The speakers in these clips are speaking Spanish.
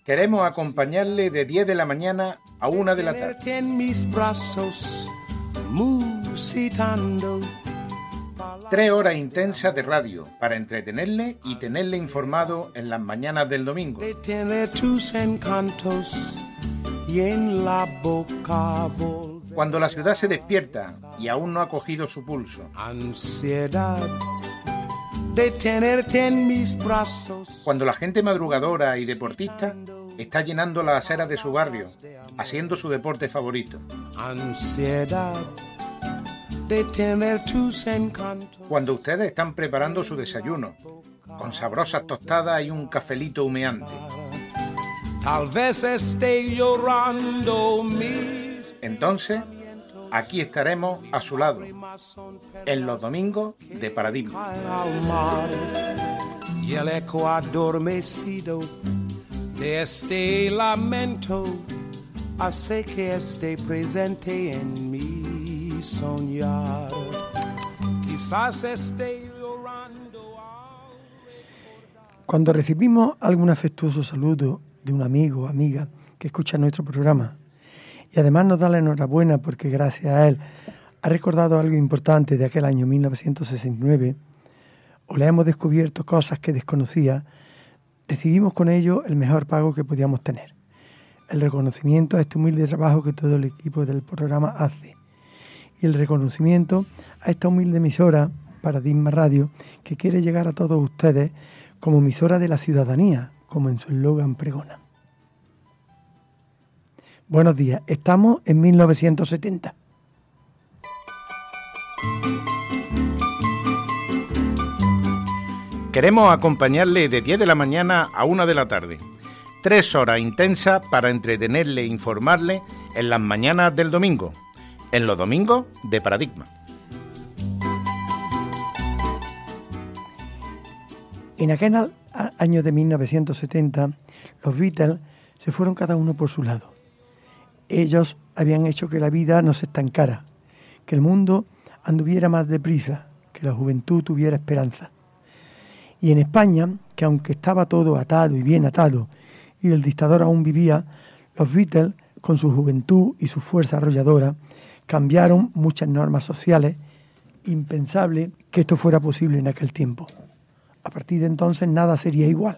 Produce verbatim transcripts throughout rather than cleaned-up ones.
Queremos acompañarle de diez de la mañana a una de la tarde. Tres horas intensas de radio para entretenerle y tenerle informado en las mañanas del domingo. Cuando la ciudad se despierta y aún no ha cogido su pulso. Cuando la gente madrugadora y deportista está llenando las aceras de su barrio, haciendo su deporte favorito. Cuando ustedes están preparando su desayuno, con sabrosas tostadas y un cafelito humeante. Entonces, aquí estaremos a su lado, en los domingos de Paradigma. Y el eco adormecido de este lamento hace que esté presente en mi soñar. Quizás esté llorando. Cuando recibimos algún afectuoso saludo de un amigo o amiga que escucha nuestro programa y además nos da la enhorabuena porque gracias a él ha recordado algo importante de aquel año mil novecientos sesenta y nueve, o le hemos descubierto cosas que desconocía, recibimos con ello el mejor pago que podíamos tener, el reconocimiento a este humilde trabajo que todo el equipo del programa hace, y el reconocimiento a esta humilde emisora, Paradigma Radio, que quiere llegar a todos ustedes como emisora de la ciudadanía, como en su eslogan pregona. Buenos días, estamos en mil novecientos setenta. Queremos acompañarle de diez de la mañana a una de la tarde. Tres horas intensas para entretenerle e informarle en las mañanas del domingo. En los domingos de Paradigma. En aquel año de mil novecientos setenta, los Beatles se fueron cada uno por su lado. Ellos habían hecho que la vida no se estancara, que el mundo anduviera más deprisa, que la juventud tuviera esperanza. Y en España, que aunque estaba todo atado y bien atado, y el dictador aún vivía, los Beatles, con su juventud y su fuerza arrolladora, cambiaron muchas normas sociales. Impensable que esto fuera posible en aquel tiempo. A partir de entonces nada sería igual.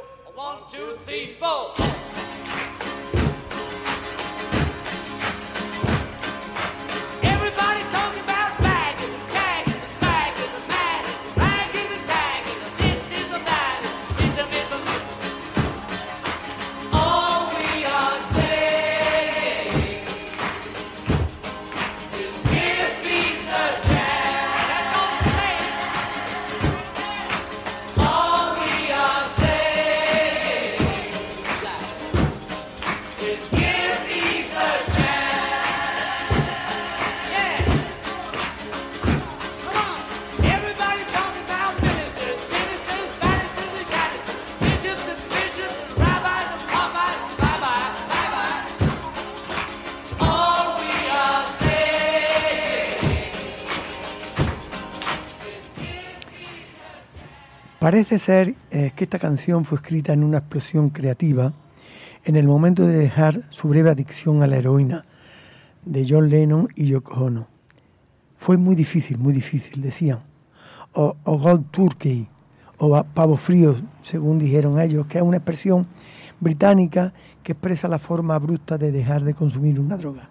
Parece ser eh, que esta canción fue escrita en una explosión creativa en el momento de dejar su breve adicción a la heroína de John Lennon y Yoko Ono. Fue muy difícil, muy difícil, decían. O, o Cold Turkey, o pavo frío, según dijeron ellos, que es una expresión británica que expresa la forma abrupta de dejar de consumir una droga.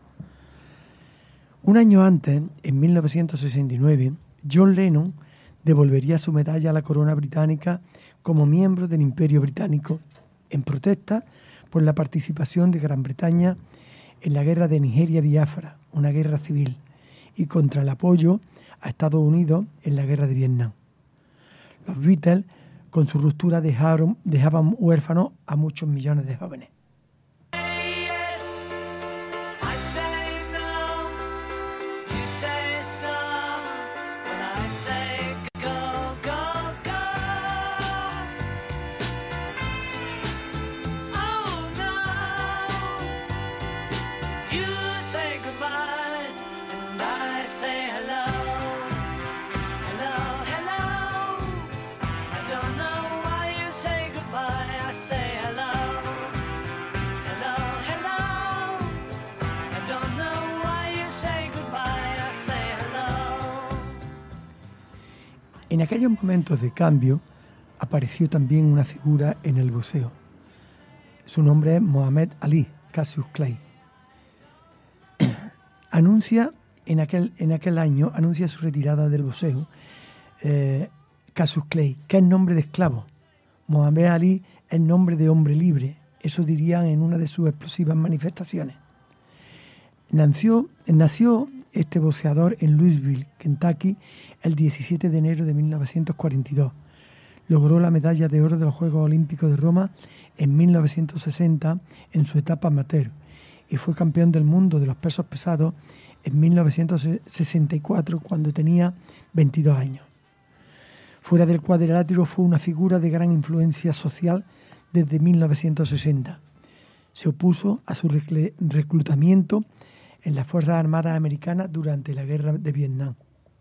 Un año antes, en mil novecientos sesenta y nueve, John Lennon devolvería su medalla a la corona británica como miembro del Imperio Británico en protesta por la participación de Gran Bretaña en la guerra de Nigeria-Biafra, una guerra civil, y contra el apoyo a Estados Unidos en la guerra de Vietnam. Los Beatles, con su ruptura, dejaron, dejaban huérfanos a muchos millones de jóvenes. I don't know why you say goodbye. I say hello. En aquellos momentos de cambio apareció también una figura en el boxeo. Su nombre es Muhammad Ali, Cassius Clay. Anuncia en aquel, en aquel año, anuncia su retirada del boxeo, eh, Cassius Clay, que es nombre de esclavo. Muhammad Ali es nombre de hombre libre, eso dirían en una de sus explosivas manifestaciones. Nació, nació este boxeador en Louisville, Kentucky, el diecisiete de enero de mil novecientos cuarenta y dos. Logró la medalla de oro de los Juegos Olímpicos de Roma en mil novecientos sesenta en su etapa amateur y fue campeón del mundo de los pesos pesados en mil novecientos sesenta y cuatro cuando tenía veintidós años. Fuera del cuadrilátero fue una figura de gran influencia social desde mil novecientos sesenta. Se opuso a su reclutamiento en las Fuerzas Armadas Americanas durante la Guerra de Vietnam.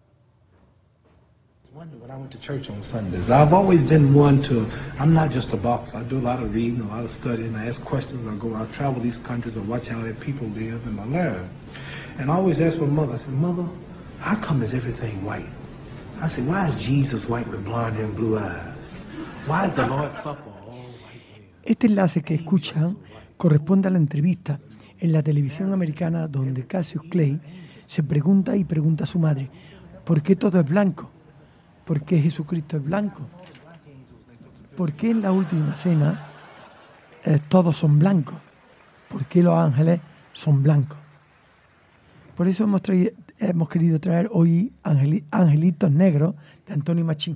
When I went to church on Sundays, I've always been one to, I'm not just a boxer. I do a lot of reading, a lot of studying. I ask questions. I go, I travel these countries. I watch how their people live and I learn. And I always ask my mother, I said, Mother, how come is everything white? I said, why is Jesus white with blonde hair and blue eyes? Why is the Lord's Supper all white? Este enlace que escuchan corresponde a la entrevista en la televisión americana donde Cassius Clay se pregunta y pregunta a su madre, ¿por qué todo es blanco? ¿Por qué Jesucristo es blanco? ¿Por qué en la última cena eh, todos son blancos? ¿Por qué los ángeles son blancos? Por eso hemos, traído, hemos querido traer hoy Angeli, Angelitos Negros de Antonio Machín.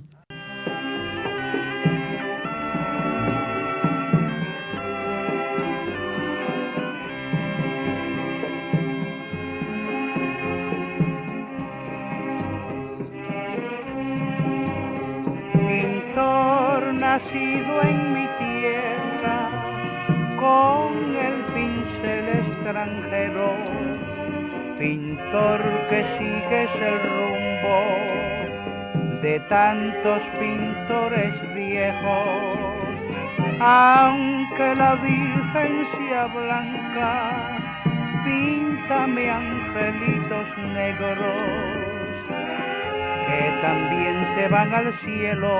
Nacido en mi tierra con el pincel extranjero, pintor que sigues el rumbo de tantos pintores viejos, aunque la Virgen sea blanca, píntame angelitos negros que también se van al cielo.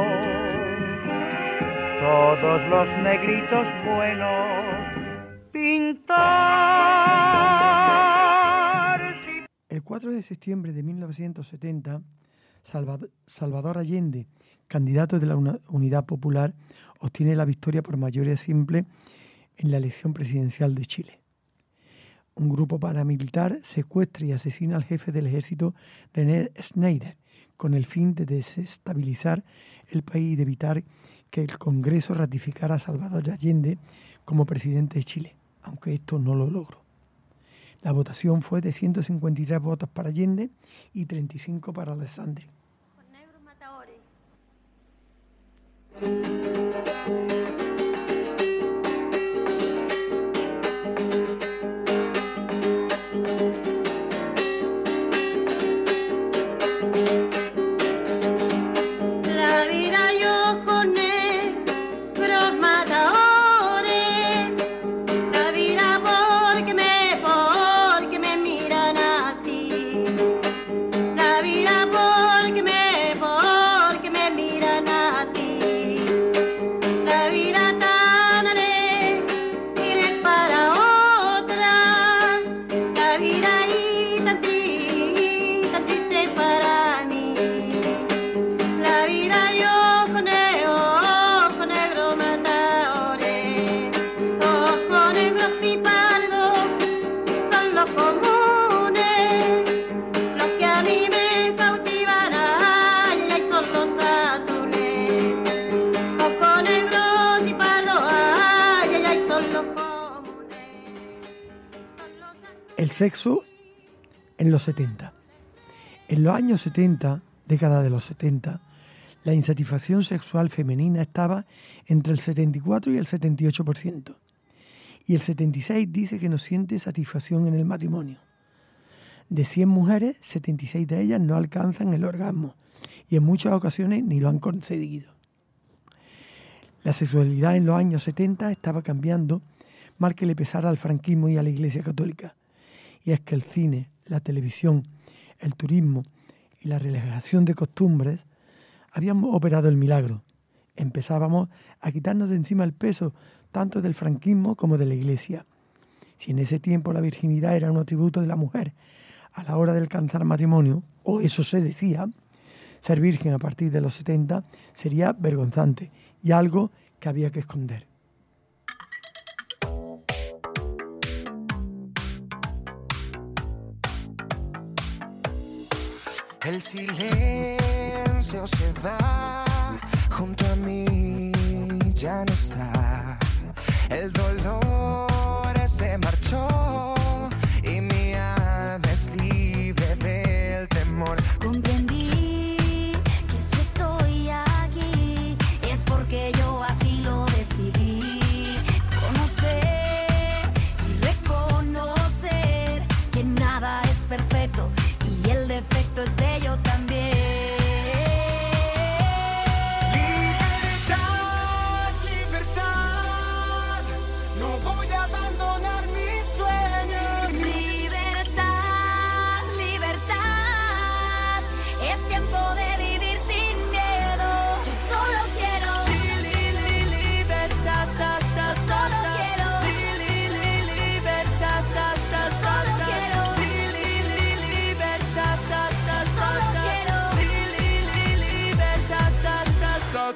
Todos los negritos buenos, pintar. El cuatro de septiembre de mil novecientos setenta, Salvador, Salvador Allende, candidato de la Unidad Popular, obtiene la victoria por mayoría simple en la elección presidencial de Chile. Un grupo paramilitar secuestra y asesina al jefe del ejército, René Schneider, con el fin de desestabilizar el país y de evitar que el Congreso ratificara a Salvador Allende como presidente de Chile, aunque esto no lo logró. La votación fue de ciento cincuenta y tres votos para Allende y treinta y cinco para Alessandri. Con negros matadores. El sexo en los setenta. En los años setenta, década de los setenta, la insatisfacción sexual femenina estaba entre el setenta y cuatro y el setenta y ocho por ciento. Y el setenta y seis dice que no siente satisfacción en el matrimonio. De cien mujeres, setenta y seis de ellas no alcanzan el orgasmo y en muchas ocasiones ni lo han conseguido. La sexualidad en los años setenta estaba cambiando, mal que le pesara al franquismo y a la Iglesia Católica. Y es que el cine, la televisión, el turismo y la relajación de costumbres habíamos operado el milagro. Empezábamos a quitarnos de encima el peso tanto del franquismo como de la Iglesia. Si en ese tiempo la virginidad era un atributo de la mujer a la hora de alcanzar matrimonio, o eso se decía, ser virgen a partir de los setenta sería vergonzante y algo que había que esconder. El silencio se va, junto a mí ya no está. El dolor se marchó y mi alma es libre del temor. Comprendí que si estoy aquí es porque yo así lo decidí. Conocer y reconocer que nada es perfecto y el defecto es de ello también. Libertad, libertad, no voy a abandonar mis sueños. Libertad, libertad, es tiempo de vivir sin miedo. Yo solo quiero Li, li, li, libertad, ta, ta, Solo ta, quiero. li, li, li, libertad, ta, ta, Solo ta, quiero. li, li, li, libertad, ta, ta, Solo ta, quiero. li, li, li, libertad, ta, ta, ta.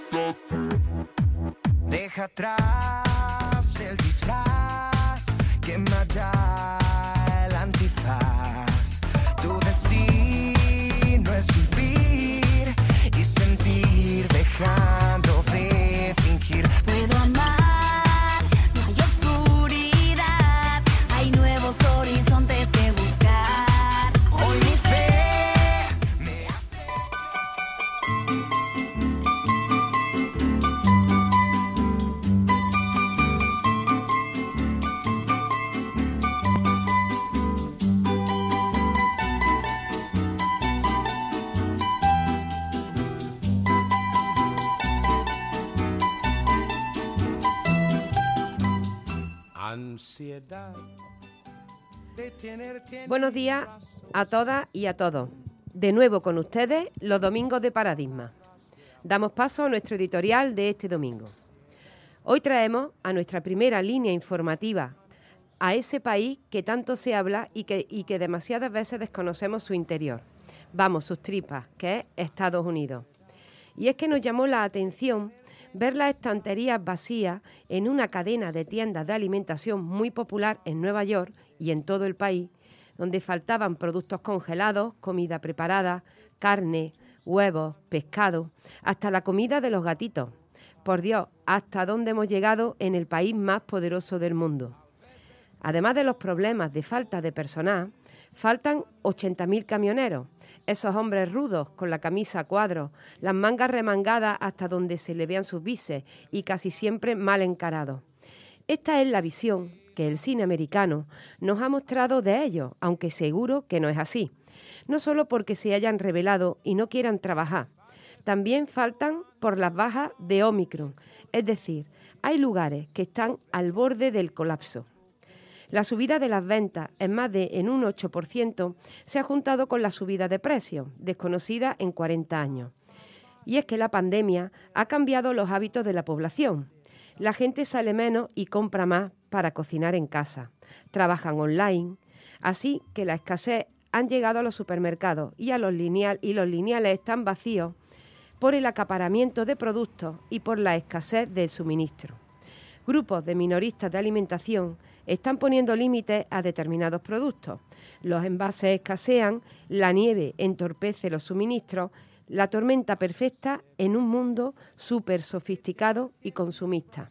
Deja atrás el disfraz, quema ya el antifaz. Tu destino es vivir y sentir dejando de fingir. Puedo amar, no hay oscuridad, hay nuevos horizontes que buscar. Hoy mi fe me hace... Ansiedad de tener, tener Buenos días a todas y a todos. De nuevo con ustedes los domingos de Paradigma. Damos paso a nuestro editorial de este domingo. Hoy traemos a nuestra primera línea informativa a ese país que tanto se habla y que, y que demasiadas veces desconocemos su interior. Vamos, sus tripas, que es Estados Unidos. Y es que nos llamó la atención ver las estanterías vacías en una cadena de tiendas de alimentación muy popular en Nueva York y en todo el país, donde faltaban productos congelados, comida preparada, carne, huevos, pescado, hasta la comida de los gatitos. Por Dios, ¿hasta dónde hemos llegado en el país más poderoso del mundo? Además de los problemas de falta de personal, faltan ochenta mil camioneros, esos hombres rudos con la camisa a cuadros, las mangas remangadas hasta donde se le vean sus bíceps y casi siempre mal encarados. Esta es la visión que el cine americano nos ha mostrado de ellos, aunque seguro que no es así. No solo porque se hayan rebelado y no quieran trabajar, también faltan por las bajas de Omicron, es decir, hay lugares que están al borde del colapso. La subida de las ventas en más de en un ocho por ciento se ha juntado con la subida de precios, desconocida en cuarenta años. Y es que la pandemia ha cambiado los hábitos de la población. La gente sale menos y compra más para cocinar en casa. Trabajan online, así que la escasez han llegado a los supermercados y, a los lineal, y los lineales están vacíos por el acaparamiento de productos y por la escasez del suministro. Grupos de minoristas de alimentación están poniendo límites a determinados productos. Los envases escasean, la nieve entorpece los suministros, la tormenta perfecta en un mundo súper sofisticado y consumista.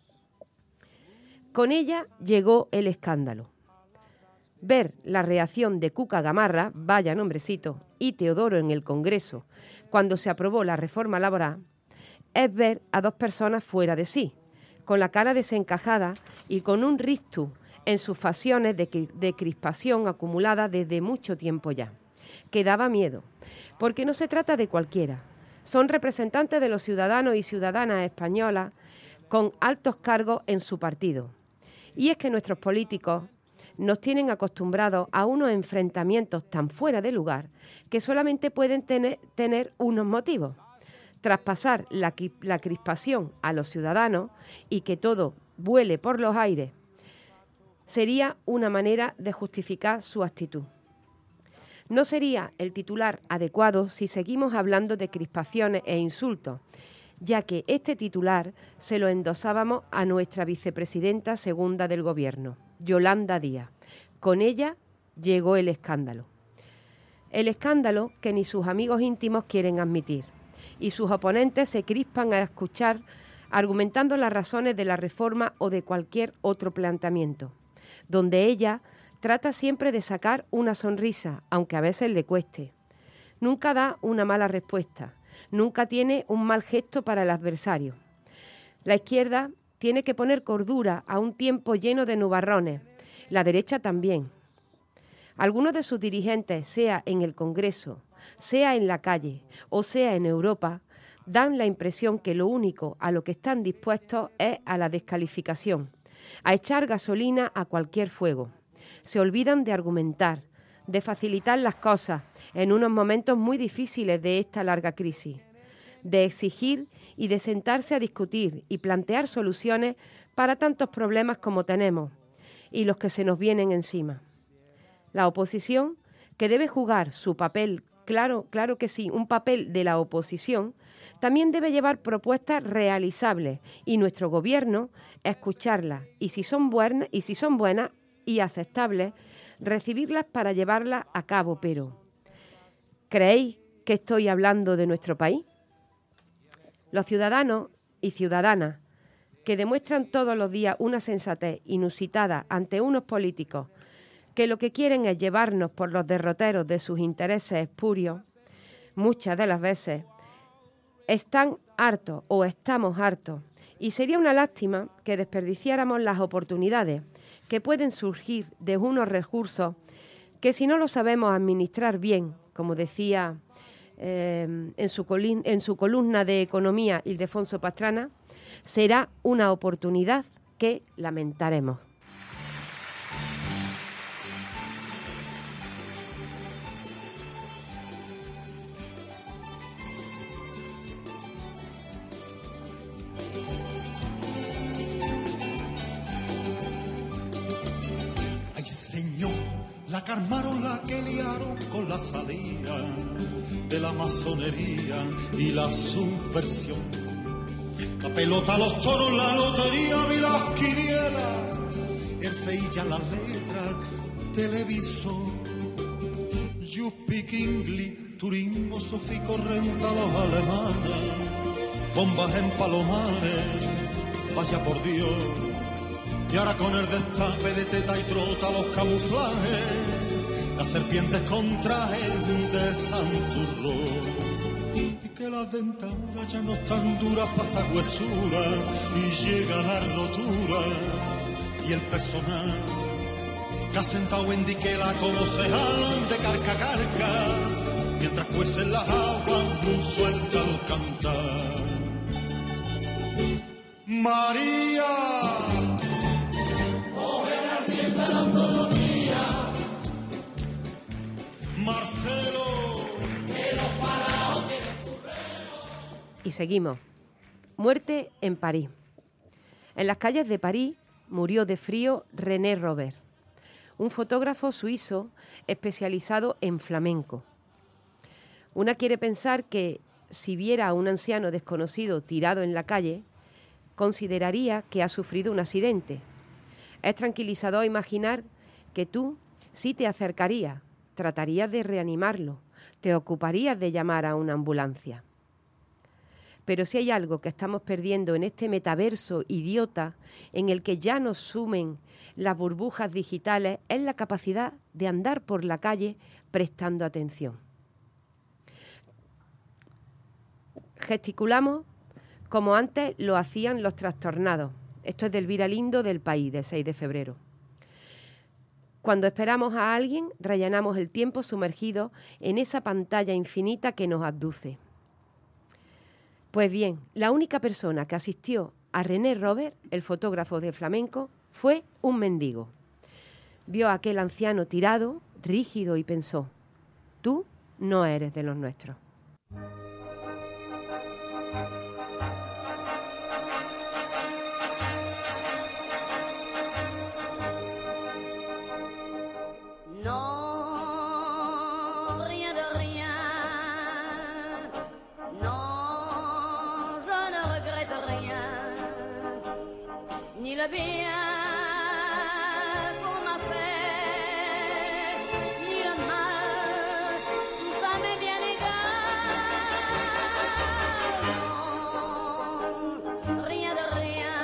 Con ella llegó el escándalo. Ver la reacción de Cuca Gamarra, vaya nombrecito, y Teodoro en el Congreso, cuando se aprobó la reforma laboral, es ver a dos personas fuera de sí, con la cara desencajada y con un rictus en sus facciones de, de crispación acumulada desde mucho tiempo ya, que daba miedo, porque no se trata de cualquiera. Son representantes de los ciudadanos y ciudadanas españolas con altos cargos en su partido. Y es que nuestros políticos nos tienen acostumbrados a unos enfrentamientos tan fuera de lugar que solamente pueden tener, tener unos motivos. Traspasar la, la crispación a los ciudadanos y que todo vuele por los aires sería una manera de justificar su actitud. No sería el titular adecuado si seguimos hablando de crispaciones e insultos, ya que este titular se lo endosábamos a nuestra vicepresidenta segunda del Gobierno, Yolanda Díaz. Con ella llegó el escándalo. El escándalo que ni sus amigos íntimos quieren admitir, y sus oponentes se crispan a escuchar argumentando las razones de la reforma o de cualquier otro planteamiento, donde ella trata siempre de sacar una sonrisa, aunque a veces le cueste. Nunca da una mala respuesta, nunca tiene un mal gesto para el adversario. La izquierda tiene que poner cordura a un tiempo lleno de nubarrones, la derecha también. Algunos de sus dirigentes, sea en el Congreso, sea en la calle o sea en Europa, dan la impresión que lo único a lo que están dispuestos es a la descalificación, a echar gasolina a cualquier fuego. Se olvidan de argumentar, de facilitar las cosas en unos momentos muy difíciles de esta larga crisis, de exigir y de sentarse a discutir y plantear soluciones para tantos problemas como tenemos y los que se nos vienen encima. La oposición, que debe jugar su papel, claro, claro que sí, un papel de la oposición, también debe llevar propuestas realizables y nuestro gobierno escucharlas y si son buenas y si son buenas y aceptables, recibirlas para llevarlas a cabo. Pero, ¿creéis que estoy hablando de nuestro país? Los ciudadanos y ciudadanas que demuestran todos los días una sensatez inusitada ante unos políticos que lo que quieren es llevarnos por los derroteros de sus intereses espurios, muchas de las veces están hartos o estamos hartos, y sería una lástima que desperdiciáramos las oportunidades que pueden surgir de unos recursos que si no lo sabemos administrar bien, como decía eh, en, su colin, en su columna de Economía Ildefonso Pastrana, será una oportunidad que lamentaremos. La que armaron, la que liaron con la salida de la masonería y la subversión. La pelota, los toros, la lotería y las quinielas, el Sevilla, las letras, televisor. You speak English, turismo, sofico, renta los alemanes, bombas en palomares, vaya por Dios. Y ahora con el destape de teta y trota los camuflajes, las serpientes con trajes de santurrón. Y que las dentaduras ya no están duras para esta huesura, y llega la rotura. Y el personal que ha sentado en diquela como se jalan de carca a carca, mientras cuecen las aguas un suelta al cantar. María, la autonomía, Marcelo, que los parados tienen currero. Y seguimos. Muerte en París. En las calles de París murió de frío René Robert, un fotógrafo suizo especializado en flamenco. Una quiere pensar que si viera a un anciano desconocido tirado en la calle, consideraría que ha sufrido un accidente. Es tranquilizador imaginar que tú sí te acercarías, tratarías de reanimarlo, te ocuparías de llamar a una ambulancia. Pero si hay algo que estamos perdiendo en este metaverso idiota en el que ya nos sumen las burbujas digitales, es la capacidad de andar por la calle prestando atención. Gesticulamos como antes lo hacían los trastornados. Esto es de Elvira Lindo del País, del seis de febrero. Cuando esperamos a alguien, rellenamos el tiempo sumergido en esa pantalla infinita que nos abduce. Pues bien, la única persona que asistió a René Robert, el fotógrafo de flamenco, fue un mendigo. Vio a aquel anciano tirado, rígido, y pensó: tú no eres de los nuestros. disent bien qu'on m'a fait ni le mal, tout ça m'est bien égal. Non, rien de rien.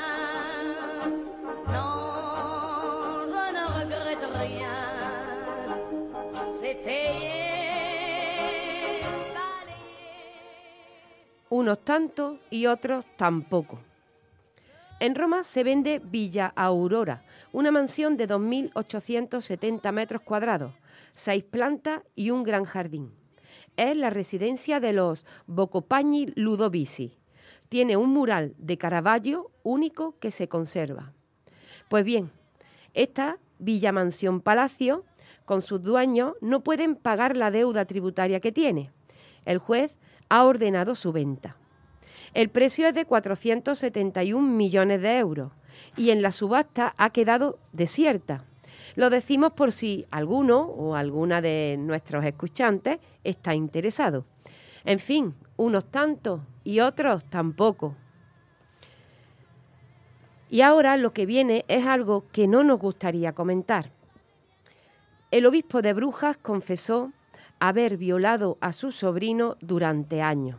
Non, je ne regrette rien. C'est payé. Unos tanto y otros tampoco. En Roma se vende Villa Aurora, una mansión de dos mil ochocientos setenta metros cuadrados, seis plantas y un gran jardín. Es la residencia de los Bocopagni Ludovisi. Tiene un mural de Caravaggio único que se conserva. Pues bien, esta Villa Mansión Palacio, con sus dueños, no pueden pagar la deuda tributaria que tiene. El juez ha ordenado su venta. El precio es de cuatrocientos setenta y un millones de euros y en la subasta ha quedado desierta. Lo decimos por si alguno o alguna de nuestros escuchantes está interesado. En fin, unos tantos y otros tampoco. Y ahora lo que viene es algo que no nos gustaría comentar. El obispo de Brujas confesó haber violado a su sobrino durante años.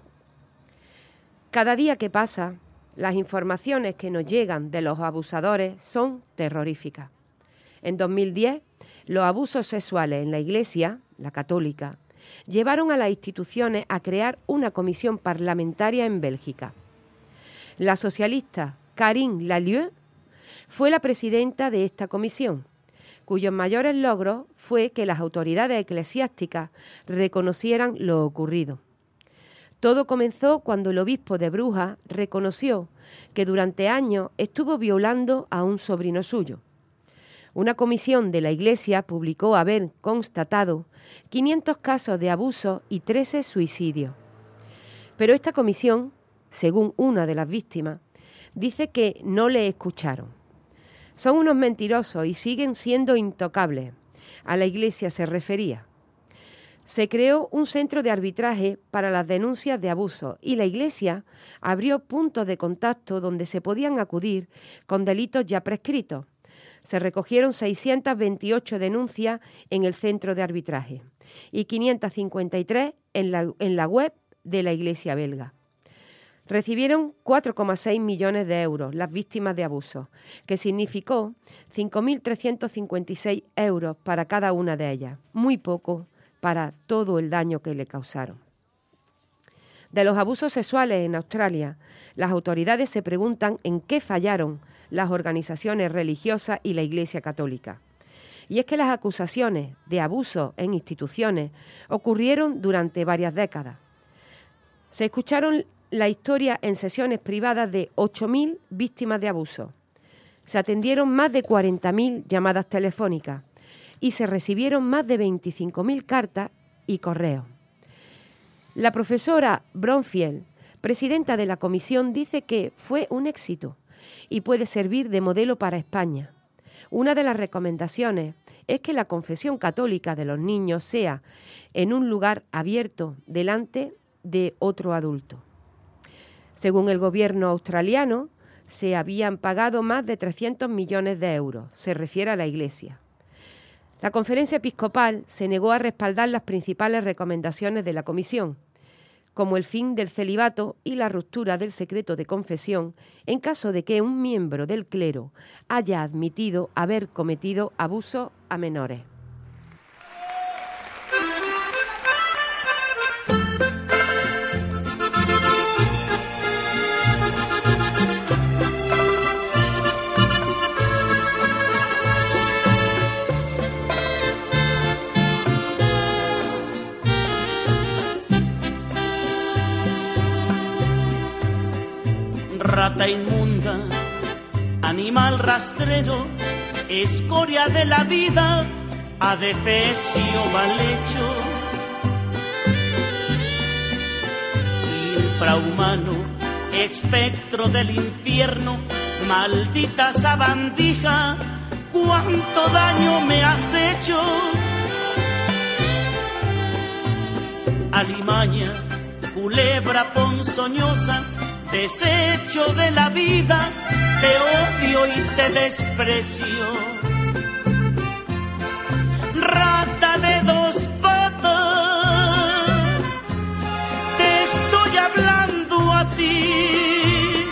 Cada día que pasa, las informaciones que nos llegan de los abusadores son terroríficas. En dos mil diez, los abusos sexuales en la Iglesia, la católica, llevaron a las instituciones a crear una comisión parlamentaria en Bélgica. La socialista Karine Lallieu fue la presidenta de esta comisión, cuyos mayores logros fue que las autoridades eclesiásticas reconocieran lo ocurrido. Todo comenzó cuando el obispo de Brujas reconoció que durante años estuvo violando a un sobrino suyo. Una comisión de la Iglesia publicó haber constatado quinientos casos de abuso y trece suicidios. Pero esta comisión, según una de las víctimas, dice que no le escucharon. Son unos mentirosos y siguen siendo intocables. A la Iglesia se refería. Se creó un centro de arbitraje para las denuncias de abuso y la Iglesia abrió puntos de contacto donde se podían acudir con delitos ya prescritos. Se recogieron seiscientas veintiocho denuncias en el centro de arbitraje y quinientas cincuenta y tres en la, en la web de la Iglesia belga. Recibieron cuatro coma seis millones de euros las víctimas de abuso, que significó cinco mil trescientos cincuenta y seis euros para cada una de ellas, muy poco para todo el daño que le causaron. De los abusos sexuales en Australia, las autoridades se preguntan en qué fallaron las organizaciones religiosas y la Iglesia Católica. Y es que las acusaciones de abuso en instituciones ocurrieron durante varias décadas. Se escucharon la historia en sesiones privadas de ocho mil víctimas de abuso. Se atendieron más de cuarenta mil llamadas telefónicas y se recibieron más de veinticinco mil cartas y correos. La profesora Bronfield, presidenta de la comisión, dice que fue un éxito y puede servir de modelo para España. Una de las recomendaciones es que la confesión católica de los niños sea en un lugar abierto delante de otro adulto. Según el gobierno australiano, se habían pagado más de trescientos millones de euros, se refiere a la Iglesia. La Conferencia Episcopal se negó a respaldar las principales recomendaciones de la Comisión, como el fin del celibato y la ruptura del secreto de confesión en caso de que un miembro del clero haya admitido haber cometido abusos a menores. Rata inmunda, animal rastrero, escoria de la vida, adefesio mal hecho. Infrahumano, espectro del infierno, maldita sabandija, cuánto daño me has hecho. Alimaña, culebra ponzoñosa, desecho de la vida, te odio y te desprecio. Rata de dos patas, te estoy hablando a ti,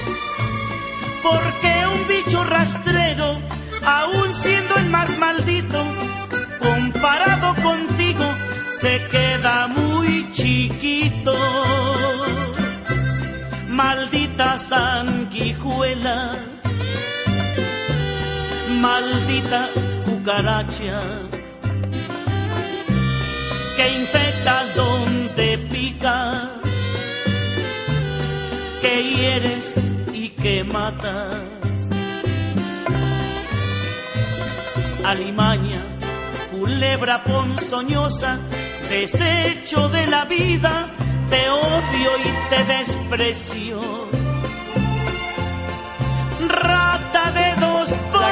porque un bicho rastrero, aún siendo el más maldito, comparado contigo, se queda muy chiquito. Maldita sanguijuela, maldita cucaracha, que infectas donde picas, que hieres y que matas. Alimaña, culebra ponzoñosa, desecho de la vida, te odio y te desprecio. Rata de dos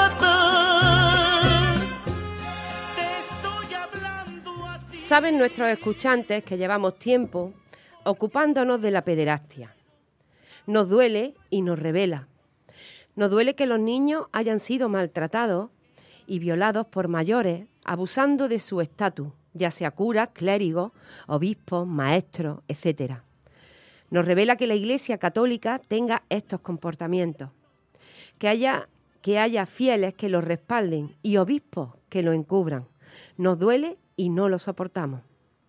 patas, te estoy hablando a ti. Saben nuestros escuchantes que llevamos tiempo ocupándonos de la pederastia. Nos duele y nos revela. Nos duele que los niños hayan sido maltratados y violados por mayores, abusando de su estatus, ya sea curas, clérigos, obispos, maestros, etcétera. Nos revela que la Iglesia Católica tenga estos comportamientos, que haya, que haya fieles que los respalden y obispos que lo encubran. Nos duele y no lo soportamos.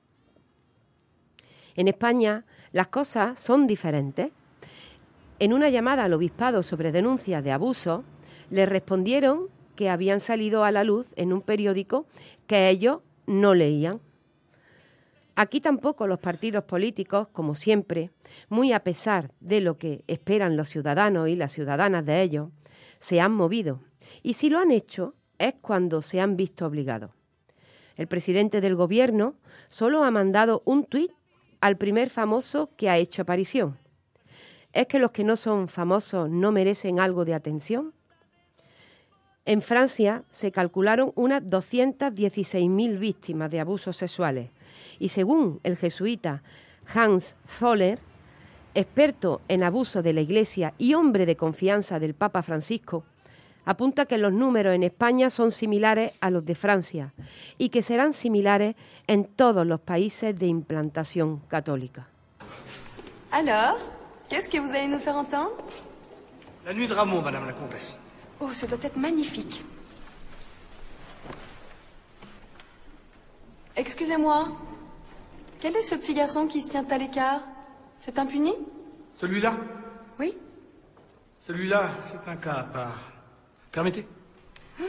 En España las cosas son diferentes. En una llamada al obispado sobre denuncias de abuso, le respondieron que habían salido a la luz en un periódico que ellos no leían. Aquí tampoco los partidos políticos, como siempre, muy a pesar de lo que esperan los ciudadanos y las ciudadanas de ellos, se han movido. Y si lo han hecho es cuando se han visto obligados. El presidente del gobierno solo ha mandado un tuit al primer famoso que ha hecho aparición. ¿Es que los que no son famosos no merecen algo de atención? En Francia se calcularon unas doscientas dieciséis mil víctimas de abusos sexuales y según el jesuita Hans Zoller, experto en abuso de la Iglesia y hombre de confianza del Papa Francisco, apunta que los números en España son similares a los de Francia y que serán similares en todos los países de implantación católica. Alors, qu'est-ce que vous allez nous faire entendre? La nuit de Rameau, Madame la Comtesse. Oh, ça doit être magnifique. Excusez-moi, quel est ce petit garçon qui se tient à l'écart? C'est un puni? Celui-là? Oui. Celui-là, c'est un cas à part. Permettez? Hum?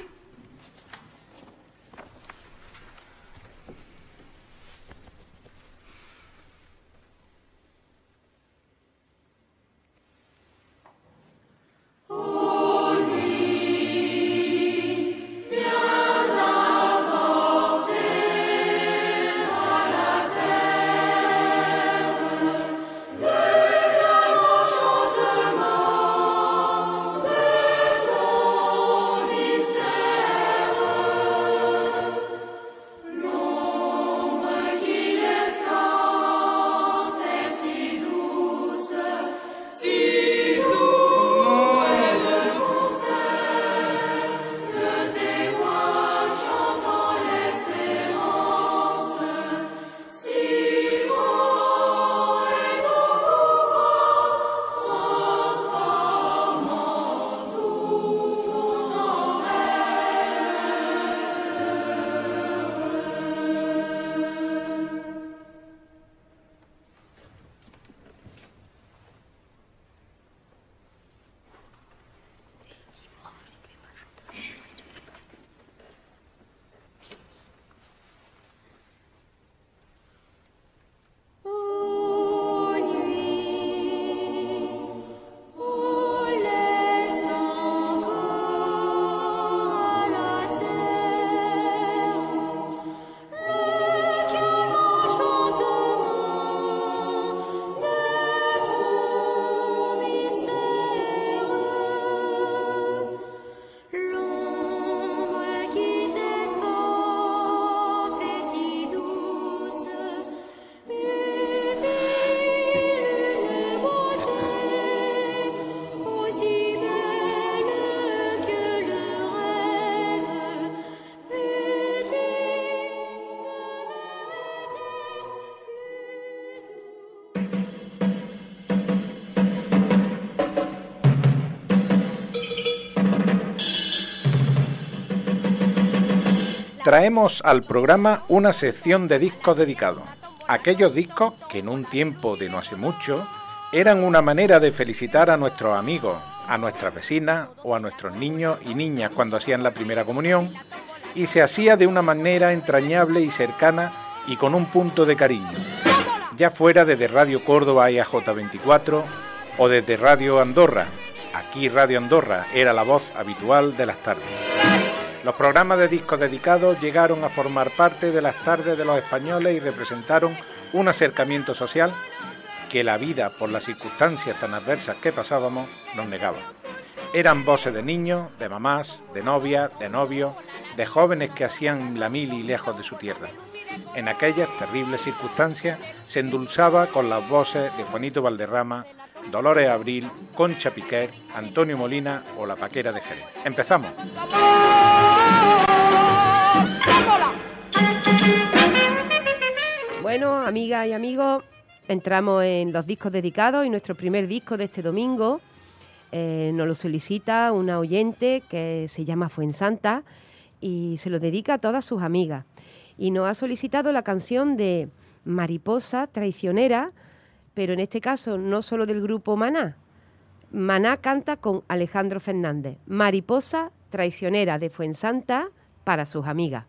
Stay. traemos al programa una sección de discos dedicados. Aquellos discos que en un tiempo de no hace mucho eran una manera de felicitar a nuestros amigos, a nuestras vecinas o a nuestros niños y niñas cuando hacían la primera comunión, y se hacía de una manera entrañable y cercana y con un punto de cariño, ya fuera desde Radio Córdoba y A J veinticuatro o desde Radio Andorra. Aquí Radio Andorra era la voz habitual de las tardes. Los programas de discos dedicados llegaron a formar parte de las tardes de los españoles y representaron un acercamiento social que la vida, por las circunstancias tan adversas que pasábamos, nos negaba. Eran voces de niños, de mamás, de novias, de novios, de jóvenes que hacían la mili lejos de su tierra. En aquellas terribles circunstancias se endulzaba con las voces de Juanito Valderrama, Dolores Abril, Concha Piquer, Antonio Molina o La Paquera de Jerez. ¡Empezamos! Bueno, amigas y amigos, entramos en los discos dedicados y nuestro primer disco de este domingo eh, nos lo solicita una oyente que se llama Fuensanta y se lo dedica a todas sus amigas. Y nos ha solicitado la canción de Mariposa Traicionera, pero en este caso no solo del grupo Maná. Maná canta con Alejandro Fernández. Mariposa Traicionera de Fuensanta para sus amigas.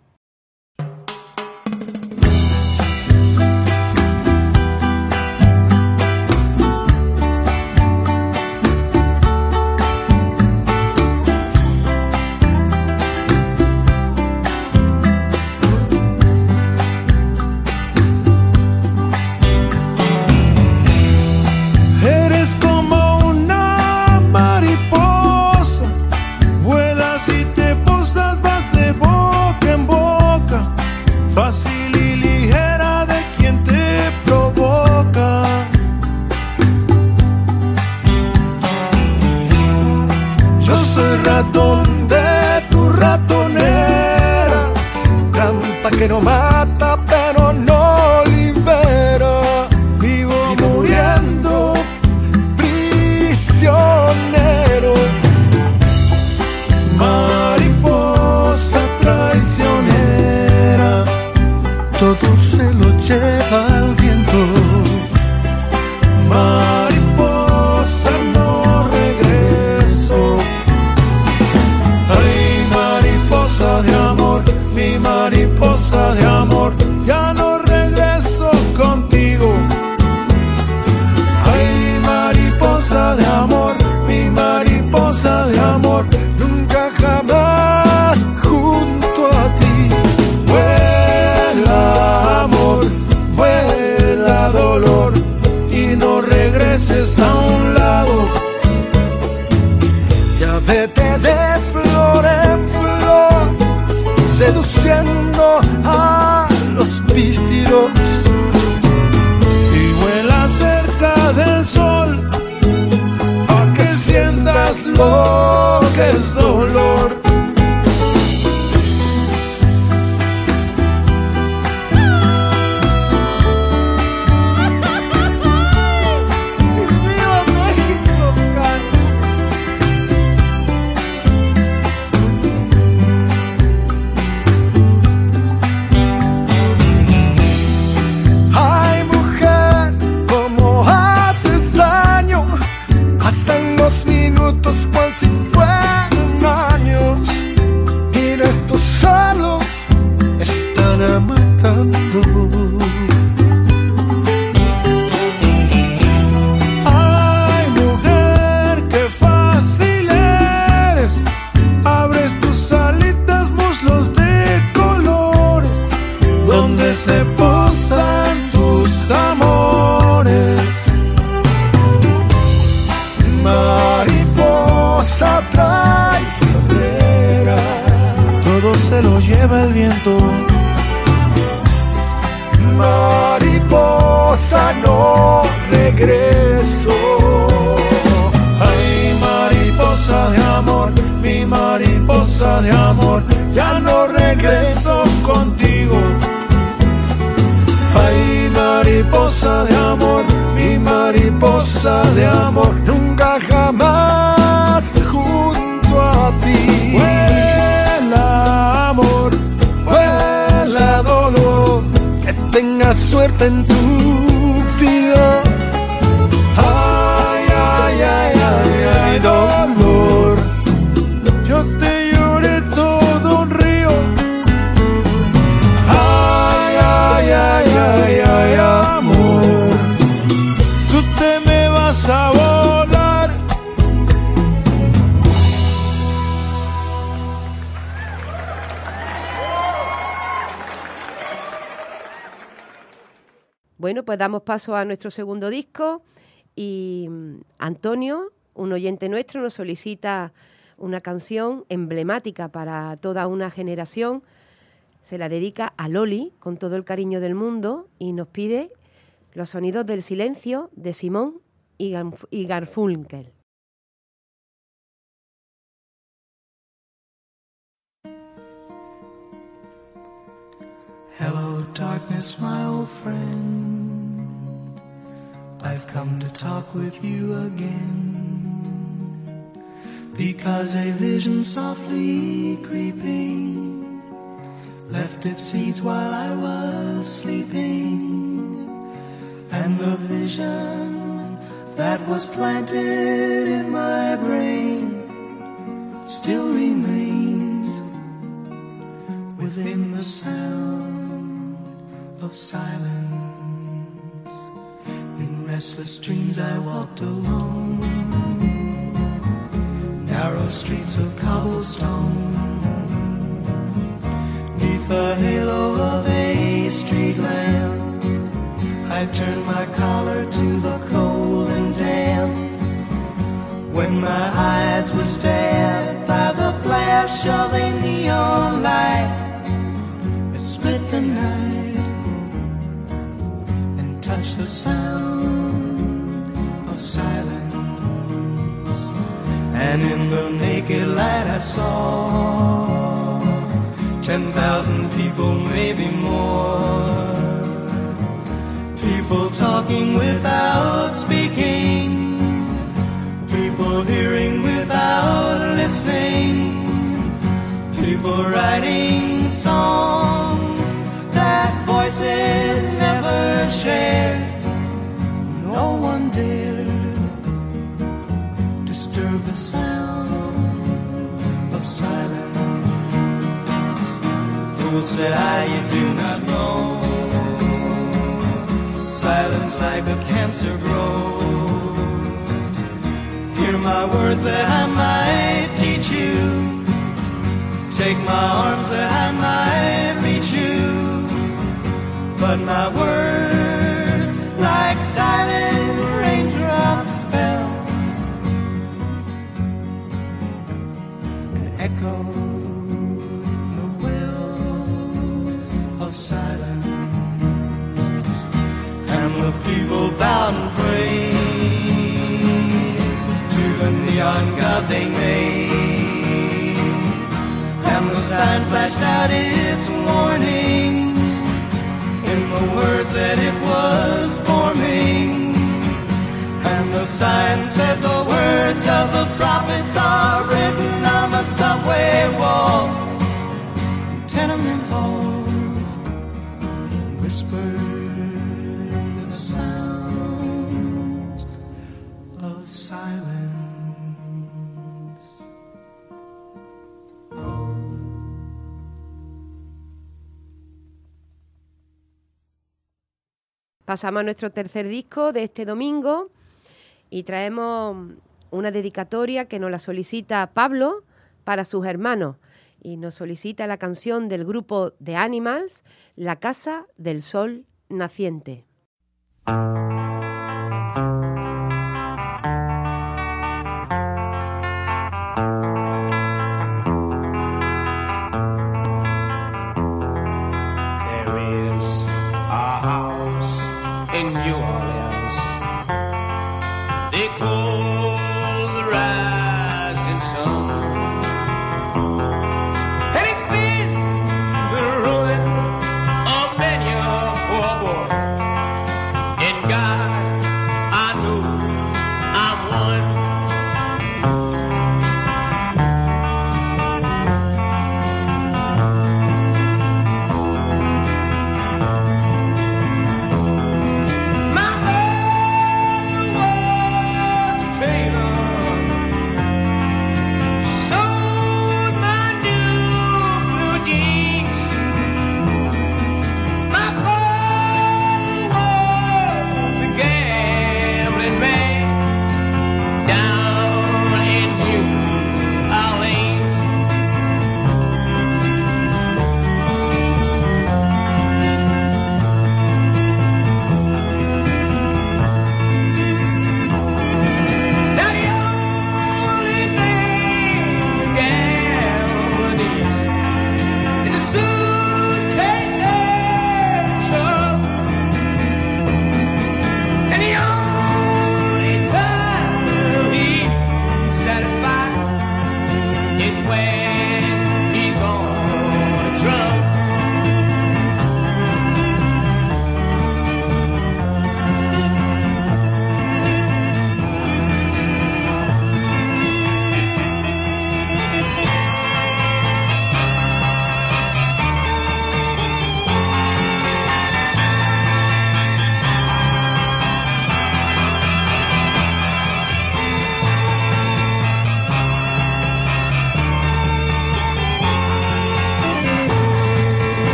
Ratón de tu ratonera, trampa que no mata pero no libera, vivo muriendo prisionero. Mariposa traicionera, todo se lo lleva el viento. Mariposa no regreso. De amor, mi mariposa de amor, ya no regreso contigo. Ay, mariposa de amor, mi mariposa de amor, nunca jamás junto a ti. Vuela amor, vuela dolor, y no regreses a un lado. Ya vete de flor en flor, seduciendo a los pístiros, y vuela cerca del sol, a que sientas lo que es dolor. Cual si fueran años, y nuestros celos están matando. Ay, mujer, qué fácil eres, abres tus alitas, muslos de colores, donde se posan tus amores. Mariposa traicionera, todo se lo lleva el viento. Mariposa no regreso. Ay, mariposa de amor, mi mariposa de amor, ya no regreso contigo. Ay, mariposa de amor, mi mariposa de amor, nunca jamás junto a ti. Vuela amor, vuela Bueno, pues damos paso a nuestro segundo disco y Antonio, un oyente nuestro, nos solicita una canción emblemática para toda una generación. Se la dedica a Loli con todo el cariño del mundo y nos pide Los sonidos del silencio de Simón y, Garf- y Garfunkel. Hello, darkness, my old friend. I've come to talk with you again, because a vision softly creeping left its seeds while I was sleeping, and the vision that was planted in my brain still remains within the sound of silence. In restless dreams I walked alone, narrow streets of cobblestone, neath the halo of a street lamp. I turned my collar to the cold and damp, when my eyes were stabbed by the flash of a neon light that split the night and touched the sound of silence. And in the naked light I saw ten thousand people, maybe more, people talking without speaking, people hearing without listening, people writing songs that voices never shared. No one dared disturb the sound of silence. Fool, said I, you do not know, silence like a cancer grows. Hear my words that I might teach you, take my arms that I might reach you, but my words like silent raindrops fell and echoed the wells of silence. And the people bowed and prayed to the neon god they made, and the sign flashed out its warning in the words that it was forming. And the sign said the words of the prophets are written on the subway walls, tenement halls, whispered the sounds of silence. Pasamos a nuestro tercer disco de este domingo y traemos una dedicatoria que nos la solicita Pablo para sus hermanos y nos solicita la canción del grupo The Animals, La Casa del Sol Naciente. In New Orleans, they call the rising sun, and it's been the ruin of many a poor boy. In God, I know I'm one. My mother was a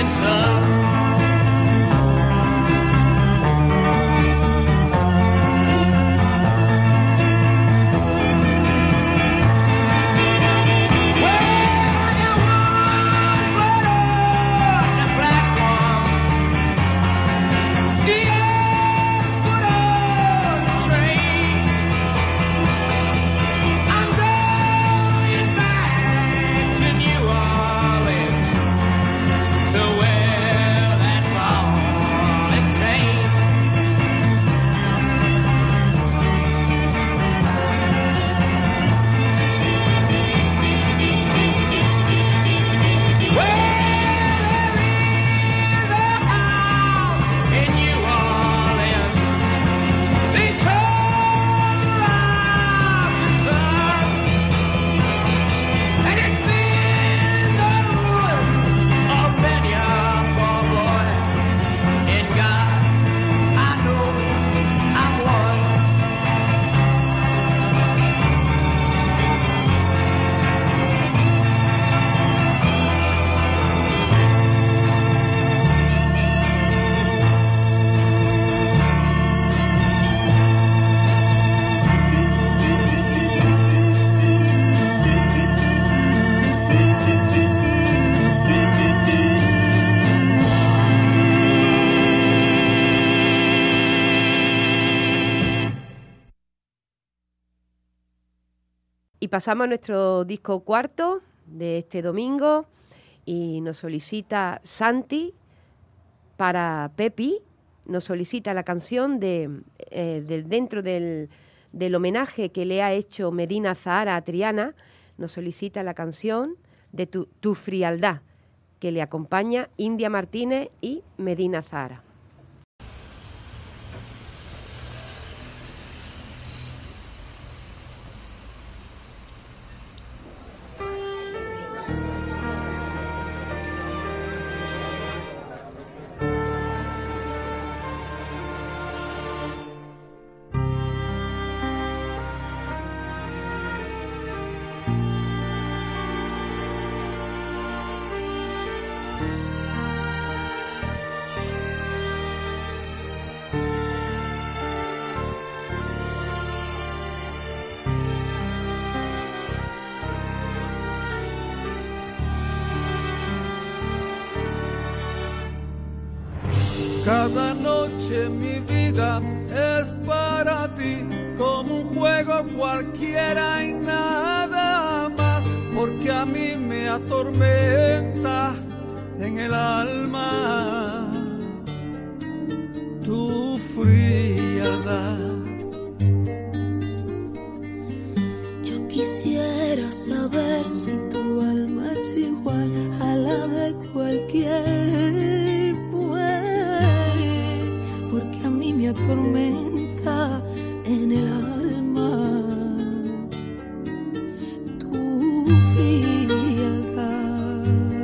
sun. Y pasamos a nuestro disco cuarto de este domingo y nos solicita Santi para Pepi, nos solicita la canción de, eh, del, dentro del, del homenaje que le ha hecho Medina Zahara a Triana, nos solicita la canción de Tu, tu frialdad, que le acompaña India Martínez y Medina Zahara. Cada noche mi vida es para ti, como un juego cualquiera y nada más, porque a mí me atormenta en el alma tu frialdad. Yo quisiera saber si tu alma es igual a la de cualquier mujer, porque a mí me atormenta en el alma tu frialdad.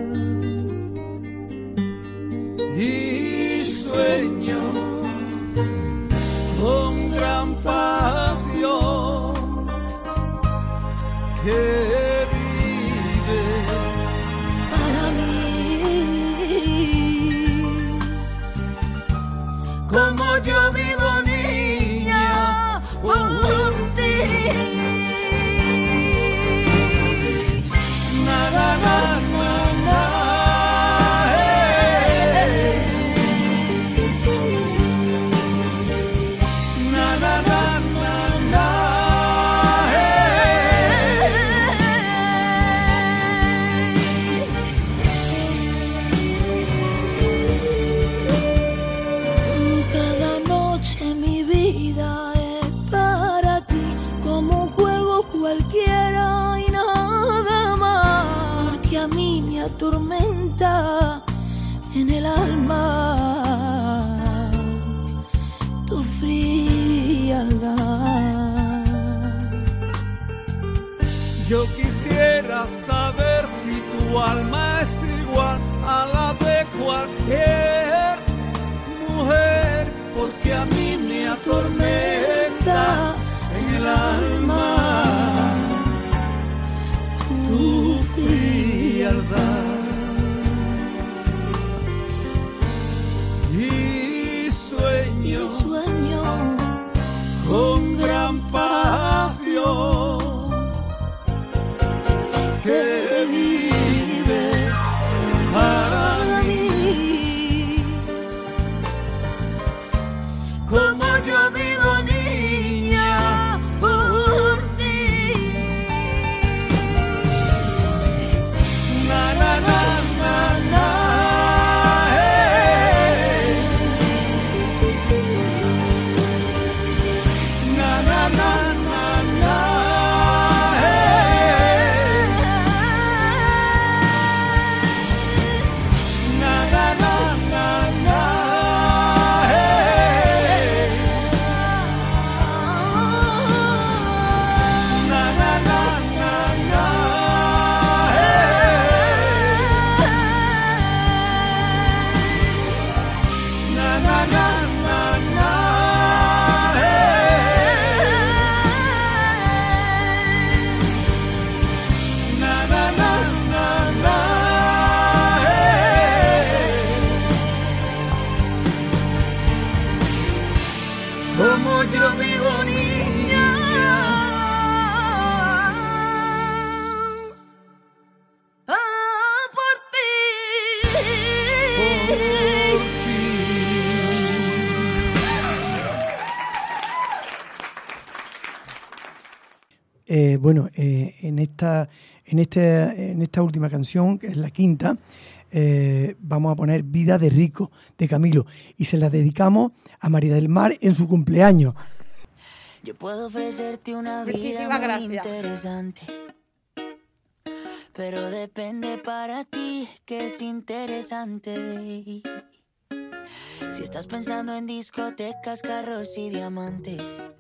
Y sueño con gran pasión que como yo vivo, niña, por ti. Na, na, na, na, na, hey. Na, na, na, na, na, cualquiera y nada más, porque a mí me atormenta en el alma tu frialdad. Yo quisiera saber si tu alma es igual a la de cualquier mujer, porque a mí me atormenta en el alma tu frialdad. na, na, na, hey. Na, na, na, na, na, hey. Como yo vivo, niña, Ah, por ti. Eh, bueno, eh, en esta en este en esta última canción, que es la quinta, eh, vamos a poner Vida de Rico, de Camilo, y se la dedicamos a María del Mar en su cumpleaños. Yo puedo ofrecerte una vida Muchísimas muy gracias. interesante, pero depende para ti que es interesante. Si estás pensando en discotecas, carros y diamantes,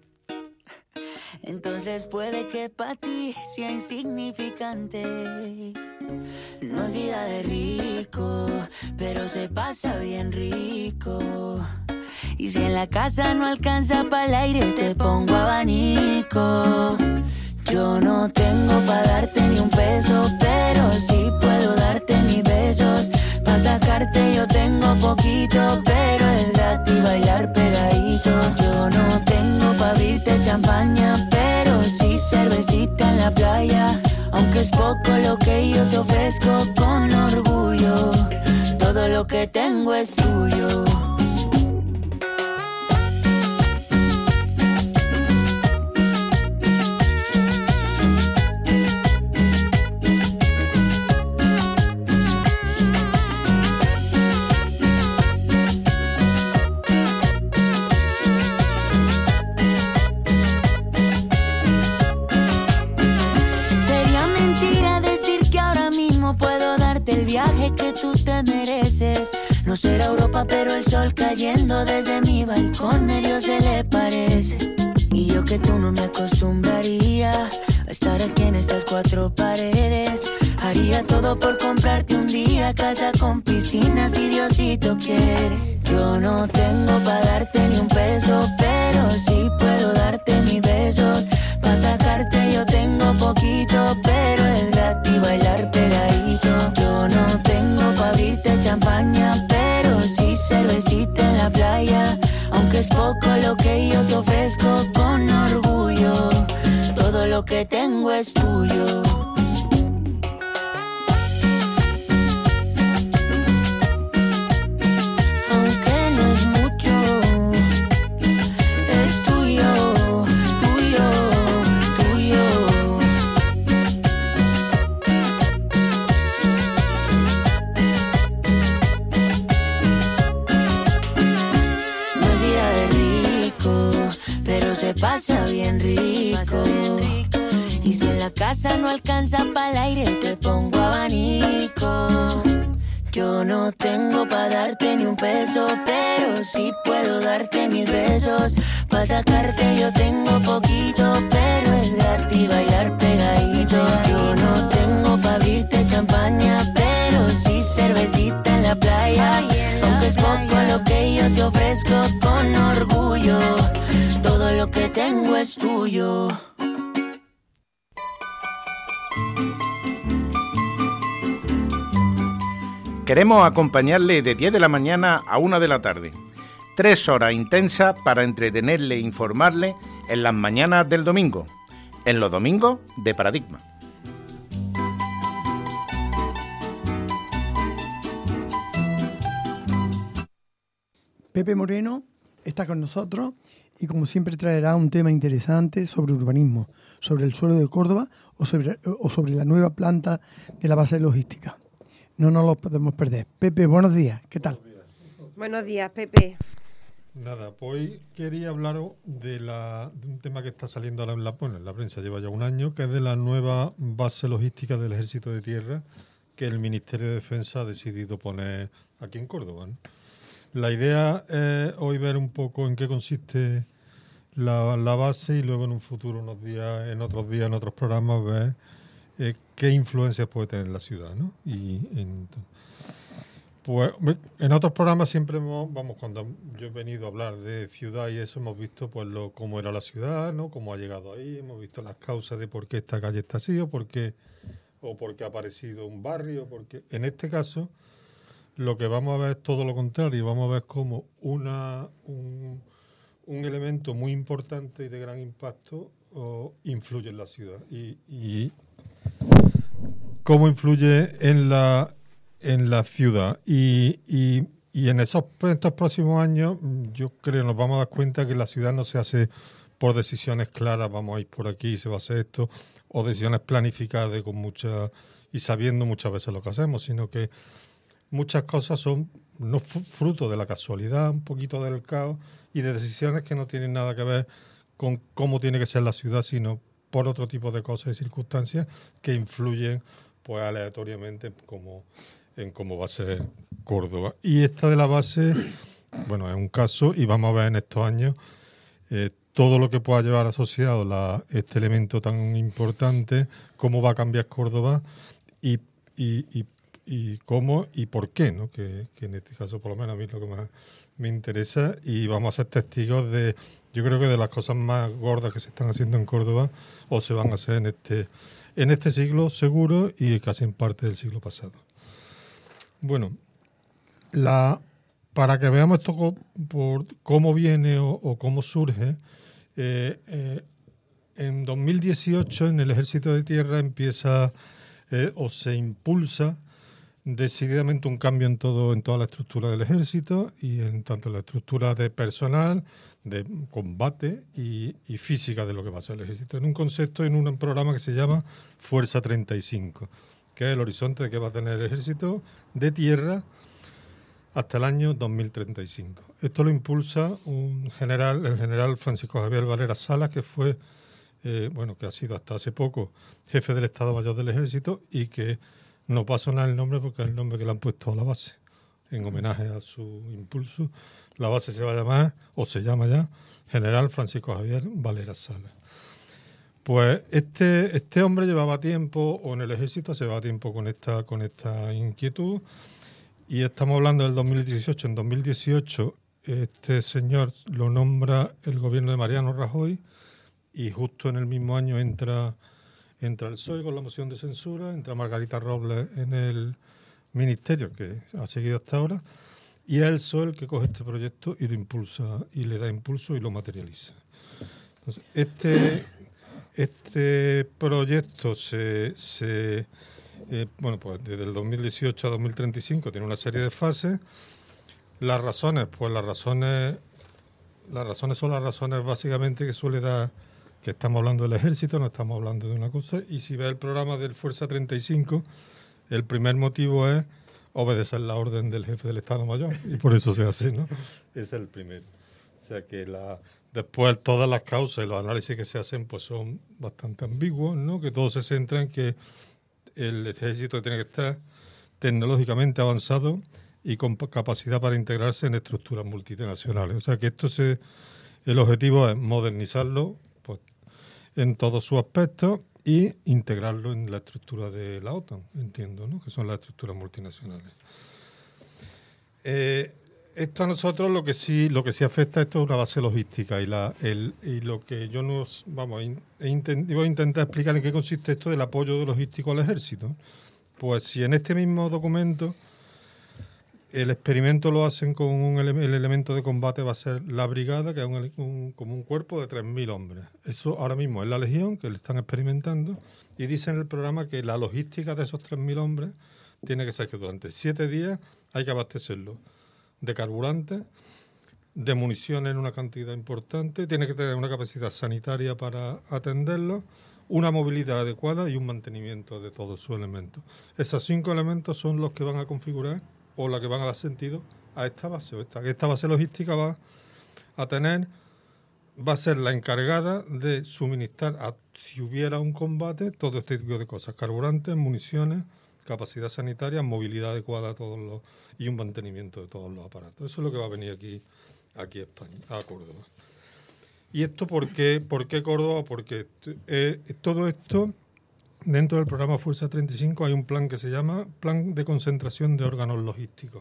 entonces puede que para ti sea insignificante. No es vida de rico, pero se pasa bien rico. Y si en la casa no alcanza para el aire, te pongo abanico. Yo no tengo para darte ni un peso, pero sí puedo darte mis besos. Pa' sacarte yo tengo poquito, pero es gratis bailar pegadito. Yo no tengo pa' abrirte champaña, pero sí cervecita en la playa. Aunque es poco lo que yo te ofrezco con orgullo, todo lo que tengo es tuyo. Sería mentira decir que ahora mismo puedo darte el viaje que tú te mereces. No será Europa, pero el sol cayendo desde mi balcón medio se le parece. Y yo que tú no me acostumbraría a estar aquí en estas cuatro paredes. Haría todo por comprarte un día casa con piscina si Diosito quiere. Yo no tengo para darte ni un peso, pero sí puedo darte mis besos. Pa' sacarte yo tengo poquito, pero es gratis bailar pegadito. Yo no tengo pa' abrirte champaña, pero sí cervecita en la playa. Aunque es poco lo que yo te ofrezco con orgullo, todo lo que tengo es tuyo. Aunque no es mucho, es tuyo, tuyo, tuyo. No es vida de rico, pero se pasa bien rico. Y si en la casa no alcanza para el aire, te pongo abanico. Yo no tengo pa' darte ni un peso, pero sí puedo darte mis besos. Pa' sacarte yo tengo poquito, pero es gratis bailar pegadito. Yo no tengo pa' abrirte champaña, pero sí cervecita en la playa. Aunque es poco lo que yo te ofrezco con orgullo, todo lo que tengo es tuyo. Queremos acompañarle de diez de la mañana a una de la tarde. Tres horas intensas para entretenerle e informarle en las mañanas del domingo. En los domingos de Paradigma. Pepe Moreno está con nosotros y como siempre traerá un tema interesante sobre urbanismo, sobre el suelo de Córdoba o sobre, o sobre la nueva planta de la base logística. No nos lo podemos perder. Pepe, buenos días. ¿Qué tal? Buenos días, Pepe. Nada, pues hoy quería hablaros de, la, de un tema que está saliendo ahora en la, bueno, en la prensa, lleva ya un año, que es de la nueva base logística del Ejército de Tierra que el Ministerio de Defensa ha decidido poner aquí en Córdoba, ¿no? La idea es hoy ver un poco en qué consiste la, la base y luego en un futuro, unos días, en otros días, en otros programas, ver eh, qué influencias puede tener en la ciudad, ¿no? Y en, Pues en otros programas siempre hemos, vamos, cuando yo he venido a hablar de ciudad y eso, hemos visto pues lo cómo era la ciudad, ¿no? Cómo ha llegado ahí, hemos visto las causas de por qué esta calle está así o por qué, o por qué ha aparecido un barrio, porque en este caso lo que vamos a ver es todo lo contrario, vamos a ver cómo una, un, un elemento muy importante y de gran impacto o, influye en la ciudad y, y cómo influye en la en la ciudad y, y, y en esos estos próximos años yo creo nos vamos a dar cuenta que la ciudad no se hace por decisiones claras, vamos a ir por aquí, se va a hacer esto, o decisiones planificadas con mucha y sabiendo muchas veces lo que hacemos, sino que muchas cosas son no fruto de la casualidad, un poquito del caos y de decisiones que no tienen nada que ver con cómo tiene que ser la ciudad, sino por otro tipo de cosas y circunstancias que influyen pues aleatoriamente como en cómo va a ser Córdoba. Y esta de la base, bueno, es un caso y vamos a ver en estos años eh, todo lo que pueda llevar asociado la, este elemento tan importante, cómo va a cambiar Córdoba y, y, y, y cómo y por qué, ¿no? Que, que en este caso por lo menos a mí es lo que más me interesa y vamos a ser testigos de, yo creo que de las cosas más gordas que se están haciendo en Córdoba o se van a hacer en este, en este siglo seguro y casi en parte del siglo pasado. Bueno, la, para que veamos esto co, por cómo viene o, o cómo surge, eh, eh, en dos mil dieciocho en el Ejército de Tierra empieza eh, o se impulsa decididamente un cambio en todo en toda la estructura del Ejército y en tanto la estructura de personal, de combate y, y física de lo que va a ser el Ejército, en un concepto, en un programa que se llama Fuerza treinta y cinco, que es el horizonte de que va a tener el Ejército de Tierra hasta el año dos mil treinta y cinco. Esto lo impulsa un general, el general Francisco Javier Valera Salas, que fue, eh, bueno, que ha sido hasta hace poco jefe del Estado Mayor del Ejército y que no va a sonar el nombre porque es el nombre que le han puesto a la base, en homenaje a su impulso. La base se va a llamar, o se llama ya, General Francisco Javier Valera Salas. Pues este, este hombre llevaba tiempo, o en el Ejército se llevaba tiempo con esta, con esta inquietud, y estamos hablando del dos mil dieciocho. En dos mil dieciocho este señor lo nombra el gobierno de Mariano Rajoy, y justo en el mismo año entra... Entra el P S O E con la moción de censura, entra Margarita Robles en el ministerio, que ha seguido hasta ahora, y es el P S O E el que coge este proyecto y lo impulsa, y le da impulso y lo materializa. Entonces, este, este proyecto se, se eh, bueno, pues desde el dos mil dieciocho a dos mil treinta y cinco tiene una serie de fases. Las razones, pues las razones, las razones son las razones básicamente que suele dar, que estamos hablando del Ejército, no estamos hablando de una cosa, y si ves el programa del Fuerza treinta y cinco, el primer motivo es obedecer la orden del jefe del Estado Mayor, y por eso se hace, ¿no? Ese es el primero. O sea que la, después todas las causas y los análisis que se hacen pues son bastante ambiguos, ¿no? Que todo se centra en que el Ejército tiene que estar tecnológicamente avanzado y con capacidad para integrarse en estructuras multinacionales. O sea que esto se, el objetivo es modernizarlo pues, en todos sus aspectos y integrarlo en la estructura de la OTAN, entiendo, ¿no? Que son las estructuras multinacionales. Eh, esto a nosotros lo que sí lo que sí afecta esto es una base logística y la el y lo que yo nos vamos he intent, voy a intentar explicar en qué consiste esto del apoyo logístico al ejército. Pues si en este mismo documento el experimento lo hacen con un ele el elemento de combate va a ser la brigada, que es un, un, como un cuerpo de tres mil hombres. Eso ahora mismo es la Legión, que le están experimentando, y dicen en el programa que la logística de esos tres mil hombres tiene que ser que durante siete días hay que abastecerlo de carburante, de municiones en una cantidad importante, tiene que tener una capacidad sanitaria para atenderlo, una movilidad adecuada y un mantenimiento de todos sus elementos. Esos cinco elementos son los que van a configurar o la que van a dar sentido a esta base. Esta, esta base logística va a tener, va a ser la encargada de suministrar, a, si hubiera un combate, todo este tipo de cosas: carburantes, municiones, capacidad sanitaria, movilidad adecuada a todos los, y un mantenimiento de todos los aparatos. Eso es lo que va a venir aquí, aquí a España, a Córdoba. ¿Y esto por qué, por qué Córdoba? Porque eh, todo esto, dentro del programa Fuerza treinta y cinco hay un plan que se llama Plan de Concentración de Órganos Logísticos.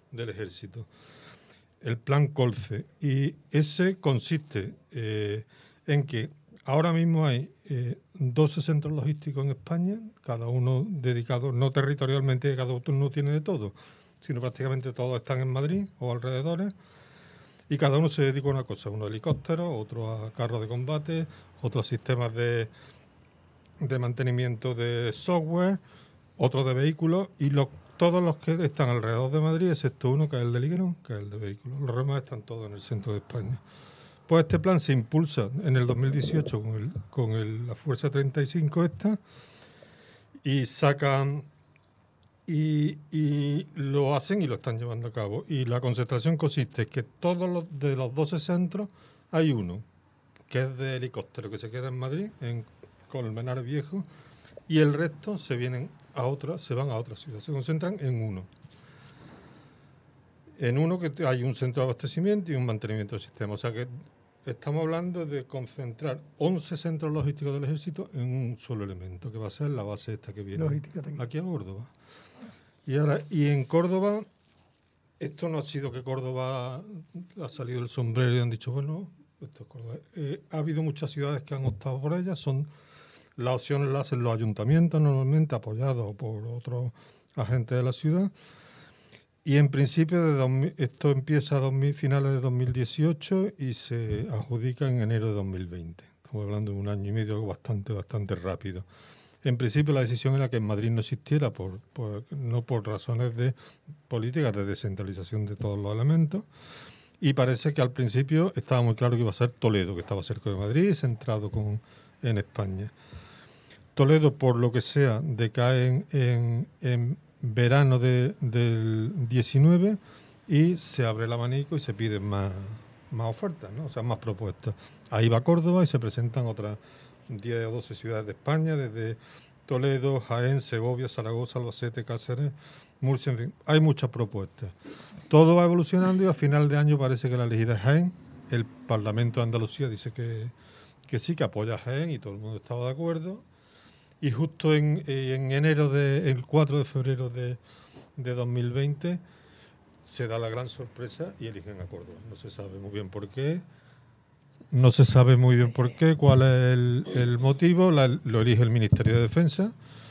del ejército, el plan Colce. Y ese consiste eh, en que ahora mismo hay eh, doce centros logísticos en España, cada uno dedicado, no territorialmente, cada uno tiene de todo, sino prácticamente todos están en Madrid o alrededores, y cada uno se dedica a una cosa, uno a helicópteros, otro a carros de combate, otros a sistemas de, de mantenimiento de software, otros de vehículos, y los, todos los que están alrededor de Madrid, excepto uno que es el de Liguerón, que es el de vehículos. Los demás están todos en el centro de España. Pues este plan se impulsa en el dos mil dieciocho con, el, con el, la Fuerza treinta y cinco esta, y sacan... Y, y lo hacen y lo están llevando a cabo. Y la concentración consiste en que todos los de los doce centros hay uno, que es de helicóptero, que se queda en Madrid, en Colmenar Viejo, y el resto se vienen a otra, se van a otra ciudad, se concentran en uno. En uno que hay un centro de abastecimiento y un mantenimiento del sistema. O sea que estamos hablando de concentrar once centros logísticos del ejército en un solo elemento, que va a ser la base esta que viene Logística aquí. aquí a Córdoba. Y ahora, y en Córdoba, esto no ha sido que Córdoba ha salido el sombrero y han dicho, bueno, esto es Córdoba. Eh, ha habido muchas ciudades que han optado por ellas, son las opciones las hacen los ayuntamientos normalmente, apoyados por otros agentes de la ciudad. Y en principio, de dos mil, esto empieza a dos mil, finales de dos mil dieciocho y se adjudica en enero de dos mil veinte. Estamos hablando de un año y medio, algo bastante, bastante rápido. En principio la decisión era que en Madrid no existiera, por, por, no por razones de políticas de descentralización de todos los elementos, y parece que al principio estaba muy claro que iba a ser Toledo, que estaba cerca de Madrid, centrado con, en España. Toledo, por lo que sea, decae en, en, en verano de, del diecinueve y se abre el abanico y se piden más, más ofertas, ¿no? O sea, más propuestas. Ahí va Córdoba y se presentan otras diez o doce ciudades de España, desde Toledo, Jaén, Segovia, Zaragoza, Albacete, Cáceres, Murcia, en fin, hay muchas propuestas. Todo va evolucionando y a final de año parece que la elegida es Jaén. El Parlamento de Andalucía dice que, que sí, que apoya a Jaén y todo el mundo estaba de acuerdo. Y justo en, en enero, de, el cuatro de febrero de, de dos mil veinte, se da la gran sorpresa y eligen a Córdoba. No se sabe muy bien por qué. No se sabe muy bien por qué, cuál es el, el motivo, la, lo elige el Ministerio de Defensa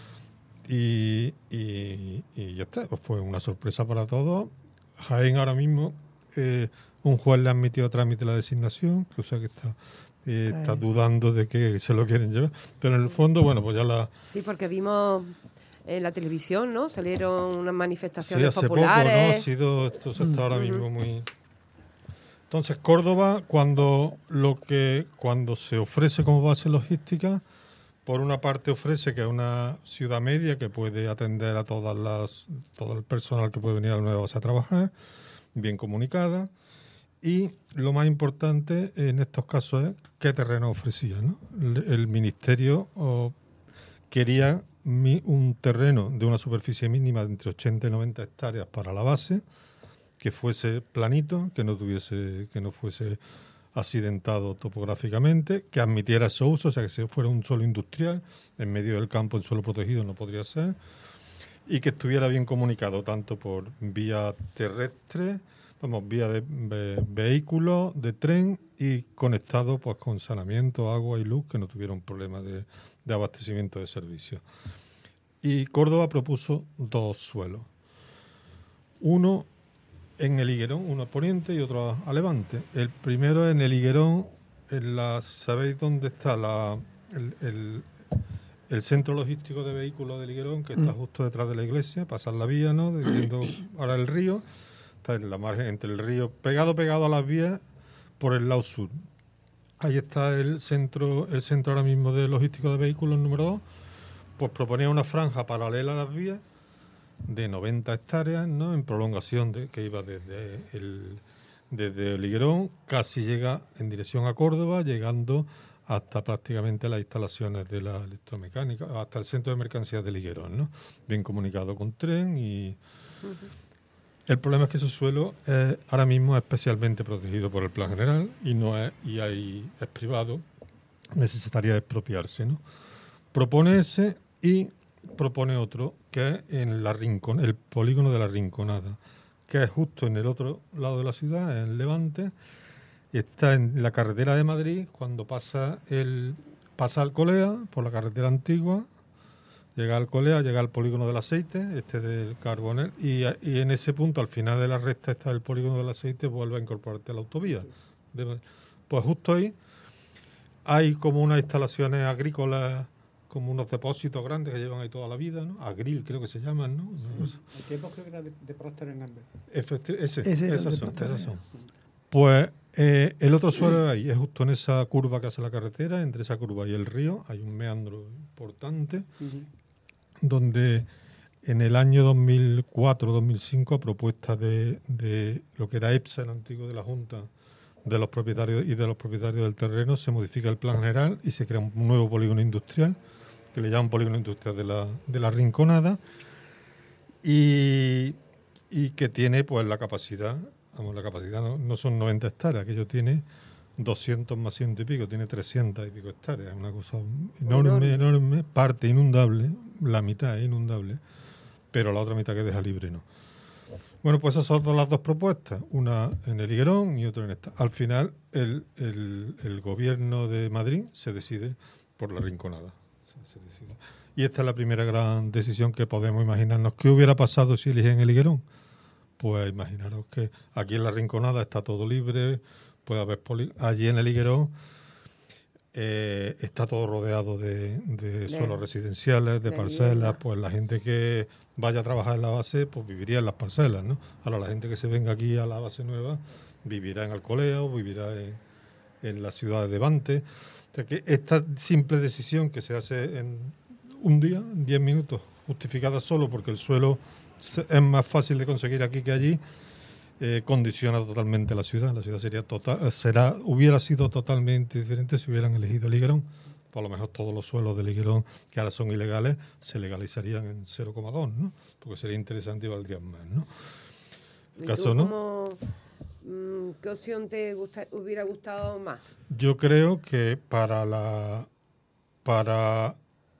y, y, y ya está. Pues fue una sorpresa para todos. Jaén ahora mismo, eh, un juez le ha admitido a trámite la designación, o sea que está, eh, está dudando de que se lo quieren llevar. Pero en el fondo, bueno, pues ya la... Sí, porque vimos en la televisión, ¿no? Salieron unas manifestaciones sí, hace populares. Poco, ¿no? Ha sido, esto se está ahora mismo muy... Entonces, Córdoba, cuando lo que cuando se ofrece como base logística, por una parte ofrece que es una ciudad media que puede atender a todas las todo el personal que puede venir a la nueva base a trabajar, bien comunicada, y lo más importante en estos casos es qué terreno ofrecía, ¿no? El, el ministerio oh, quería mi, un terreno de una superficie mínima de entre ochenta y noventa hectáreas para la base, que fuese planito, que no tuviese, que no fuese accidentado topográficamente, que admitiera esos usos, o sea, que si fuera un suelo industrial, en medio del campo, en suelo protegido, no podría ser, y que estuviera bien comunicado, tanto por vía terrestre, vamos, vía de, de vehículos, de tren, y conectado pues con saneamiento, agua y luz, que no tuviera un problema de, de abastecimiento de servicios. Y Córdoba propuso dos suelos. Uno en el Higuerón, uno a poniente y otro a levante. El primero en el Higuerón, en la, ¿sabéis dónde está la, el, el, el centro logístico de vehículos del Higuerón, que está justo detrás de la iglesia? Pasar la vía, ¿no? Viendo ahora el río, está en la margen entre el río, pegado, pegado a las vías por el lado sur. Ahí está el centro, el centro ahora mismo de logístico de vehículos número dos, pues proponía una franja paralela a las vías, de noventa hectáreas, ¿no? En prolongación de, que iba desde el desde el Higuerón, casi llega en dirección a Córdoba, llegando hasta prácticamente las instalaciones de la electromecánica, hasta el centro de mercancías del Higuerón, ¿no? Bien comunicado con tren y... Uh-huh. El problema es que ese suelo es, ahora mismo es especialmente protegido por el Plan General y no es, y ahí es privado, necesitaría expropiarse, ¿no? Propone ese y propone otro que es en la Rincon, el polígono de la Rinconada, que que es justo en el otro lado de la ciudad, en Levante. Está en la carretera de Madrid, cuando pasa el pasa Alcolea, por la carretera antigua, llega a Alcolea, llega al polígono del aceite, este del Carbonel, y, y en ese punto, al final de la recta está el polígono del aceite, vuelve a incorporarte a la autovía. De, pues justo ahí hay como unas instalaciones agrícolas, como unos depósitos grandes que llevan ahí toda la vida, ¿no? Agril creo que se llaman, ¿no? No sé. El tiempo creo que era de, de Procter and Gamble. Efecti- ese, Ese era esas de son, Procter. esas son. Pues eh, el otro suelo ahí es justo en esa curva que hace la carretera, entre esa curva y el río, hay un meandro importante, Ujú. donde en el año dos mil cuatro dos mil cinco, a propuesta de, de lo que era EPSA, el antiguo de la Junta, de los propietarios y de los propietarios del terreno, se modifica el plan general y se crea un nuevo polígono industrial, que le llaman polígono industrial de la, de la Rinconada, y, y que tiene pues la capacidad, vamos, la capacidad no, no son noventa hectáreas, aquello tiene doscientos más ciento y pico, tiene trescientas y pico hectáreas, es una cosa enorme, enorme, parte inundable, la mitad es inundable, pero la otra mitad que deja libre no. Bueno, pues esas son las dos propuestas, una en el Higuerón y otra en esta. Al final, el, el, el gobierno de Madrid se decide por la Rinconada. Se, se decide. Y esta es la primera gran decisión que podemos imaginarnos. ¿Qué hubiera pasado si eligen el Higuerón? Pues imaginaros que aquí en la Rinconada está todo libre, puede haber poli... allí en el Higuerón eh, está todo rodeado de, de De- suelos residenciales, de, de parcelas, vivienda. pues la gente que vaya a trabajar en la base, pues viviría en las parcelas, ¿no? Ahora la gente que se venga aquí a la base nueva vivirá en Alcolea o vivirá en, en la ciudad de Levante. O sea que esta simple decisión que se hace en un día, en diez minutos, justificada solo porque el suelo se- es más fácil de conseguir aquí que allí, eh, condiciona totalmente la ciudad. La ciudad sería total, será, hubiera sido totalmente diferente si hubieran elegido el Higuerón. Por lo menos todos los suelos del Higuerón que ahora son ilegales se legalizarían en cero coma dos, ¿no? Porque sería interesante y valdrían más, ¿no? ¿Y Caso, tú ¿no? cómo, mm, qué opción te gusta, hubiera gustado más? Yo creo que para la para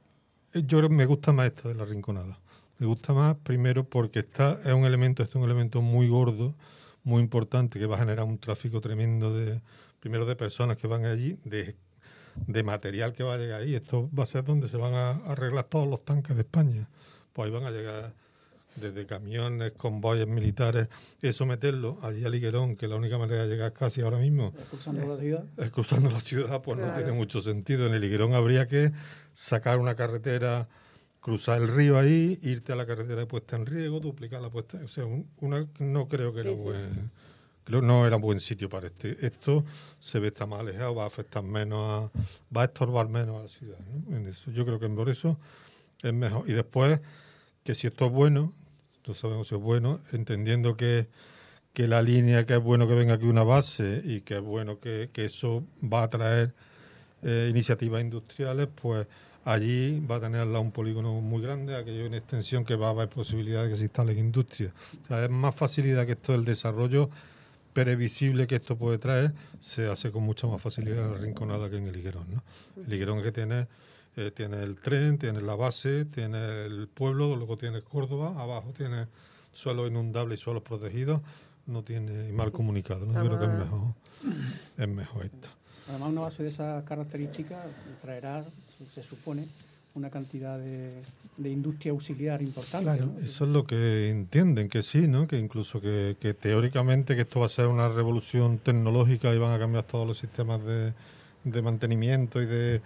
yo creo que me gusta más esta de la Rinconada. Me gusta más primero porque está es un elemento, este es un elemento muy gordo, muy importante, que va a generar un tráfico tremendo de primero de personas que van allí, de, de material que va a llegar ahí. Esto va a ser donde se van a arreglar todos los tanques de España. Pues ahí van a llegar desde camiones, convoyes militares, eso meterlo allí al Higuerón, que la única manera de llegar casi ahora mismo Cruzando la ciudad. es cruzando la ciudad, pues no Claro. tiene mucho sentido. En el Higuerón habría que sacar una carretera, cruzar el río ahí, irte a la carretera de puesta en riego, duplicar la puesta. O sea, un- una, no creo que Sí, era sí. buen, creo no era buen sitio para este. Esto se ve está más alejado, va a afectar menos, a, va a estorbar menos a la ciudad, ¿no? En eso, yo creo que por eso es mejor. Y después, que si esto es bueno, no sabemos si es bueno, entendiendo que que la línea, que es bueno que venga aquí una base y que es bueno que, que eso va a traer eh, iniciativas industriales, pues allí va a tener al lado un polígono muy grande, aquello en extensión que va a haber posibilidad de que se instalen industrias. O sea, es más facilidad que esto, el desarrollo previsible que esto puede traer, se hace con mucha más facilidad en la Rinconada que en el Higuerón, ¿no? El Higuerón que tiene, eh, tiene el tren, tiene la base, tiene el pueblo, luego tiene Córdoba, abajo tiene suelos inundables y suelos protegidos, no tiene y mal comunicado, ¿no? Yo creo que es mejor, es mejor esta. Además, una base de esas características traerá, se- se supone, una cantidad de, de industria auxiliar importante. ¿no? Eso es lo que entienden, que sí, ¿no? Que incluso que, que teóricamente que esto va a ser una revolución tecnológica y van a cambiar todos los sistemas de, de mantenimiento y de...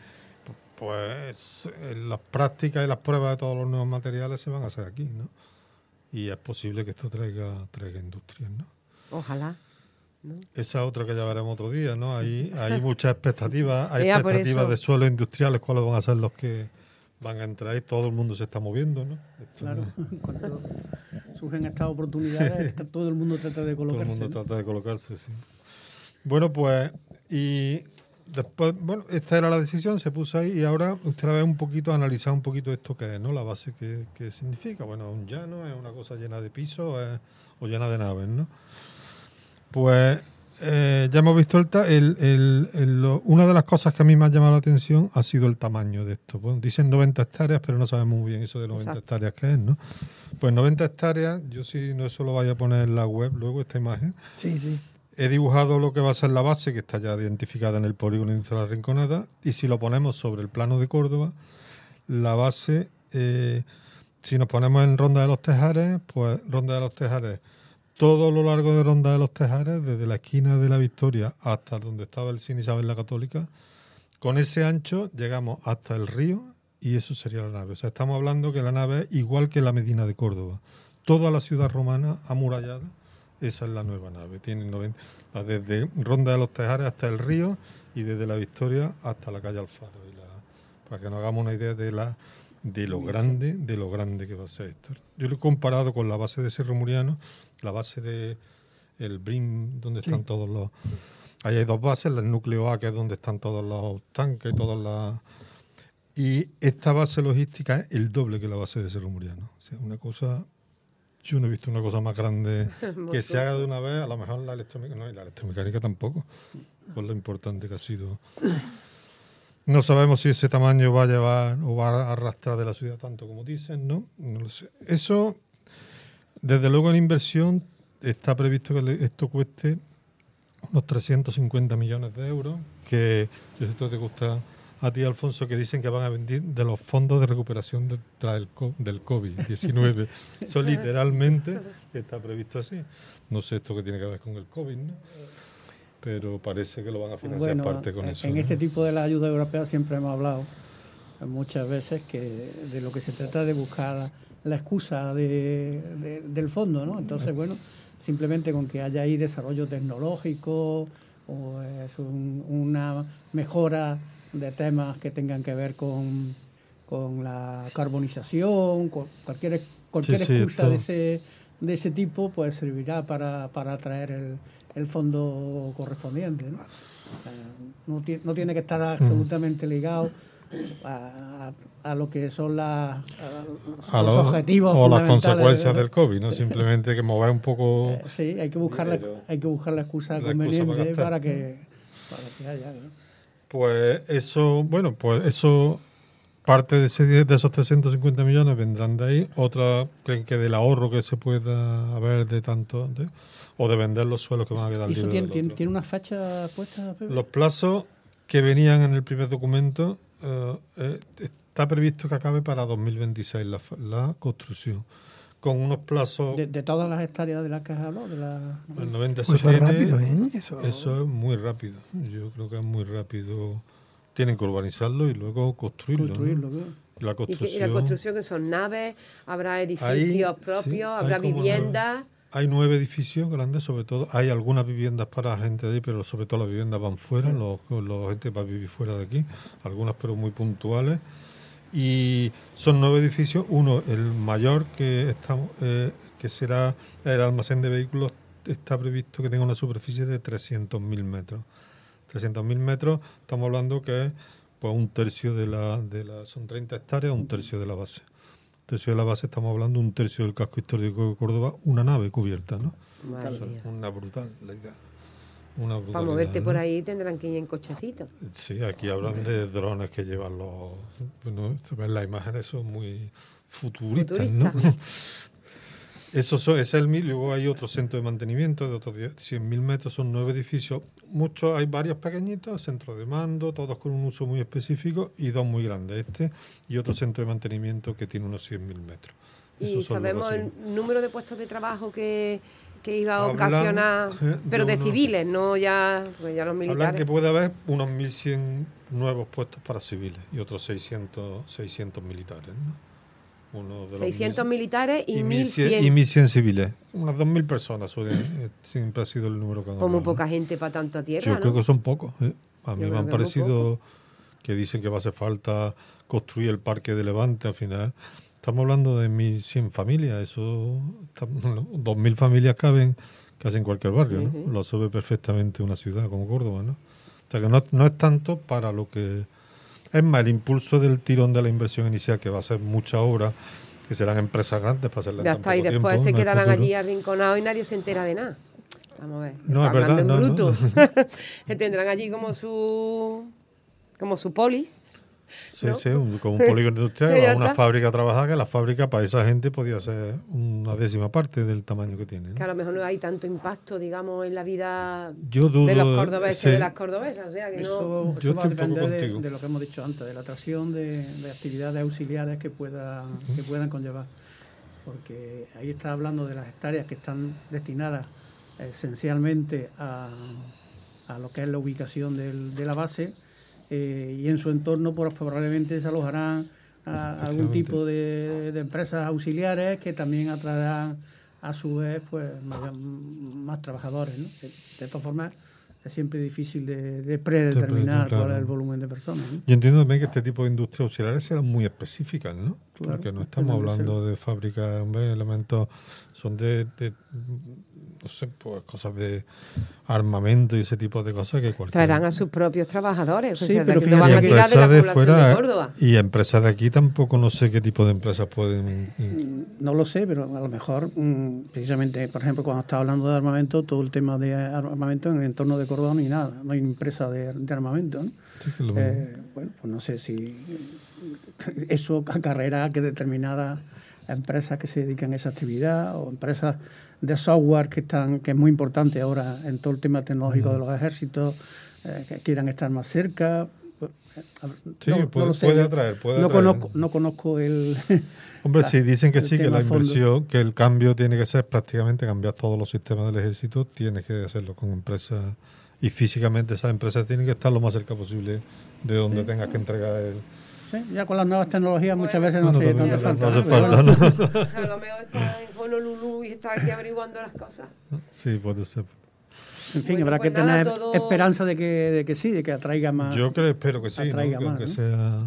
Pues en las prácticas y las pruebas de todos los nuevos materiales se van a hacer aquí, ¿no? Y es posible que esto traiga, traiga industrias, ¿no? Ojalá. ¿no? Esa otra que ya veremos otro día, ¿no? Hay, hay muchas expectativas, hay Ya, por expectativas eso. de suelos industriales, cuáles van a ser los que van a entrar ahí. Todo el mundo se está moviendo, ¿no? Esto Claro, no- cuando surgen estas oportunidades, está- todo el mundo trata de Todo el colocarse. mundo ¿no? trata de colocarse, sí. Bueno, pues, y después, bueno, esta era la decisión, se puso ahí y ahora usted la ve un poquito, analizar un poquito esto que es, ¿no? La base que, que significa. Bueno, es un llano, es una cosa llena de pisos es- o llena de naves, ¿no? Pues eh, ya hemos visto el, ta- el, el, el- lo- una de las cosas que a mí me ha llamado la atención ha sido el tamaño de esto. Pues dicen noventa hectáreas, pero no sabemos muy bien eso de noventa Exacto. hectáreas qué es, ¿no? Pues noventa hectáreas, yo sí, no eso lo vaya a poner en la web luego, esta imagen. Sí, sí. He dibujado lo que va a ser la base, que está ya identificada en el polígono de la Rinconada, y si lo ponemos sobre el plano de Córdoba, la base, eh, si nos ponemos en Ronda de los Tejares, pues Ronda de los Tejares, todo lo largo de Ronda de los Tejares, desde la esquina de la Victoria hasta donde estaba el cine Isabel la Católica, con ese ancho llegamos hasta el río y eso sería la nave. O sea, estamos hablando que la nave es igual que la Medina de Córdoba. Toda la ciudad romana amurallada, esa es la nueva nave. Tiene noventa, desde Ronda de los Tejares hasta el río y desde la Victoria hasta la calle Alfaro. Y la, para que nos hagamos una idea de la de lo grande, de lo grande que va a ser esto. Yo lo he comparado con la base de Cerro Muriano, la base de el B R I M, donde están Sí. todos los... Ahí hay dos bases, el núcleo A, que es donde están todos los tanques, todas las... Y esta base logística es el doble que la base de Cerro Muriano. O sea, una cosa... Yo no he visto una cosa más grande que se haga de una vez, a lo mejor la electromecánica, no, y la electromecánica tampoco, por lo importante que ha sido. No sabemos si ese tamaño va a llevar o va a arrastrar de la ciudad tanto como dicen, ¿no? No lo sé. Eso, desde luego en inversión, está previsto que le- esto cueste unos trescientos cincuenta millones de euros, que si esto te gusta a ti, Alfonso, que dicen que van a venir de los fondos de recuperación de- tras el co- del COVID diecinueve. Eso literalmente está previsto así. No sé esto que tiene que ver con el COVID, ¿no? Pero parece que lo van a financiar Bueno, parte con en, eso. en ¿no? este tipo de la ayuda europea siempre hemos hablado eh, muchas veces que de lo que se trata de buscar la excusa de, de- del fondo, ¿no? Entonces, bueno, simplemente con que haya ahí desarrollo tecnológico o es un- una mejora de temas que tengan que ver con, con la carbonización, con cualquier, cualquier Sí, sí, excusa esto- de ese de ese tipo, pues servirá para, para atraer el, el fondo correspondiente, ¿no? O sea, no, ti- no tiene que estar absolutamente ligado a, a- a lo que son la- a A los los- objetivos o las fundamentales. consecuencias del COVID, ¿no? Simplemente que mover un poco... Eh, sí, hay que buscar la, Pero- hay que buscar la excusa la excusa conveniente para gastar. para que para que haya, ¿no? Pues eso, bueno, pues eso, parte de, ese, de esos trescientos cincuenta millones vendrán de ahí, otra creen que del ahorro que se pueda haber de tanto, de- o de vender los suelos que van a quedar ¿Y eso libres tiene, del tiene, otro. tiene una fecha puesta, Pepe? Los plazos que venían en el primer documento, eh, eh, está previsto que acabe para dos mil veintiséis la, fa- la construcción, con unos plazos... de, de todas las hectáreas de las que has hablado, de la... El noventa Pues eso es rápido, ¿eh? Eso- Eso es muy rápido. Yo creo que es muy rápido. Tienen que urbanizarlo y luego construirlo. ¿no? Construirlo, claro. La Y, construcción. que, y la construcción que son naves, habrá edificios Ahí, propios, sí, habrá hay como viviendas. Hay nueve edificios grandes, sobre todo. Hay algunas viviendas para gente de ahí, pero sobre todo las viviendas van fuera. Los, los gente va a vivir fuera de aquí. Algunas, pero muy puntuales. Y son nueve edificios. Uno, el mayor, que estamos, eh, que será el almacén de vehículos, está previsto que tenga una superficie de trescientos mil metros. trescientos mil metros, estamos hablando que es pues, un tercio de la, de la... Son treinta hectáreas, un tercio de la base. Un tercio de la base, estamos hablando un tercio del casco histórico de Córdoba, una nave cubierta, ¿no? Madre O sea, mía. una brutal la idea. Una Para brutalidad, moverte ¿no? por ahí tendrán que ir en cochecito. Sí, aquí hablan de drones que llevan los... Bueno, se ven las imágenes, son muy futuristas, ¿no? Futuristas. Eso so- ese es el mil, luego hay otro centro de mantenimiento de otros cien mil metros, son nueve edificios. Muchos, hay varios pequeñitos, centros de mando, todos con un uso muy específico, y dos muy grandes, este y otro centro de mantenimiento que tiene unos cien mil metros. Y Esos son los sabemos el básicos. número de puestos de trabajo que, que iba a Hablan, ocasionar, eh, pero de de unos- civiles, no ya, pues ya los Hablan militares. que puede haber unos mil cien nuevos puestos para civiles y otros seiscientos, seiscientos militares, ¿no? Uno de los seiscientos mil- militares y, y mil mil cien cien. y mil cien civiles. Unas dos mil personas suelen, eh, siempre ha sido el número que han Pues muy hablado, ¿no? poca gente para tanta tierra, Yo ¿no? creo que son pocos. ¿eh? A mí Yo me creo han que es muy parecido que dicen que va a hacer falta construir el parque de Levante al final. Estamos hablando de mil cien familias, eso, estamos- dos mil familias caben casi en cualquier barrio, Sí, ¿no? sí. Lo absorbe perfectamente una ciudad como Córdoba, ¿no? O sea que no, no es tanto para lo que... Es más, el impulso del tirón de la inversión inicial, que va a ser mucha obra, que serán empresas grandes para hacerla en Ya tan está, y poco después tiempo, se en el quedarán futuro. allí arrinconados y nadie se entera de nada. Vamos a ver. No, es hablando verdad, en no, bruto. no. Que tendrán allí como su como su polis. Sí, ¿no? sí, un, como un polígono industrial, Que ya o una está. fábrica a trabajar, que la fábrica para esa gente podía ser una décima parte del tamaño que tiene, ¿no? Que a lo mejor no hay tanto impacto, digamos, en la vida Yo dudo de los de- cordobeses sí. de las cordobesas. O sea, que Eso, no... eso Yo va a estoy un poco depender de, contigo. de lo que hemos dicho antes, de la atracción de, de actividades auxiliares que, pueda, que puedan conllevar. Porque ahí está hablando de las hectáreas que están destinadas esencialmente a, a lo que es la ubicación del- de la base, eh, y en su entorno pues, probablemente se alojarán a algún tipo de, de empresas auxiliares que también atraerán a su vez pues más, más trabajadores, ¿no? De, de todas formas es siempre difícil de, de predeterminar claro. cuál es el volumen de personas, ¿no? Yo entiendo también que este tipo de industrias auxiliares serán muy específicas, ¿no? Claro, Porque no estamos deben de hablando de fábricas, hombre, elementos, son de, de, no sé, pues cosas de armamento y ese tipo de cosas que cualquier... Traerán a sus propios trabajadores. Sí, o sea, pero de que no van fíjate a que- tirar de la Empresas población de, fuera, Córdoba. Y empresas de aquí tampoco no sé qué tipo de empresas pueden... y- No lo sé, pero a lo mejor, mm, precisamente, por ejemplo, cuando estaba hablando de armamento, todo el tema de armamento en el entorno de Córdoba no hay nada, no hay empresa de, de armamento, ¿no? Sí, que lo Eh, bueno, pues no sé si eso acarreará que determinadas empresas que se dedican a esa actividad o empresas de software que están que es muy importante ahora en todo el tema tecnológico de los ejércitos, eh, que quieran estar más cerca. Pues, eh, Sí, no, puede- no lo sé. puede atraer, puede no atraer. conozco no conozco el Hombre, la- sí, dicen que el sí, que tema la a fondo. inversión, que el cambio tiene que ser prácticamente cambiar todos los sistemas del ejército, tienes que hacerlo con empresas, y físicamente esas empresas tienen que estar lo más cerca posible de donde Sí. tengas que entregar el... Sí, ya con las nuevas tecnologías muchas veces no, No, sé no, dónde no, falta. no hace Pero falta, bueno. ¿no? A lo mejor está en Honolulu y está aquí averiguando las cosas. Sí, puede ser. En fin, Bueno, habrá pues que nada, tener todo- esperanza de que, de que sí, de que atraiga más. Yo creo, espero que sí, ¿no? atraiga Que más, aunque ¿no? sea...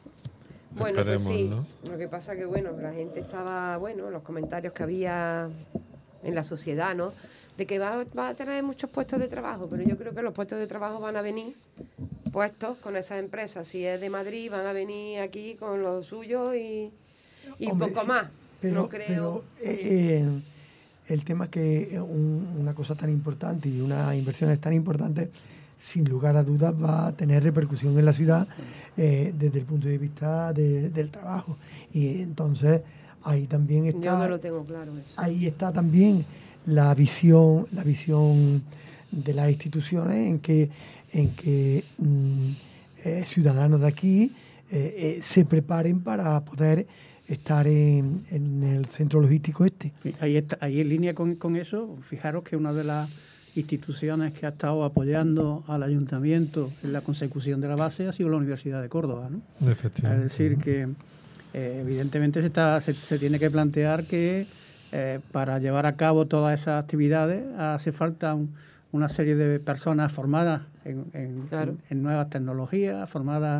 Bueno, Esperemos, pues sí. ¿no? Lo que pasa que, bueno, la gente estaba, bueno, los comentarios que había en la sociedad, ¿no? De que va, va a tener muchos puestos de trabajo, pero yo creo que los puestos de trabajo van a venir puestos con esas empresas. Si es de Madrid, van a venir aquí con lo suyo y, y Hombre, poco sí, más. Pero, no creo... pero, eh, eh, el tema es que un- una cosa tan importante y unas inversiones tan importantes, sin lugar a dudas, va a tener repercusión en la ciudad eh, desde el punto de vista de- del trabajo. Y entonces ahí también está... Yo no lo tengo claro eso. Ahí está también la visión, la visión de las instituciones en que, en que mm, eh, ciudadanos de aquí eh, eh, se preparen para poder estar en, en el centro logístico este. Sí, Ahí, está, ahí en línea con, con eso, fijaros que una de las instituciones que ha estado apoyando al ayuntamiento en la consecución de la base ha sido la Universidad de Córdoba, ¿no? Es Efectivamente. decir, que eh, evidentemente se, está, se, se tiene que plantear que eh, para llevar a cabo todas esas actividades hace falta un- una serie de personas formadas en, en- Claro. en- en nuevas tecnologías, formadas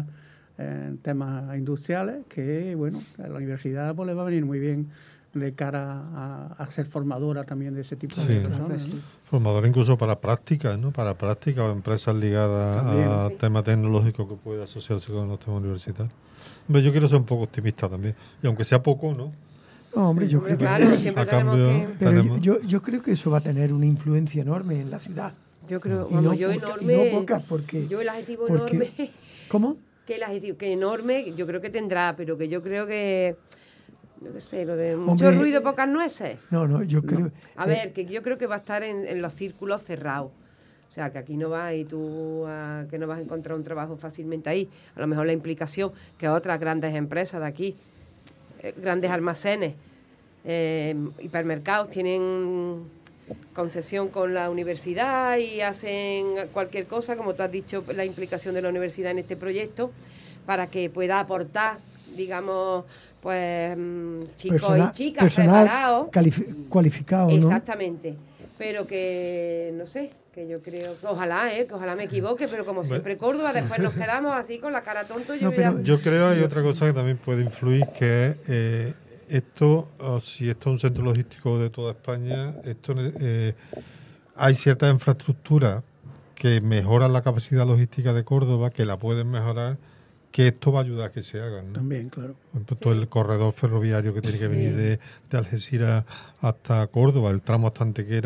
en temas industriales, que bueno, a la universidad pues, le va a venir muy bien de cara a, a ser formadora también de ese tipo Sí. de personas, ¿no? Formador incluso para prácticas, ¿no? Para prácticas o empresas ligadas También, a sí. temas tecnológicos que puede asociarse con los temas universitarios. Hombre, yo quiero ser un poco optimista también. Y aunque sea poco, ¿no? No, hombre, yo Hombre, creo claro, que... siempre a tenemos cambio, que... Pero tenemos- yo, yo creo que eso va a tener una influencia enorme en la ciudad. Yo creo, Y vamos, no yo poca- y enorme... no pocas, porque- Yo el adjetivo porque- enorme... ¿Cómo? Que el adjetivo que enorme, yo creo que tendrá, pero que yo creo que... Yo qué sé, lo de mucho Hombre, ruido, pocas nueces. No, no, yo creo... A eh, ver, que yo creo que va a estar en, en los círculos cerrados. O sea, que aquí no vas y tú ah, que no vas a encontrar un trabajo fácilmente ahí. A lo mejor la implicación que otras grandes empresas de aquí, eh, grandes almacenes, eh, hipermercados tienen concesión con la universidad y hacen cualquier cosa, como tú has dicho, la implicación de la universidad en este proyecto, para que pueda aportar, digamos, pues mm, chicos persona- y chicas personal preparados. califi- cualificado, ¿no? Exactamente. Pero que, no sé, que yo creo que ojalá, ¿eh? Que ojalá me equivoque, pero como siempre Córdoba, después nos quedamos así con la cara tonto. Yo No, voy a- pero- Yo creo hay otra cosa que también puede influir, que es eh, esto, o si esto es un centro logístico de toda España, esto eh, hay ciertas infraestructuras que mejoran la capacidad logística de Córdoba, que la pueden mejorar, que esto va a ayudar a que se hagan, ¿no? También, claro. Por ejemplo, todo el corredor ferroviario que tiene que Sí. venir de, de Algeciras hasta Córdoba, el tramo hasta Antequera,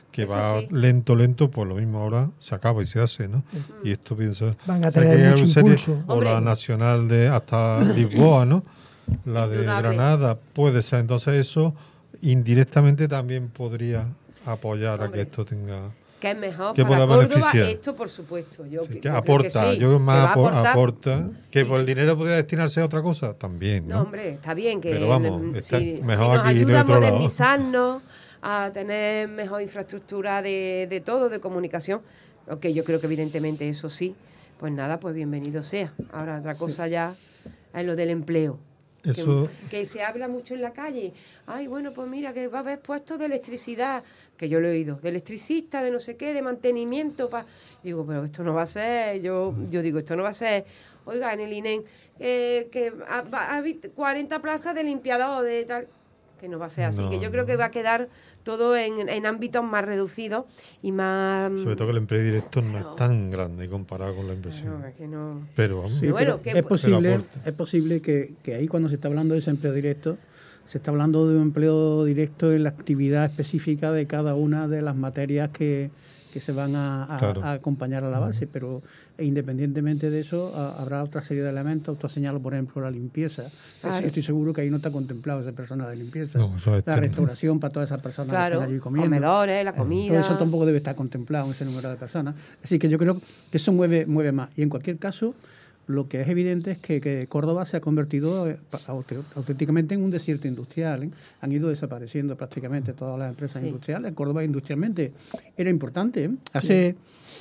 que Eso va sí. lento, lento, pues lo mismo ahora se acaba y se hace, ¿no? Mm. Y esto pienso... Van a o sea, tener que hay mucho serie- impulso. O Hombre. la nacional de hasta Lisboa, ¿no? La de Indudable. Granada puede ser. Entonces eso indirectamente también podría apoyar a Hombre. que esto tenga... Que es mejor que para pueda Córdoba, beneficiar. esto por supuesto. Yo, Sí, yo que creo aporta, sí, yo creo que más va a apo- aportar. aporta, que por el dinero podría destinarse a otra cosa, también, ¿no? No, hombre, está bien que Pero vamos, mm, está si, mejor si nos aquí ayuda a de otro lado. modernizarnos, a tener mejor infraestructura de, de todo, de comunicación, aunque yo creo que evidentemente eso sí, pues nada, pues bienvenido sea. Ahora otra cosa ya es lo del empleo. Que, Eso- que se habla mucho en la calle. Ay, bueno, pues mira, que va a haber puestos de electricidad, que yo lo he oído, de electricista, de no sé qué, de mantenimiento. Pa... Digo, pero esto no va a ser, yo yo digo, esto no va a ser, oiga, en el I N E M, eh, que ha, va- ha habido cuarenta plazas de limpiador, de tal, que no va a ser así, No, que yo creo no. que va a quedar todo en, en ámbitos más reducidos y más... Sobre todo que el empleo directo no es tan grande comparado con la inversión. No, es que no... Pero vamos, Sí, Pero bueno, pero que- es posible, pero aporta. es posible que, que ahí cuando se está hablando de ese empleo directo, se está hablando de un empleo directo en la actividad específica de cada una de las materias que, que se van a, a- Claro. a acompañar a la base, pero independientemente de eso a- habrá otra serie de elementos. Tú has señalado, por ejemplo, la limpieza. Claro. Eso yo estoy seguro que ahí no está contemplado esa persona de limpieza. No, eso es la técnico. restauración para todas esas personas Claro, que están allí comiendo. comedores, la Todo comida... eso tampoco debe estar contemplado en ese número de personas. Así que yo creo que eso mueve, mueve más. Y en cualquier caso, lo que es evidente es que, que Córdoba se ha convertido eh, pa- aut- auténticamente en un desierto industrial. ¿eh? Han ido desapareciendo prácticamente todas las empresas Sí. industriales. Córdoba industrialmente era importante. ¿eh? Hace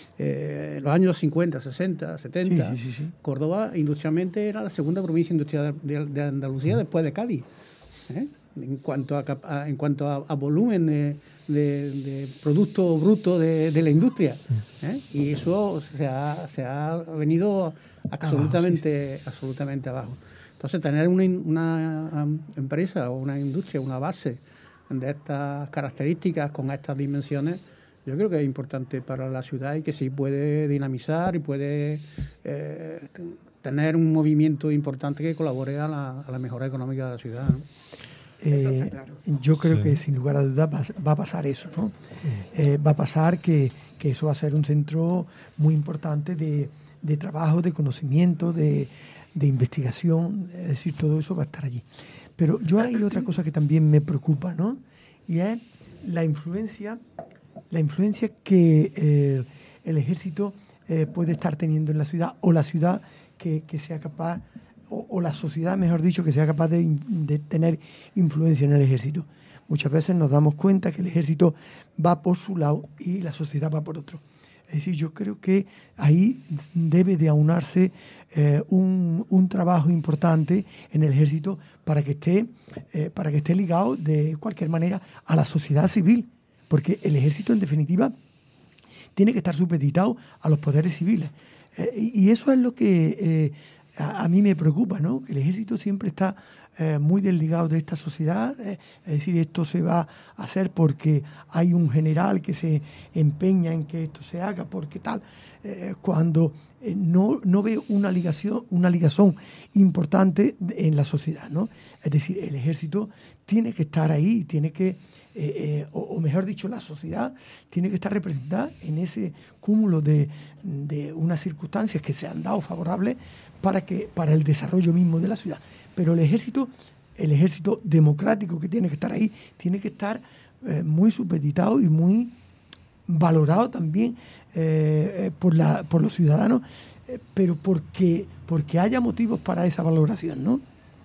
eh, los años cincuenta, sesenta, setenta, Sí, sí, sí, sí. Córdoba industrialmente era la segunda provincia industrial de, de Andalucía después de Cádiz. ¿eh? En cuanto a, cap- a- en cuanto a, a volumen de, de- de producto bruto de, de la industria. ¿eh? Y eso se ha, se ha venido absolutamente, absolutamente abajo. Entonces, tener una, in- una um, empresa o una industria, una base de estas características, con estas dimensiones, yo creo que es importante para la ciudad y que sí puede dinamizar y puede eh, t- tener un movimiento importante que colabore a la, a la mejora económica de la ciudad, ¿no? Eso está Eh, claro. yo creo Sí. que sin lugar a dudas va, va a pasar eso, ¿no? Eh, va a pasar que, que eso va a ser un centro muy importante de, de trabajo, de conocimiento, de, de investigación, es decir, todo eso va a estar allí. Pero yo hay otra cosa que también me preocupa, ¿no? Y es la influencia, la influencia que eh, el ejército eh, puede estar teniendo en la ciudad, o la ciudad que, que sea capaz, o, o la sociedad, mejor dicho, que sea capaz de, in- de tener influencia en el ejército. Muchas veces nos damos cuenta que el ejército va por su lado y la sociedad va por otro. Es decir, yo creo que ahí debe de aunarse eh, un, un trabajo importante en el ejército para que esté, eh, para que esté ligado de cualquier manera a la sociedad civil, porque el ejército, en definitiva, tiene que estar supeditado a los poderes civiles. Eh, y, y eso es lo que eh, a, a mí me preocupa, ¿no? Que el ejército siempre está eh, muy desligado de esta sociedad. eh, es decir, esto se va a hacer porque hay un general que se empeña en que esto se haga, porque tal, eh, cuando eh, no, no ve una ligación, una ligazón importante en la sociedad, ¿no? Es decir, el ejército tiene que estar ahí, tiene que Eh, eh, o, o mejor dicho, la sociedad tiene que estar representada en ese cúmulo de, de unas circunstancias que se han dado favorables para que para el desarrollo mismo de la ciudad. Pero el ejército, el ejército democrático que tiene que estar ahí, tiene que estar eh, muy supeditado y muy valorado también eh, eh, por, la, por los ciudadanos, eh, pero porque, porque haya motivos para esa valoración, ¿no?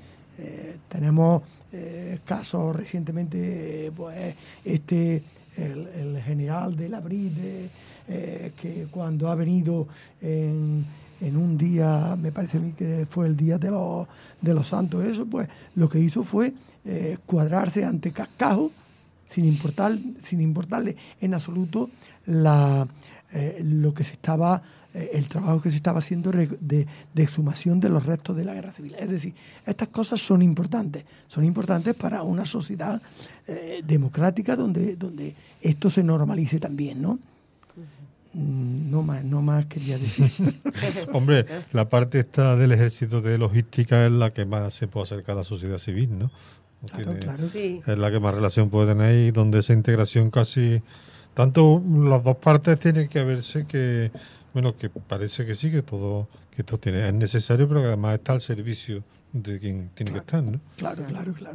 Eh, tenemos eh, casos recientemente, eh, pues este el, el general de la Bride, eh, que cuando ha venido en, en un día, me parece a mí que fue el día de los, de los santos, eso, pues lo que hizo fue eh, cuadrarse ante cascajo, sin importar, sin importarle en absoluto la, eh, lo que se estaba el trabajo que se estaba haciendo de, de exhumación de los restos de la guerra civil. Es decir, estas cosas son importantes, son importantes para una sociedad eh, democrática donde, donde esto se normalice también, ¿no? No más, no más quería decir. Hombre, la parte esta del ejército de logística es la que más se puede acercar a la sociedad civil, ¿no? Claro, Tiene- claro. Sí. Es la que más relación puede tener y donde esa integración casi tanto las dos partes tienen que verse que, bueno, que parece que sí, que todo, que esto tiene, es necesario, pero que además está al servicio de quien tiene claro, que estar, ¿no? Claro, claro, claro.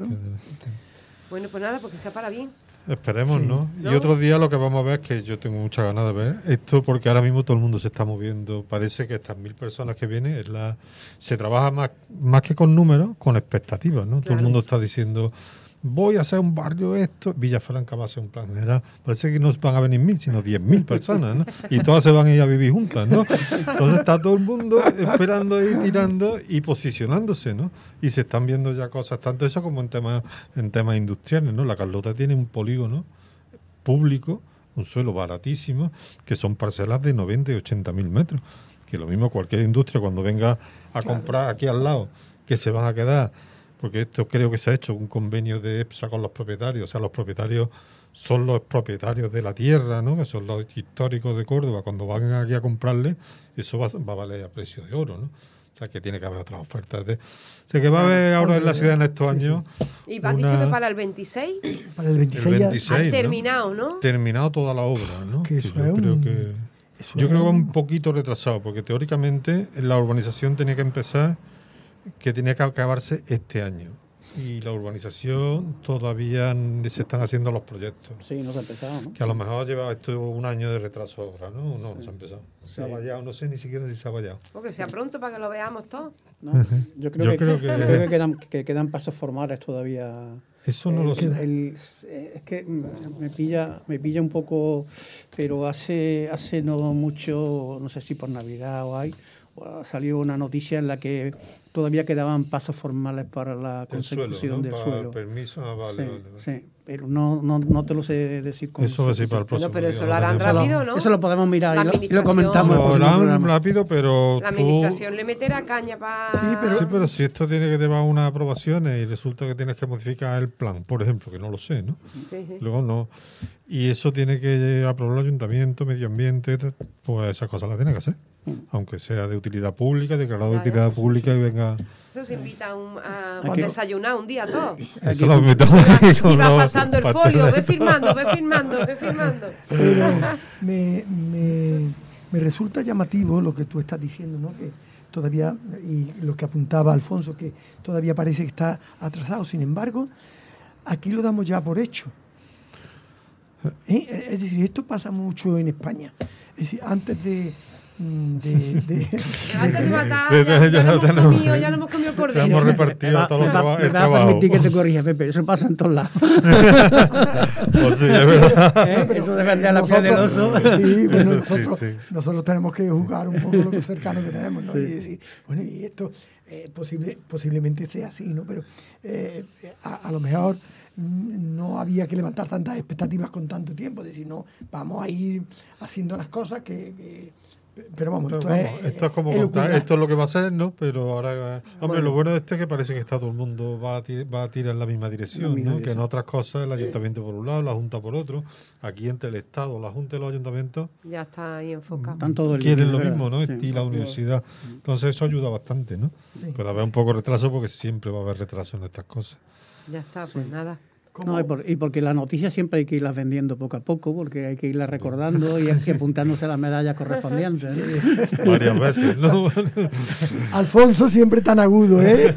Bueno, pues nada, porque sea para bien. Esperemos, Sí. ¿no? ¿No? Y otro día lo que vamos a ver, que yo tengo muchas ganas de ver, esto porque ahora mismo todo el mundo se está moviendo. Parece que estas mil personas que vienen, es la se trabaja más, más que con números, con expectativas, ¿no? Todo Claro. el mundo está diciendo, voy a hacer un barrio esto, Villafranca va a ser un plan general. Parece que no van a venir mil, sino diez mil personas, ¿no? Y todas se van a ir a vivir juntas, ¿no? Entonces está todo el mundo esperando y tirando y posicionándose, ¿no? Y se están viendo ya cosas, tanto eso como en temas en temas industriales, ¿no? La Carlota tiene un polígono público, un suelo baratísimo, que son parcelas de noventa y ochenta mil metros. Que lo mismo cualquier industria cuando venga a Claro. comprar aquí al lado, que se van a quedar, porque esto creo que se ha hecho un convenio de EPSA con los propietarios, o sea, los propietarios son los propietarios de la tierra, ¿no? Que son los históricos de Córdoba. Cuando van aquí a comprarle, eso va, va a valer a precio de oro, ¿no? O sea, que tiene que haber otras ofertas. De... O sea, que va a haber ahora en la ciudad en estos Sí, sí. años... Y me han una- dicho que para el veintiséis Para el veintiséis, el ya- veintiséis, han ¿no? terminado, ¿no? Terminado toda la obra, ¿no? Que eso yo es creo un- que eso yo es creo que va un- un poquito retrasado, porque teóricamente la urbanización tenía que empezar, que tenía que acabarse este año. Y la urbanización todavía ni se están haciendo los proyectos. Sí, no se ha empezado, ¿no? Que a lo mejor lleva esto un año de retraso ahora, ¿no? No, no se ha empezado. Se ha Sí. vallado, no sé ni siquiera si se ha vallado. Porque sea pronto para que lo veamos todos. ¿no? Ujú. Yo creo, Yo que, creo yo que- creo que quedan, que quedan pasos formales todavía. Eso no El- lo sé. el- es que me pilla, me pilla un poco, pero hace, hace no mucho, no sé si por Navidad o hay, salió una noticia en la que todavía quedaban pasos formales para la El suelo, consecución ¿no? del Para suelo. el permiso, ah, vale, sí, vale, vale. sí, pero no, no, no te lo sé decir con Eso va a ser para el próximo. Bueno, pero día, eso lo lo harán tenemos. rápido, ¿no? Eso lo podemos mirar La y lo, y lo administración- comentamos. en el Lo próximo harán programa. rápido, pero La tú- administración le meterá caña para... Sí, pero- Sí, pero si esto tiene que llevar unas aprobaciones y resulta que tienes que modificar el plan, por ejemplo, que no lo sé, ¿no? Sí, sí. Luego no. Y eso tiene que aprobar el ayuntamiento, medio ambiente, t- pues esas cosas las tiene que hacer. Aunque sea de utilidad pública, declarado de Ya, ya. utilidad pública y venga... Eso se invita a, un, a, Aquí- a desayunar un día todo. Eso lo metemos ahí con Y va los pasando el pasteles. folio, ve firmando, ve firmando, ve firmando. Pero me, me, me resulta llamativo lo que tú estás diciendo, ¿no? Que todavía, y lo que apuntaba Alfonso, que todavía parece que está atrasado. Sin embargo, aquí lo damos ya por hecho. ¿Eh? Es decir, esto pasa mucho en España. Es decir, antes de... mm, de, de- Antes de matar, de- ya, de- ya ya lo no hemos tenemos- comido, ya lo hemos comido el Se cordero. hemos Me repartido va, todo me el va- traba- me el va a trabajo. permitir que te corrija, Pepe. Eso pasa en todos lados. Pues sí, es verdad. ¿Eh? Eso depende de la piel del oso. Sí, bueno, Sí, nosotros, sí. nosotros tenemos que juzgar un poco lo cercano que tenemos, ¿no? Sí. Y decir, bueno, y esto eh, posible, posiblemente sea así, ¿no? Pero eh, a, a lo mejor mm, no había que levantar tantas expectativas con tanto tiempo, es decir, no, vamos a ir haciendo las cosas que... que- pero vamos, Pero esto, vamos, es, esto es como es contar, locura. esto es lo que va a ser, ¿no? Pero ahora, hombre, Bueno. lo bueno de esto es que parece que está todo el mundo va a, ti- va a tirar en la misma dirección, La misma ¿no? Que en dirección. otras cosas el ayuntamiento por un lado, la junta por otro, aquí entre el Estado, la junta y los ayuntamientos Ya está ahí enfocado. Están todos en quieren línea, lo ¿verdad? mismo, ¿no? Sí. Y la universidad. Entonces eso ayuda bastante, ¿no? Sí. Puede haber un poco de retraso porque siempre va a haber retraso en estas cosas. Ya está, pues nada. No, y, por- y porque las noticias siempre hay que irlas vendiendo poco a poco, porque hay que irlas recordando y hay que apuntándose las medallas correspondientes. ¿no? Varias veces, ¿no? Alfonso siempre tan agudo, ¿eh?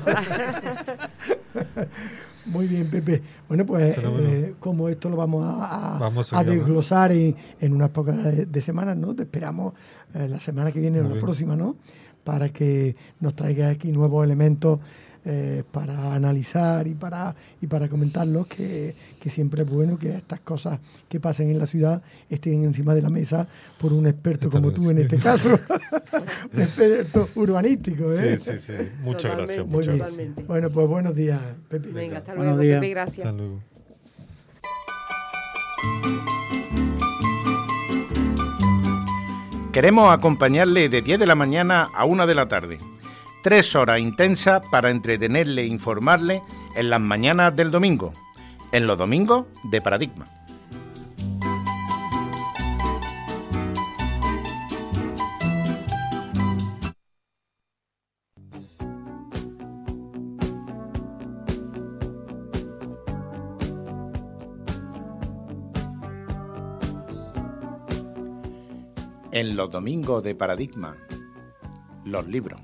Muy bien, Pepe. Bueno, pues Pero bueno. eh, como esto lo vamos a, a- Vamos a a seguir desglosar en, en unas pocas de, de semanas, ¿no? Te esperamos eh, la semana que viene o Muy la bien. próxima, ¿no? Para que nos traiga aquí nuevos elementos eh, para analizar y para y para comentarlos, que, que siempre es bueno que estas cosas que pasen en la ciudad estén encima de la mesa por un experto como tú en este caso, un experto urbanístico, ¿eh? Sí, sí, sí. Muchas Totalmente, gracias. Muy Muchas bien. gracias. Totalmente. Bueno, pues buenos días, Pepe. Venga, hasta Buenos luego, días. Pepe, gracias. Hasta luego. Queremos acompañarle de diez de la mañana a una de la tarde. Tres horas intensas para entretenerle e informarle en las mañanas del domingo. En los domingos de Paradigma. En los domingos de Paradigma, los libros.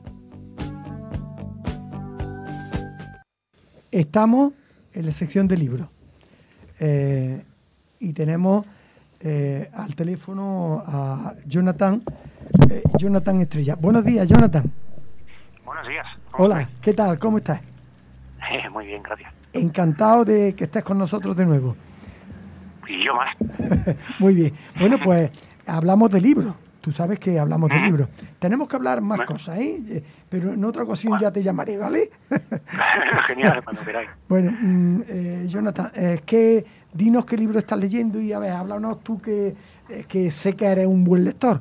Estamos en la sección de libros eh, y tenemos eh, al teléfono a Jonathan, eh, Jonathan Estrella. Buenos días, Jonathan. Buenos días. Hola, ¿qué tal? ¿Cómo estás? Eh, muy bien, gracias. Encantado de que estés con nosotros de nuevo. Y yo más. Muy bien. Bueno, pues hablamos de libros. Tú sabes que hablamos de libros. Tenemos que hablar más cosas, ¿eh? Eh, Pero en otra ocasión bueno. ya te llamaré, ¿vale? Genial, cuando queráis. Bueno, mm, eh, Jonathan, eh, ¿qué, dinos qué libro estás leyendo y a ver, háblanos tú que, eh, que sé que eres un buen lector.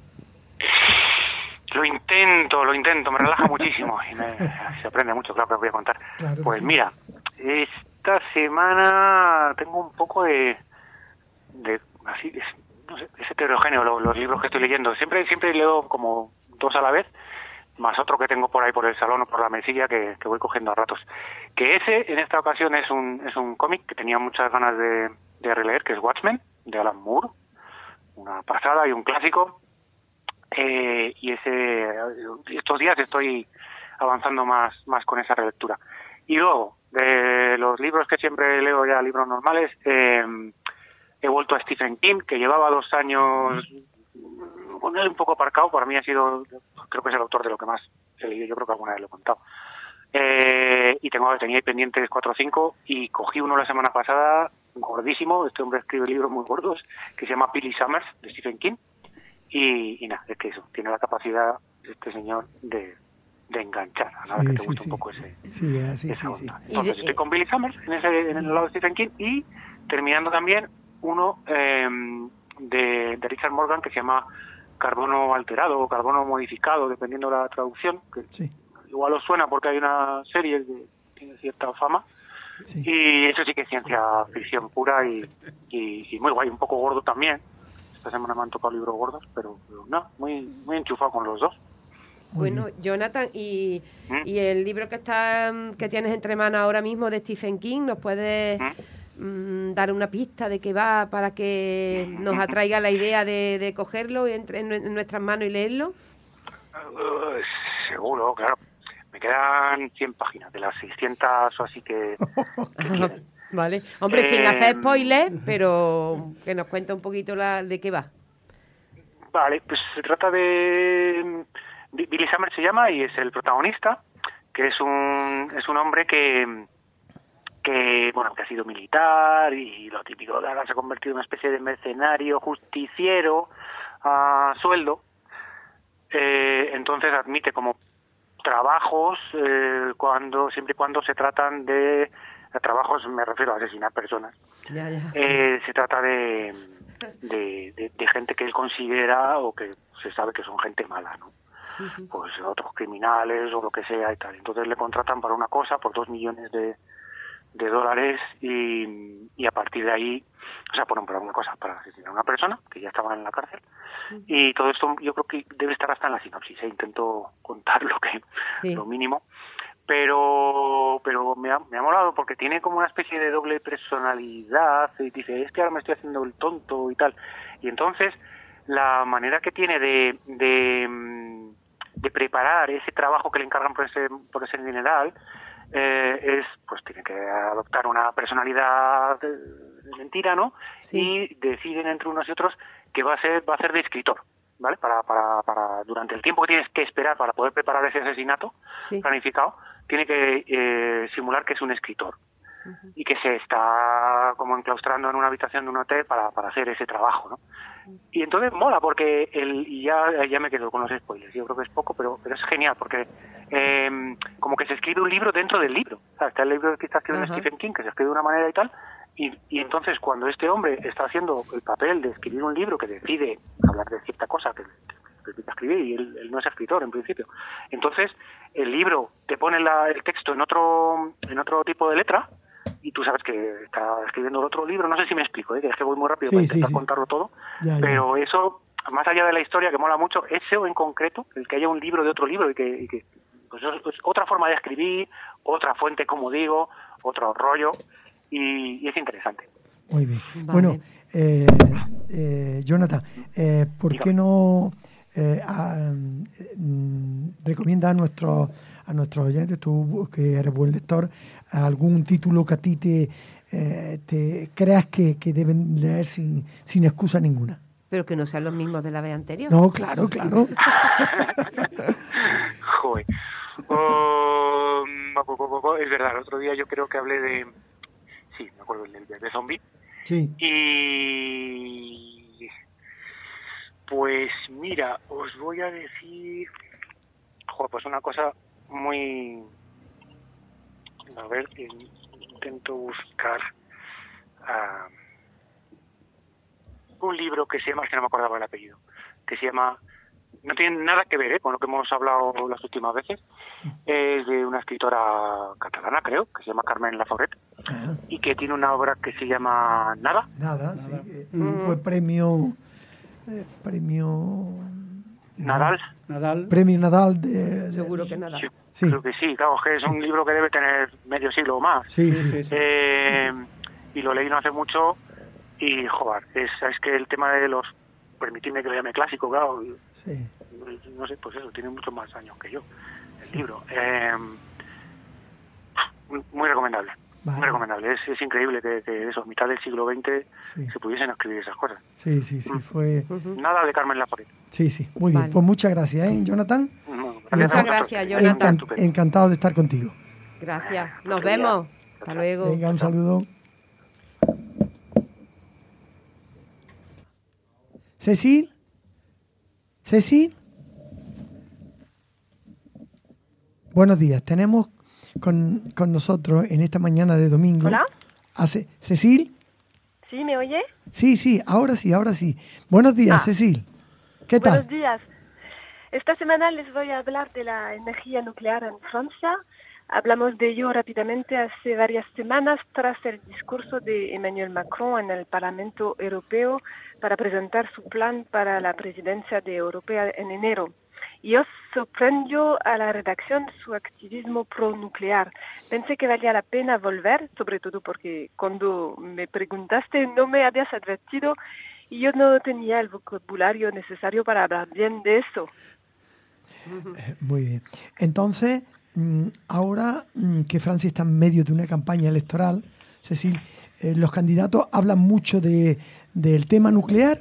Lo intento, lo intento, me relaja muchísimo y me, se aprende mucho, claro que os voy a contar. Claro pues sí. Mira, esta semana tengo un poco de, de así, es, no sé, es heterogéneo los, los libros que estoy leyendo. Siempre siempre leo como dos a la vez, más otro que tengo por ahí por el salón o por la mesilla que, que voy cogiendo a ratos. Que ese, en esta ocasión, es un es un cómic que tenía muchas ganas de, de releer, que es Watchmen, de Alan Moore, una pasada y un clásico. Eh, y ese estos días estoy avanzando más más con esa relectura. Y luego, de los libros que siempre leo ya, libros normales, eh, he vuelto a Stephen King, que llevaba dos años con él un poco aparcado. Para mí ha sido, creo que es el autor de lo que más he leído, yo creo que alguna vez lo he contado. Eh, y tengo tenía ahí pendientes cuatro o cinco, y cogí uno la semana pasada, gordísimo. Este hombre escribe libros muy gordos, que se llama Billy Summers, de Stephen King. Y, y nada, es que eso, tiene la capacidad este señor de, de enganchar, a nada sí, que te sí, guste sí. un poco ese, sí, así, esa sí, onda. Sí. Entonces de, estoy con Billy Summers en, ese, en el lado de Stephen King, y terminando también uno eh, de, de Richard Morgan, que se llama Carbono Alterado o Carbono Modificado, dependiendo de la traducción, que sí. igual os suena porque hay una serie que tiene cierta fama. Sí. Y eso sí que es ciencia ficción pura y, y, y muy guay, un poco gordo también. Esta semana me han tocado libros gordos, pero, pero no, muy muy enchufado con los dos. Bueno, Jonathan, y, ¿Mm? y el libro que está que tienes entre manos ahora mismo de Stephen King, ¿nos puedes ¿Mm? Mm, dar una pista de qué va para que nos atraiga la idea de, de cogerlo entre, en, en nuestras manos y leerlo? Uh, seguro, claro. Me quedan cien páginas de las seiscientas o así que... que Vale, hombre, eh, sin hacer spoilers, pero que nos cuente un poquito la, de qué va. Vale, pues se trata de... Billy Summers se llama y es el protagonista, que es un es un hombre que, que bueno, que ha sido militar y lo típico, ahora se ha convertido en una especie de mercenario, justiciero, a sueldo. Eh, entonces admite como trabajos, eh, cuando siempre y cuando se tratan de... A trabajos me refiero a asesinar personas. Ya, ya. Eh, se trata de, de, de, de gente que él considera o que se sabe que son gente mala, ¿no? Uh-huh. Pues otros criminales o lo que sea y tal. Entonces le contratan para una cosa por dos millones de, de dólares y, y a partir de ahí, o sea, ponen para una cosa para asesinar a una persona que ya estaba en la cárcel. Uh-huh. Y todo esto yo creo que debe estar hasta en la sinopsis. ¿eh? Intento contar lo que sí. lo mínimo. Pero pero me ha, me ha molado porque tiene como una especie de doble personalidad y dice, es que ahora me estoy haciendo el tonto y tal. Y entonces la manera que tiene de, de, de preparar ese trabajo que le encargan por ese, por ese general eh, es, pues tiene que adoptar una personalidad de, de mentira, ¿no? Sí. Y deciden entre unos y otros que va a ser, va a ser de escritor. ¿Vale? Para, para, para durante el tiempo que tienes que esperar para poder preparar ese asesinato sí. planificado, tiene que eh, simular que es un escritor uh-huh. y que se está como enclaustrando en una habitación de un hotel para, para hacer ese trabajo, ¿no? Uh-huh. Y entonces mola porque el, y ya, ya me quedo con los spoilers, yo creo que es poco, pero, pero es genial porque eh, como que se escribe un libro dentro del libro. O sea, está el libro que está escribiendo uh-huh. Stephen King, que se escribe de una manera y tal. Y, y entonces cuando este hombre está haciendo el papel de escribir un libro que decide hablar de cierta cosa que, que, que escribir y él, él no es escritor en principio, entonces el libro te pone la, el texto en otro en otro tipo de letra y tú sabes que está escribiendo el otro libro. No sé si me explico, ¿eh? Que es que voy muy rápido sí, para intentar sí, sí. contarlo todo, ya, ya. Pero eso, más allá de la historia que mola mucho, eso en concreto, el que haya un libro de otro libro y que, y que pues es, es otra forma de escribir, otra fuente, como digo, otro rollo. Y, y es interesante. Muy bien. Vale. Bueno, eh, eh, Jonathan, eh, ¿por qué no eh, a, mm, recomienda a nuestros a nuestros oyentes, tú que eres buen lector, algún título que a ti te, eh, te creas que, que deben leer sin, sin excusa ninguna? Pero que no sean los mismos de la vez anterior. No, claro, claro. Joder. Oh, es verdad, el otro día yo creo que hablé de... Sí, me acuerdo del de zombie. Sí. Y... Pues mira, os voy a decir... Joder, pues una cosa muy... A ver, intento buscar... Uh, un libro que se llama, es que no me acordaba el apellido, que se llama... No tiene nada que ver ¿eh? con lo que hemos hablado las últimas veces. Es de una escritora catalana, creo, que se llama Carmen Laforet, uh-huh. y que tiene una obra que se llama Nada. Nada, Nada. Sí. Mm. Fue premio... Eh, premio... Nadal. Nadal. Premio Nadal de... Seguro que Nadal. Sí, sí. Creo que sí, claro, es que es sí. un libro que debe tener medio siglo o más. Sí, sí, sí. sí. Eh, y lo leí no hace mucho y, joder, es, es que el tema de los... Permitidme que lo llame clásico, claro. Sí. No sé, pues eso, tiene muchos más años que yo, el sí. libro. Eh, muy recomendable, vale. muy recomendable. Es, es increíble que, que eso, mitad del siglo veinte, sí. se pudiesen escribir esas cosas. Sí, sí, sí, fue... Nada de Carmen Laforet. Sí, sí, muy bien. Vale. Pues muchas gracias, ¿eh, Jonathan? No, gracias muchas gracias, Jonathan. Encan- encantado de estar contigo. Gracias. Nos vemos. Hasta luego. Venga, un saludo. Cecil, Cecil, buenos días. Tenemos con, con nosotros en esta mañana de domingo. Hola. Hace, Cecil. ¿Sí, me oye? Sí, sí, ahora sí, ahora sí. Buenos días, ah. Cecil. ¿Qué tal? Buenos días. Esta semana les voy a hablar de la energía nuclear en Francia. Hablamos de ello rápidamente hace varias semanas tras el discurso de Emmanuel Macron en el Parlamento Europeo para presentar su plan para la presidencia de Europea en enero. Y os sorprendió a la redacción su activismo pro-nuclear. Pensé que valía la pena volver, sobre todo porque cuando me preguntaste no me habías advertido y yo no tenía el vocabulario necesario para hablar bien de eso. Muy bien. Entonces... Ahora que Francia está en medio de una campaña electoral, Cecil, eh, los candidatos hablan mucho de, del tema nuclear.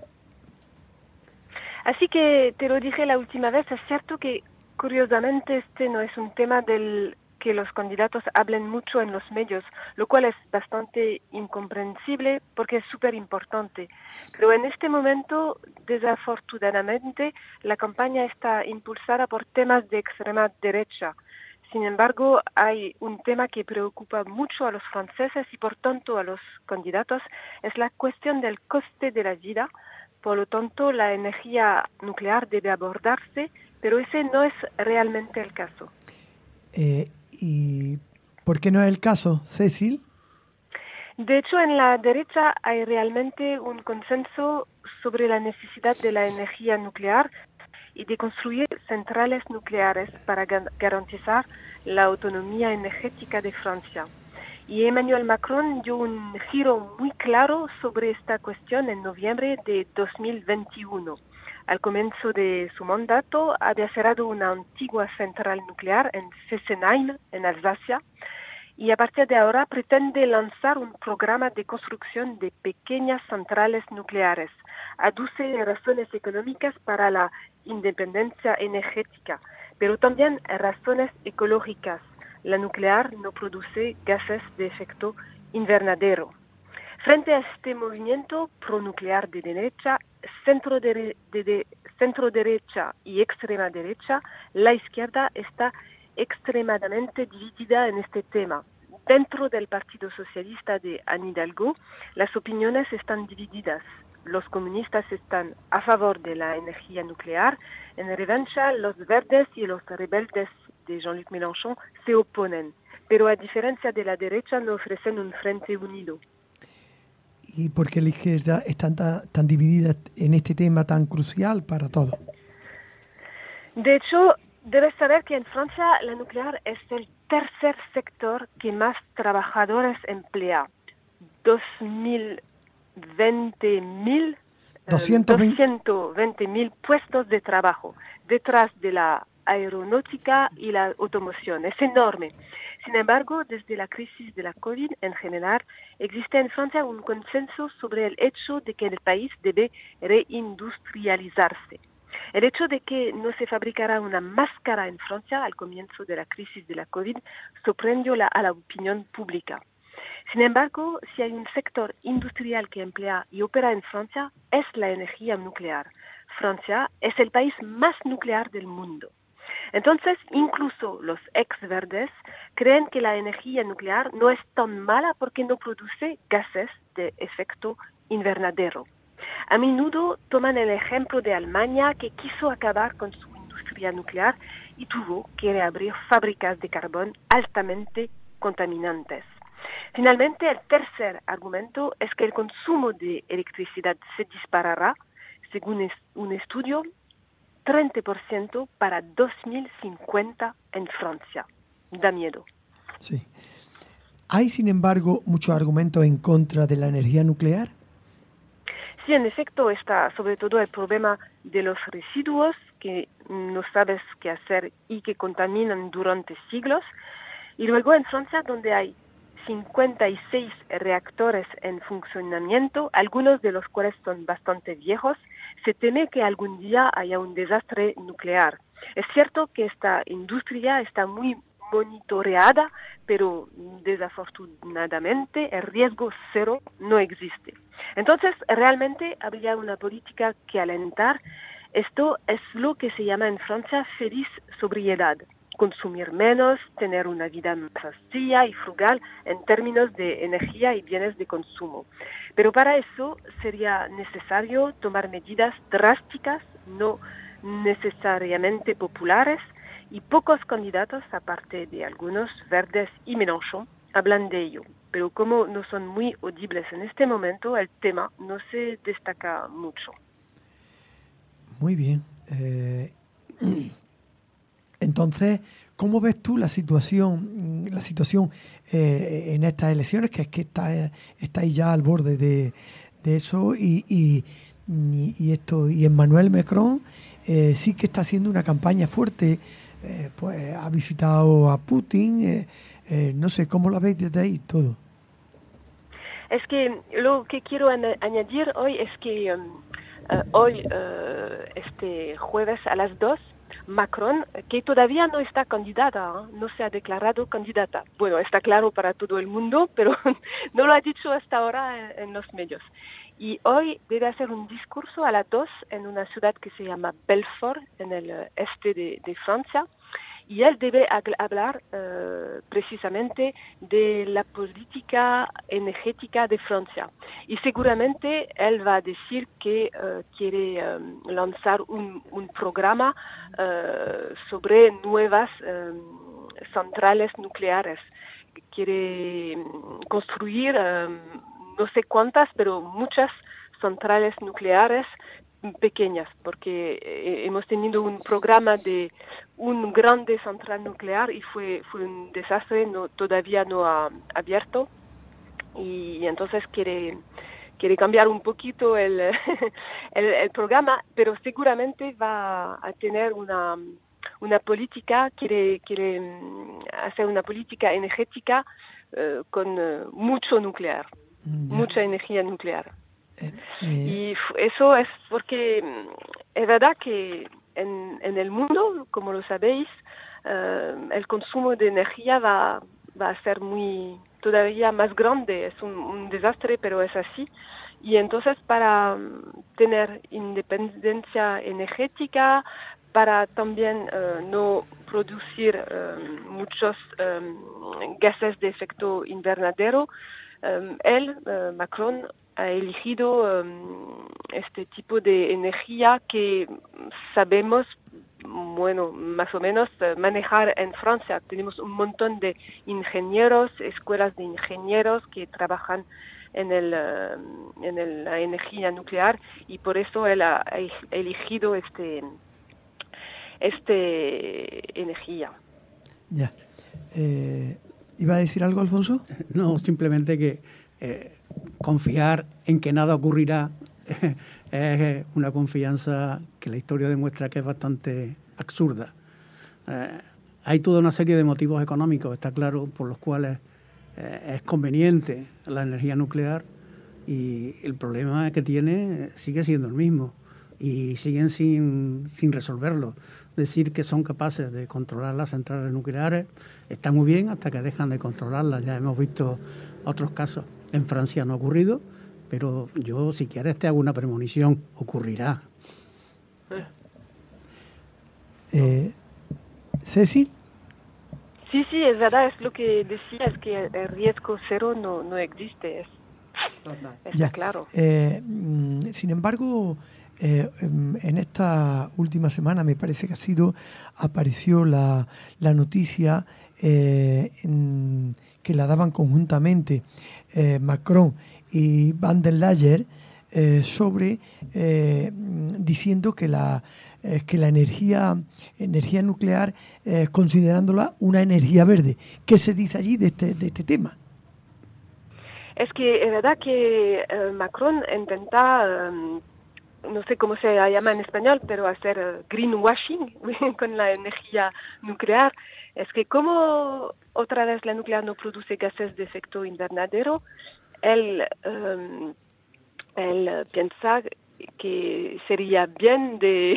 Así que te lo dije la última vez, es cierto que curiosamente este no es un tema del que los candidatos hablen mucho en los medios, lo cual es bastante incomprensible porque es súper importante. Pero en este momento, desafortunadamente, la campaña está impulsada por temas de extrema derecha. Sin embargo, hay un tema que preocupa mucho a los franceses y por tanto a los candidatos, es la cuestión del coste de la vida. Por lo tanto, la energía nuclear debe abordarse, pero ese no es realmente el caso. Eh, ¿Y por qué no es el caso, Cecil? De hecho, en la derecha hay realmente un consenso sobre la necesidad de la energía nuclear y de construir centrales nucleares para garantizar la autonomía energética de Francia. Y Emmanuel Macron dio un giro muy claro sobre esta cuestión en noviembre de dos mil veintiuno. Al comienzo de su mandato había cerrado una antigua central nuclear en Fessenheim, en Alsacia, y a partir de ahora pretende lanzar un programa de construcción de pequeñas centrales nucleares. Aduce razones económicas para la independencia energética, pero también razones ecológicas. La nuclear no produce gases de efecto invernadero. Frente a este movimiento pronuclear de derecha, centro, de, de, de, centro derecha y extrema derecha, la izquierda está extremadamente dividida en este tema. Dentro del Partido Socialista de Anne Hidalgo, las opiniones están divididas. Los comunistas están a favor de la energía nuclear. En revancha, los verdes y los rebeldes de Jean-Luc Mélenchon se oponen. Pero a diferencia de la derecha, no ofrecen un frente unido. ¿Y por qué la izquierda está tan, tan dividida en este tema tan crucial para todos? De hecho, debes saber que en Francia la nuclear es el tercer sector que más trabajadores emplea. dos mil veinte mil doscientos mil puestos de trabajo detrás de la aeronáutica y la automoción. Es enorme. Sin embargo, desde la crisis de la COVID en general, existe en Francia un consenso sobre el hecho de que el país debe reindustrializarse. El hecho de que no se fabricará una máscara en Francia al comienzo de la crisis de la COVID sorprendió la, a la opinión pública. Sin embargo, si hay un sector industrial que emplea y opera en Francia, es la energía nuclear. Francia es el país más nuclear del mundo. Entonces, incluso los ex-verdes creen que la energía nuclear no es tan mala porque no produce gases de efecto invernadero. A menudo toman el ejemplo de Alemania, que quiso acabar con su industria nuclear y tuvo que reabrir fábricas de carbón altamente contaminantes. Finalmente, el tercer argumento es que el consumo de electricidad se disparará, según un estudio, treinta por ciento para dos mil cincuenta en Francia. Da miedo. Sí. ¿Hay, sin embargo, muchos argumentos en contra de la energía nuclear? Sí, en efecto, está sobre todo el problema de los residuos que no sabes qué hacer y que contaminan durante siglos. Y luego en Francia, donde hay cincuenta y seis reactores en funcionamiento, algunos de los cuales son bastante viejos, se teme que algún día haya un desastre nuclear. Es cierto que esta industria está muy monitoreada, pero desafortunadamente el riesgo cero no existe. Entonces, realmente habría una política que alentar. Esto es lo que se llama en Francia feliz sobriedad. Consumir menos, tener una vida más sencilla y frugal en términos de energía y bienes de consumo. Pero para eso sería necesario tomar medidas drásticas, no necesariamente populares, y pocos candidatos, aparte de algunos, Verdes y Mélenchon, hablan de ello. Pero como no son muy audibles en este momento, el tema no se destaca mucho. Muy bien. Eh... Entonces, ¿cómo ves tú la situación la situación eh, en estas elecciones? Que es que está, está ahí ya al borde de, de eso y, y, y esto y Emmanuel Macron eh, sí que está haciendo una campaña fuerte, eh, pues ha visitado a Putin, eh, eh, no sé, ¿cómo lo veis desde ahí todo? Es que lo que quiero añadir hoy es que um, uh, hoy, uh, este jueves a las dos, Macron, que todavía no está candidata, ¿eh? no se ha declarado candidata. Bueno, está claro para todo el mundo, pero no lo ha dicho hasta ahora en, en los medios. Y hoy debe hacer un discurso a las dos en una ciudad que se llama Belfort, en el este de, de Francia. Y él debe hablar uh, precisamente de la política energética de Francia. Y seguramente él va a decir que uh, quiere um, lanzar un, un programa uh, sobre nuevas um, centrales nucleares. Quiere construir, um, no sé cuántas, pero muchas centrales nucleares pequeñas, porque eh, hemos tenido un programa de un grande central nuclear y fue fue un desastre, no todavía no ha abierto, y entonces quiere quiere cambiar un poquito el, el, el programa, pero seguramente va a tener una una política, quiere quiere hacer una política energética uh, con uh, mucho nuclear, yeah. mucha energía nuclear. Eh, y eso es porque es verdad que en, en el mundo, como lo sabéis, uh, el consumo de energía va, va a ser muy todavía más grande. Es un, un desastre, pero es así. Y entonces para tener independencia energética, para también uh, no producir uh, muchos um, gases de efecto invernadero, um, él, uh, Macron, ha elegido um, este tipo de energía que sabemos, bueno, más o menos uh, manejar en Francia. Tenemos un montón de ingenieros, escuelas de ingenieros que trabajan en, el, uh, en el, la energía nuclear, y por eso él ha, ha elegido este, este energía. Ya. Eh, ¿Iba a decir algo, Alfonso? No, simplemente que... Eh, confiar en que nada ocurrirá es una confianza que la historia demuestra que es bastante absurda. Eh, hay toda una serie de motivos económicos, está claro, por los cuales eh, es conveniente la energía nuclear, y el problema que tiene sigue siendo el mismo y siguen sin, sin resolverlo. Decir que son capaces de controlar las centrales nucleares está muy bien hasta que dejan de controlarlas. Ya hemos visto otros casos. En Francia no ha ocurrido, pero yo, si quieres, te hago una premonición. Ocurrirá. Eh, ¿Ceci? Sí, sí, es verdad, es lo que decía, es que el riesgo cero no, no existe, es, está Ya. claro. Eh, mm, sin embargo, eh, en esta última semana me parece que ha sido, apareció la, la noticia eh, en, que la daban conjuntamente eh, Macron y Van der Leyen eh, sobre eh, diciendo que la eh, que la energía energía nuclear eh, considerándola una energía verde. ¿Qué se dice allí de este de este tema? Es que es verdad que eh, Macron intenta, eh, no sé cómo se llama en español, pero hacer eh, greenwashing con la energía nuclear. Es que como otra vez la nuclear no produce gases de efecto invernadero, él, eh, él piensa que sería bien de,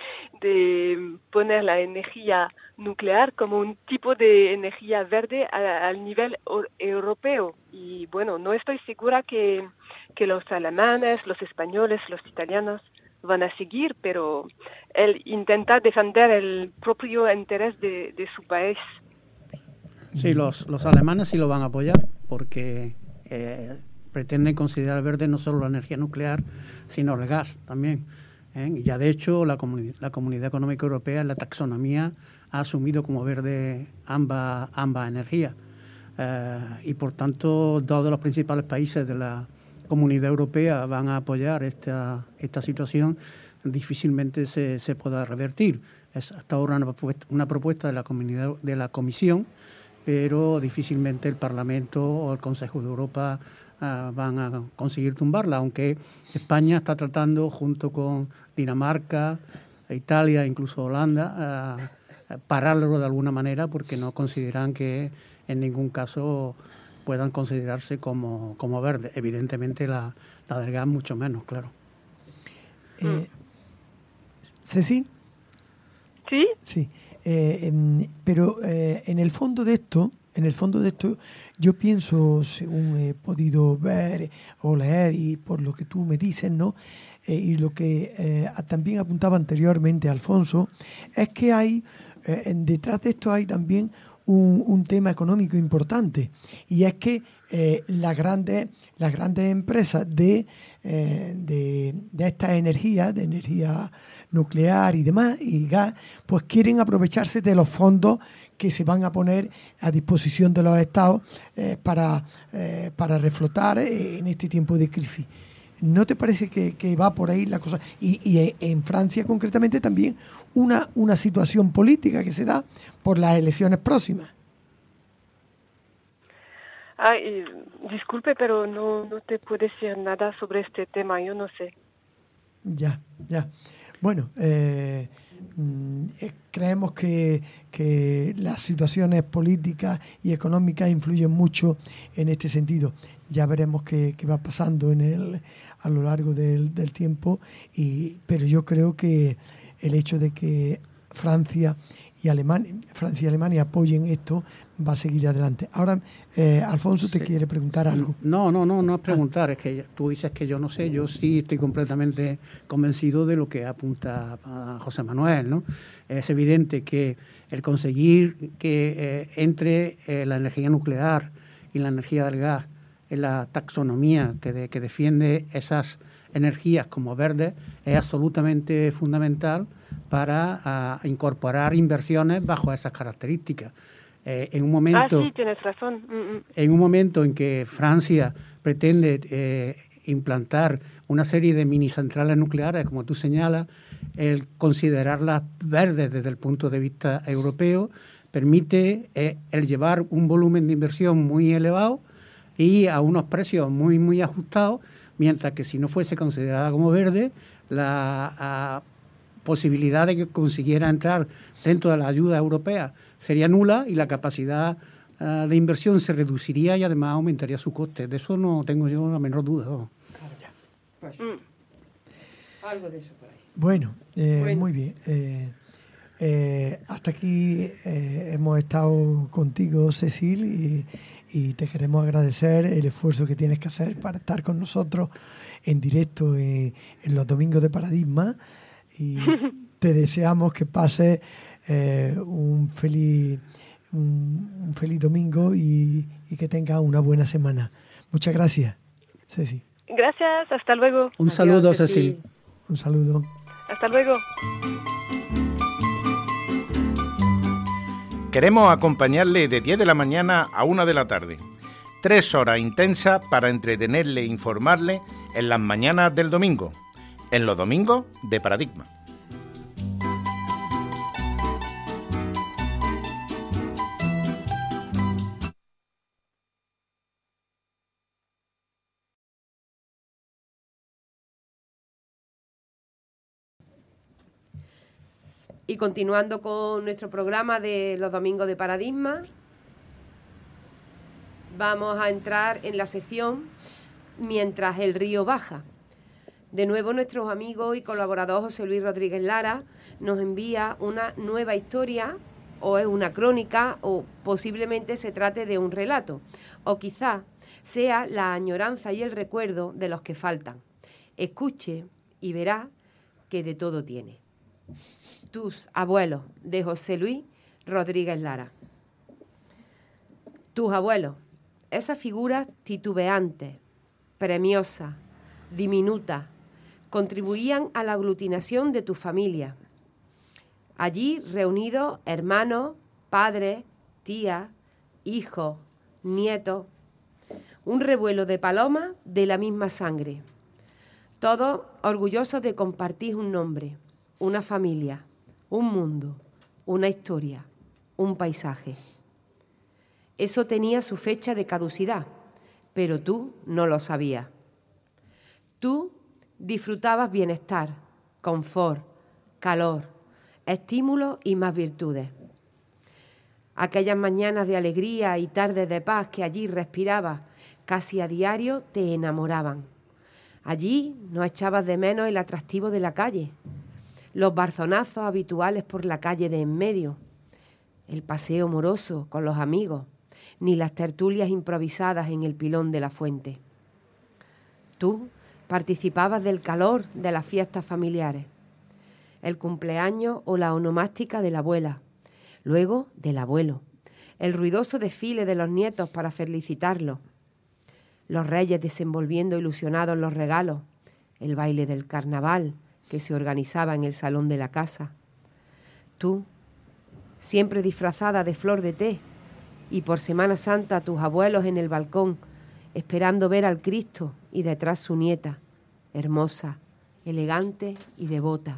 de poner la energía nuclear como un tipo de energía verde a, al nivel or, europeo. Y bueno, no estoy segura que, que los alemanes, los españoles, los italianos van a seguir, pero él intenta defender el propio interés de, de su país. Sí, los, los alemanes sí lo van a apoyar porque eh, pretenden considerar verde no solo la energía nuclear, sino el gas también. ¿eh? Y ya de hecho la, comuni- la Comunidad Económica Europea en la taxonomía ha asumido como verde ambas, ambas energías. Eh, y por tanto, dos de los principales países de la Comunidad Europea van a apoyar esta, esta situación. Difícilmente se, se pueda revertir. Es hasta ahora una propuesta, una propuesta de la comunidad, de la Comisión, pero difícilmente el Parlamento o el Consejo de Europa uh, van a conseguir tumbarla, aunque España está tratando, junto con Dinamarca, Italia, incluso Holanda, uh, pararlo de alguna manera, porque no consideran que en ningún caso puedan considerarse como, como verde. Evidentemente la, la del gas mucho menos, claro. Eh, ¿Ceci? Sí. Sí. Eh, eh, pero eh, en el fondo de esto, en el fondo de esto, yo pienso, según he podido ver o leer y por lo que tú me dices, ¿no? Eh, y lo que eh, también apuntaba anteriormente Alfonso, es que hay, eh, detrás de esto hay también un, un tema económico importante, y es que eh, las grandes las grandes empresas de, eh, de, de esta energía, de energía nuclear y demás, y gas, pues quieren aprovecharse de los fondos que se van a poner a disposición de los estados eh, para, eh, para reflotar eh, en este tiempo de crisis. ¿No te parece que, que va por ahí la cosa? Y, y en Francia concretamente también una, una situación política que se da por las elecciones próximas. Ay, disculpe, pero no, no te puedo decir nada sobre este tema, yo no sé. Ya, ya. Bueno, eh, eh, creemos que, que las situaciones políticas y económicas influyen mucho en este sentido. Ya veremos qué, qué va pasando en el, a lo largo del, del tiempo, y, pero yo creo que el hecho de que Francia y Alemania, Francia y Alemania apoyen esto va a seguir adelante. Ahora, eh, Alfonso te sí. quiere preguntar algo. No, no, no, no es preguntar, es que tú dices que yo no sé, yo sí estoy completamente convencido de lo que apunta a José Manuel, ¿no? Es evidente que el conseguir que eh, entre eh, la energía nuclear y la energía del gas en la taxonomía que, de, que defiende esas energías como verdes es absolutamente fundamental para uh, incorporar inversiones bajo esas características. Eh, en un momento, ah, sí, tienes razón. Mm-mm. En un momento en que Francia pretende eh, implantar una serie de mini centrales nucleares, como tú señalas, el considerarlas verdes desde el punto de vista europeo permite eh, el llevar un volumen de inversión muy elevado y a unos precios muy, muy ajustados, mientras que si no fuese considerada como verde, la a, posibilidad de que consiguiera entrar dentro de la ayuda europea sería nula y la capacidad uh, de inversión se reduciría y además aumentaría su coste. De eso no tengo yo la menor duda. ¿no? Pues, algo de eso por ahí. Bueno, eh, Bueno. muy bien. Eh, eh, hasta aquí eh, hemos estado contigo, Cecil, y, y te queremos agradecer el esfuerzo que tienes que hacer para estar con nosotros en directo en, en los domingos de Paradigma, y te deseamos que pases eh, un feliz un, un feliz domingo y, y que tengas una buena semana. Muchas gracias, Cecil. Gracias, hasta luego. Un saludo, Cecil. Un saludo. Hasta luego. Queremos acompañarle de diez de la mañana a una de la tarde. Tres horas intensas para entretenerle e informarle en las mañanas del domingo, en los domingos de Paradigma. Y continuando con nuestro programa de los domingos de Paradigma, vamos a entrar en la sección Mientras el río baja. De nuevo nuestro amigo y colaborador José Luis Rodríguez Lara nos envía una nueva historia, o es una crónica, o posiblemente se trate de un relato, o quizá sea la añoranza y el recuerdo de los que faltan. Escuche y verá que de todo tiene. Tus abuelos, de José Luis Rodríguez Lara. Tus abuelos, esas figuras titubeantes, premiosas, diminutas, contribuían a la aglutinación de tu familia. Allí reunidos hermanos, padres, tías, hijos, nietos, un revuelo de palomas de la misma sangre, todos orgullosos de compartir un nombre, una familia, un mundo, una historia, un paisaje. Eso tenía su fecha de caducidad, pero tú no lo sabías. Tú disfrutabas bienestar, confort, calor, estímulos y más virtudes. Aquellas mañanas de alegría y tardes de paz que allí respirabas casi a diario te enamoraban. Allí no echabas de menos el atractivo de la calle, los barzonazos habituales por la calle de en medio, el paseo moroso con los amigos, ni las tertulias improvisadas en el pilón de la fuente. Tú participabas del calor de las fiestas familiares, el cumpleaños o la onomástica de la abuela, luego del abuelo, el ruidoso desfile de los nietos para felicitarlos, los reyes desenvolviendo ilusionados los regalos, el baile del carnaval que se organizaba en el salón de la casa. Tú, siempre disfrazada de flor de té, y por Semana Santa tus abuelos en el balcón, esperando ver al Cristo y detrás su nieta, hermosa, elegante y devota.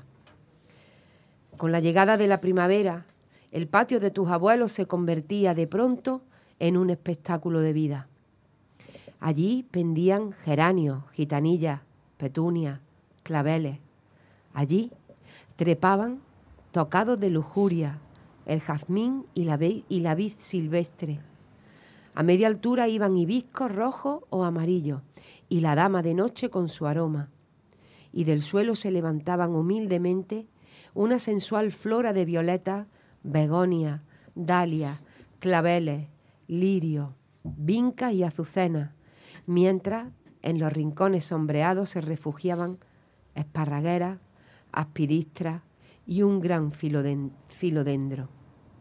Con la llegada de la primavera, el patio de tus abuelos se convertía de pronto en un espectáculo de vida. Allí pendían geranios, gitanillas, petunias, claveles. Allí trepaban, tocados de lujuria, el jazmín y la, y la vid silvestre. A media altura iban hibiscos rojos o amarillos y la dama de noche con su aroma. Y del suelo se levantaban humildemente una sensual flora de violeta, begonia, dalia, claveles, lirio, vincas y azucenas, mientras en los rincones sombreados se refugiaban esparragueras, aspidistras y un gran filoden- filodendro.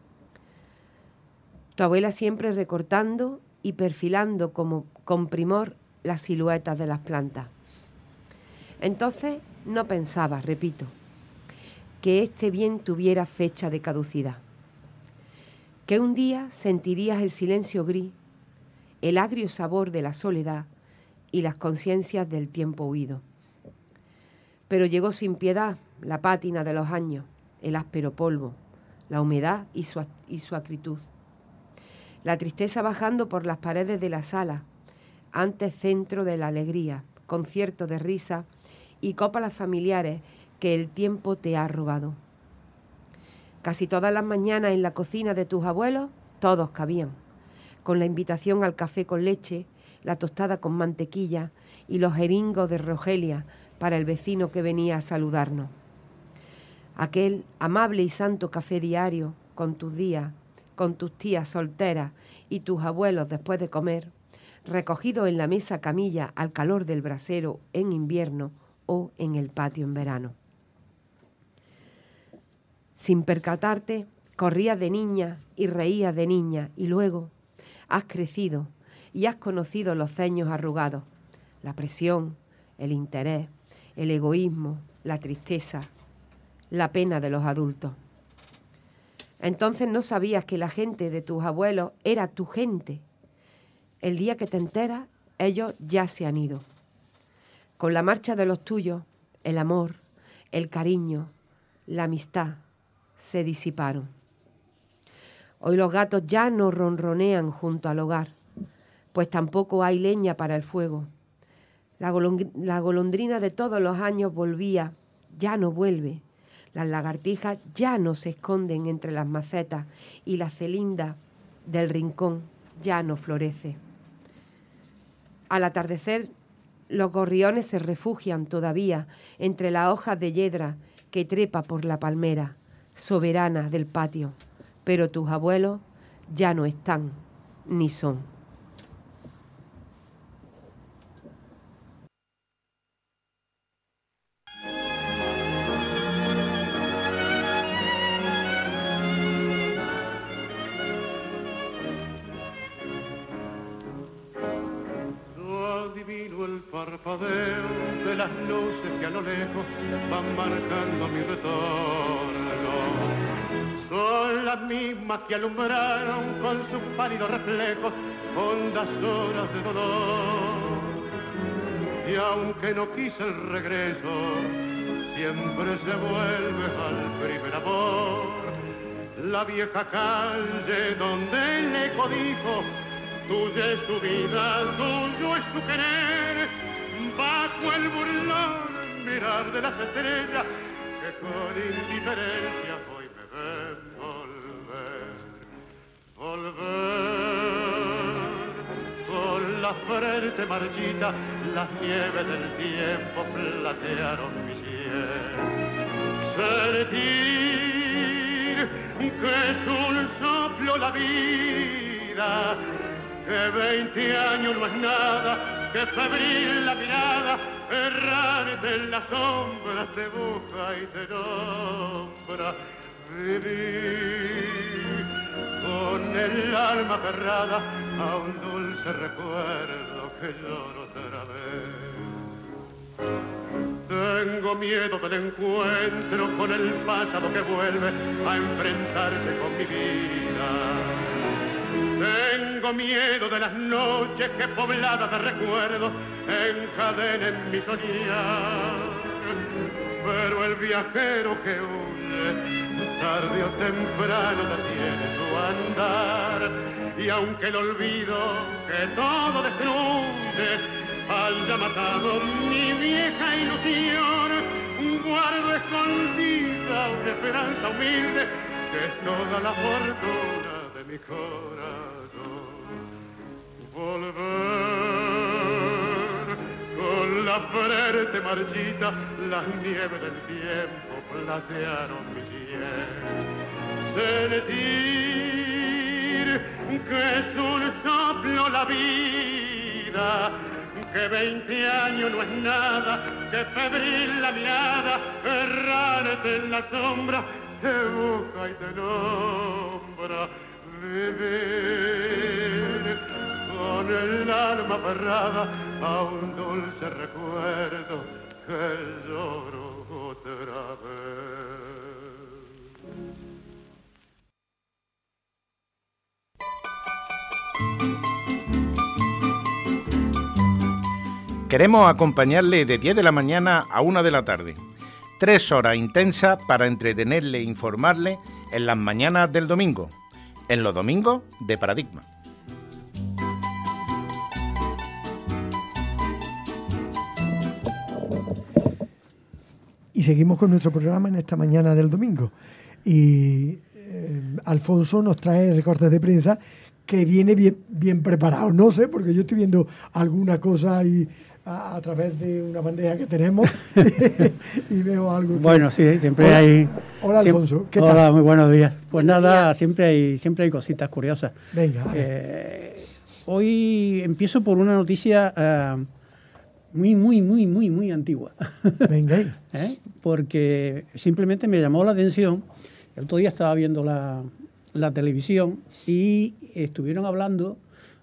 Tu abuela siempre recortando y perfilando como con primor las siluetas de las plantas. Entonces no pensabas, repito, que este bien tuviera fecha de caducidad, que un día sentirías el silencio gris, el agrio sabor de la soledad y las conciencias del tiempo huido. Pero llegó sin piedad la pátina de los años, el áspero polvo, la humedad y su, y su acritud. La tristeza bajando por las paredes de la sala, antes centro de la alegría, conciertos de risa y copas familiares que el tiempo te ha robado. Casi todas las mañanas en la cocina de tus abuelos todos cabían, con la invitación al café con leche, la tostada con mantequilla y los jeringos de Rogelia para el vecino que venía a saludarnos. Aquel amable y santo café diario con tus días, con tus tías solteras y tus abuelos después de comer, recogidos en la mesa camilla al calor del brasero en invierno o en el patio en verano. Sin percatarte, corrías de niña y reías de niña y luego has crecido y has conocido los ceños arrugados, la presión, el interés, el egoísmo, la tristeza, la pena de los adultos. Entonces no sabías que la gente de tus abuelos era tu gente. El día que te enteras, ellos ya se han ido. Con la marcha de los tuyos, el amor, el cariño, la amistad se disiparon. Hoy los gatos ya no ronronean junto al hogar, pues tampoco hay leña para el fuego. La, golondr- la golondrina de todos los años volvía, ya no vuelve. Las lagartijas ya no se esconden entre las macetas y la celinda del rincón ya no florece. Al atardecer, los gorriones se refugian todavía entre las hojas de yedra que trepa por la palmera, soberana del patio, pero tus abuelos ya no están ni son. Adivino el parpadeo de las luces que a lo lejos van marcando mi retorno. Son las mismas que alumbraron con sus pálidos reflejos hondas horas de dolor. Y aunque no quise el regreso, siempre se vuelve al primer amor. La vieja calle donde el eco dijo: tuya es tu vida, tuyo es tu querer, bajo el burlón mirar de las estrellas que con indiferencia hoy me ven volver, volver, con la frente marchita, las nieves del tiempo platearon mi cielo, sentir que es un soplo la vida, que veinte años no es nada, que febril la mirada, errante en las sombras te busca y te nombra. Vivir con el alma aferrada a un dulce recuerdo que lloro otra vez. Tengo miedo del encuentro con el pasado que vuelve a enfrentarse con mi vida. Tengo miedo de las noches que pobladas de recuerdos encadenen mi soñar. Pero el viajero que huye, tarde o temprano detiene su andar. Y aunque el olvido que todo destruye haya matado mi vieja ilusión, guardo escondida una esperanza humilde que es toda la fortuna de mi corazón. Volver con la frente marchita, las nieves del tiempo platearon mi piel. Sentir que es un soplo la vida, que veinte años no es nada, que febril la mirada, errante en la sombra, te busca y te nombra. Vivir con el alma aferrada a un dulce recuerdo que lloro otra vez. Queremos acompañarle de diez de la mañana a una de la tarde. Tres horas intensas para entretenerle e informarle en las mañanas del domingo, en los domingos de Paradigma. seguimos con nuestro programa en esta mañana del domingo. Y eh, Alfonso nos trae recortes de prensa que viene bien, bien preparado. No sé, porque yo estoy viendo alguna cosa ahí a, a través de una bandeja que tenemos y veo algo. Que... Bueno, sí, siempre hola, hay... Hola, Alfonso. ¿Qué hola, tal? muy buenos días. Pues nada, siempre hay, siempre hay cositas curiosas. Venga. Eh, hoy empiezo por una noticia... Uh, muy, muy, muy, muy, muy antigua. Venga ahí. ¿Eh? Porque simplemente me llamó la atención. El otro día estaba viendo la, la televisión y estuvieron hablando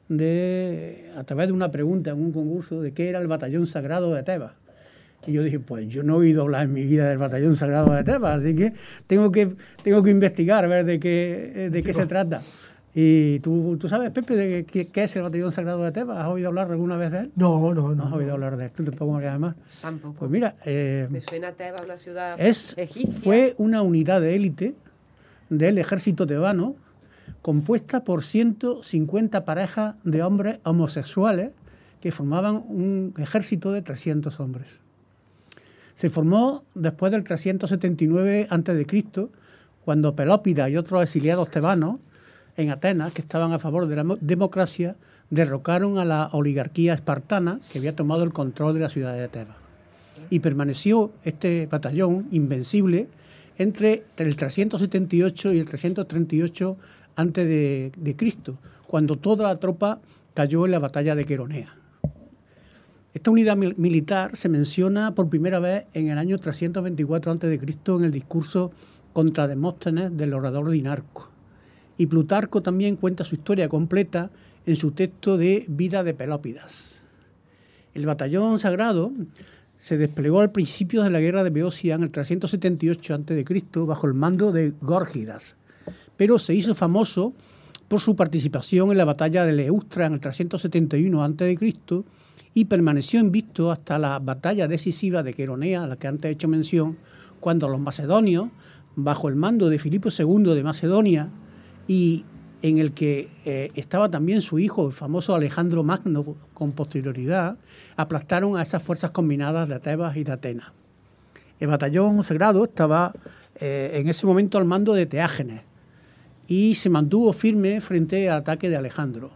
de, a través de una pregunta en un concurso, de qué era el Batallón Sagrado de Tebas. Y yo dije, pues yo no he oído hablar en mi vida del Batallón Sagrado de Tebas, así que tengo que, tengo que investigar a ver de qué, de qué se trata. ¿Y tú, tú sabes, Pepe, de qué, qué es el Batallón Sagrado de Tebas? ¿Has oído hablar alguna vez de él? No, no, no. ¿No has oído no. hablar de él? ¿Tú tampoco, además? Tampoco. Pues mira... Eh, Me suena Tebas, una ciudad es, egipcia. Fue una unidad de élite del ejército tebano compuesta por ciento cincuenta parejas de hombres homosexuales que formaban un ejército de trescientos hombres. Se formó después del trescientos setenta y nueve antes de Cristo, cuando Pelópidas y otros exiliados tebanos en Atenas, que estaban a favor de la democracia, derrocaron a la oligarquía espartana que había tomado el control de la ciudad de Tebas. Y permaneció este batallón invencible entre el trescientos setenta y ocho y el trescientos treinta y ocho antes de, de Cristo, cuando toda la tropa cayó en la batalla de Queronea. Esta unidad mil- militar se menciona por primera vez en el año trescientos veinticuatro antes de Cristo en el discurso contra Demóstenes del orador Dinarco. Y Plutarco también cuenta su historia completa en su texto de Vida de Pelópidas. El batallón sagrado se desplegó al principio de la guerra de Beocia en el trescientos setenta y ocho antes de Cristo bajo el mando de Górgidas, pero se hizo famoso por su participación en la batalla de Leustra en el trescientos setenta y uno antes de Cristo y permaneció invicto hasta la batalla decisiva de Queronea, a la que antes he hecho mención, cuando los macedonios, bajo el mando de Filipo segundo de Macedonia, y en el que eh, estaba también su hijo, el famoso Alejandro Magno, con posterioridad, aplastaron a esas fuerzas combinadas de Tebas y de Atenas. El batallón sagrado estaba eh, en ese momento al mando de Teágenes y se mantuvo firme frente al ataque de Alejandro,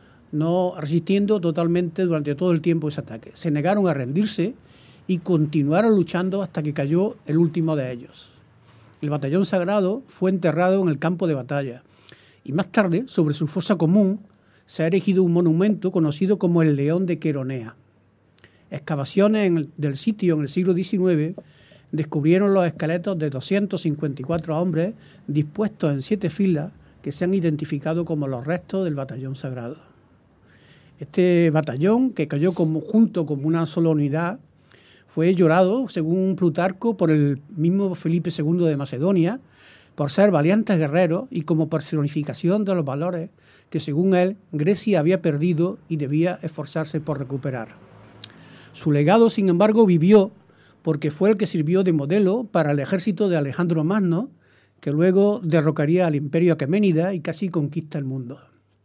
no resistiendo totalmente durante todo el tiempo ese ataque. Se negaron a rendirse y continuaron luchando hasta que cayó el último de ellos. El batallón sagrado fue enterrado en el campo de batalla, y más tarde, sobre su fosa común, se ha erigido un monumento conocido como el León de Queronea. Excavaciones en el, del sitio en el siglo diecinueve descubrieron los esqueletos de doscientos cincuenta y cuatro hombres dispuestos en siete filas que se han identificado como los restos del batallón sagrado. Este batallón, que cayó como, junto como una sola unidad, fue llorado, según Plutarco, por el mismo Felipe segundo de Macedonia, por ser valientes guerreros y como personificación de los valores que, según él, Grecia había perdido y debía esforzarse por recuperar. Su legado, sin embargo, vivió porque fue el que sirvió de modelo para el ejército de Alejandro Magno, que luego derrocaría al imperio aqueménida y casi conquista el mundo.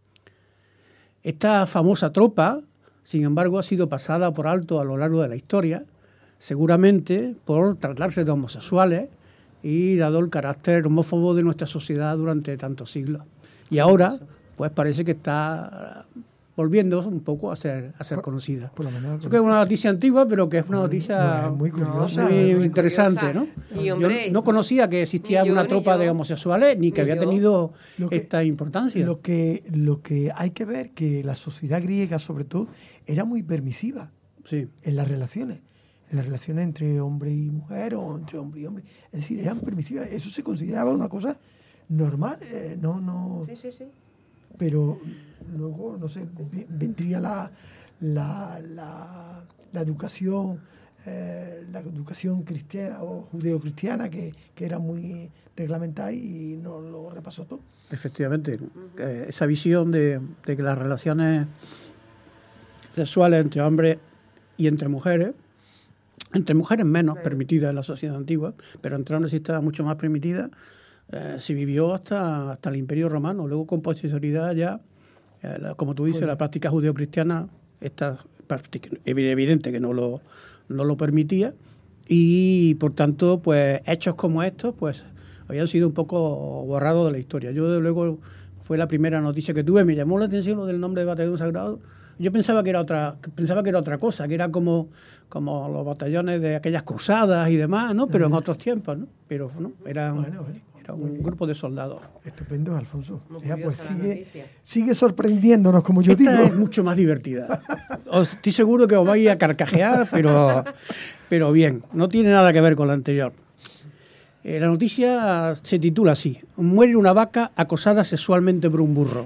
Esta famosa tropa, sin embargo, ha sido pasada por alto a lo largo de la historia, seguramente por tratarse de homosexuales, y dado el carácter homófobo de nuestra sociedad durante tantos siglos. Y ahora, pues parece que está volviendo un poco a ser, a ser por, conocida. Por lo menos, es una noticia antigua, pero que es una noticia no, muy, curiosa, muy, muy interesante, curiosa. ¿No? Y hombre, yo no conocía que existía una tropa de homosexuales ni que ni había yo. tenido que, esta importancia. Lo que, lo que hay que ver que la sociedad griega, sobre todo, era muy permisiva sí. en las relaciones. En las relaciones entre hombre y mujer o entre hombre y hombre. Es decir, eran permisivas. Eso se consideraba una cosa normal. Eh, no, no. Sí, sí, sí. Pero luego, no sé, vendría la, la, la, la educación, eh, la educación cristiana o judeocristiana que, que era muy reglamentada y no lo repasó todo. Efectivamente. Uh-huh. Eh, esa visión de, de que las relaciones sexuales entre hombres y entre mujeres, entre mujeres menos sí. permitidas en la sociedad antigua, pero entre hombres sí estaba mucho más permitida, eh, se vivió hasta, hasta el Imperio Romano. Luego, con posterioridad ya, eh, la, como tú dices, sí. la práctica judeocristiana está evidente que no lo, no lo permitía, y por tanto, pues hechos como estos, pues habían sido un poco borrados de la historia. Yo, desde luego, fue la primera noticia que tuve, me llamó la atención lo del nombre de batallón sagrado. Yo pensaba que era otra, pensaba que era otra cosa, que era como, como los batallones de aquellas cruzadas y demás, ¿no? Pero en otros tiempos, ¿no? Pero no, eran, bueno, bueno, era un grupo de soldados. Estupendo, Alfonso. Ya, pues sigue, sigue sorprendiéndonos, como yo Esta digo. es mucho más divertida. Os estoy seguro que os vais a carcajear, pero, pero bien, no tiene nada que ver con la anterior. Eh, la noticia se titula así: muere una vaca acosada sexualmente por un burro.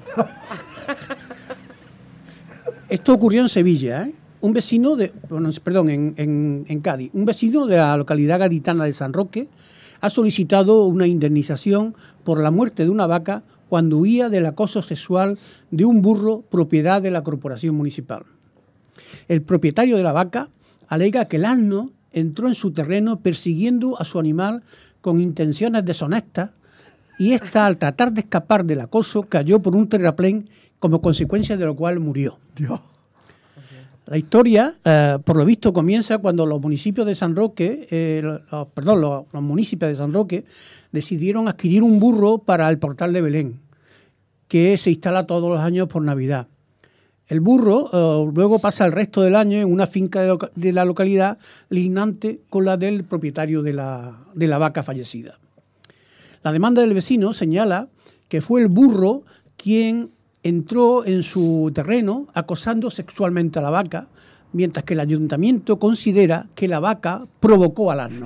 Esto ocurrió en Sevilla, ¿eh? Un vecino de, bueno, perdón, en, en, en Cádiz. Un vecino de la localidad gaditana de San Roque ha solicitado una indemnización por la muerte de una vaca cuando huía del acoso sexual de un burro propiedad de la corporación municipal. El propietario de la vaca alega que el asno entró en su terreno persiguiendo a su animal con intenciones deshonestas y ésta, al tratar de escapar del acoso, cayó por un terraplén, como consecuencia de lo cual murió. Dios. La historia, eh, por lo visto, comienza cuando los municipios de San Roque, eh, los, perdón, los, los municipios de San Roque decidieron adquirir un burro para el portal de Belén, que se instala todos los años por Navidad. El burro eh, luego pasa el resto del año en una finca de, loca- de la localidad lindante con la del propietario de la, de la vaca fallecida. La demanda del vecino señala que fue el burro quien entró en su terreno acosando sexualmente a la vaca, mientras que el ayuntamiento considera que la vaca provocó al asno.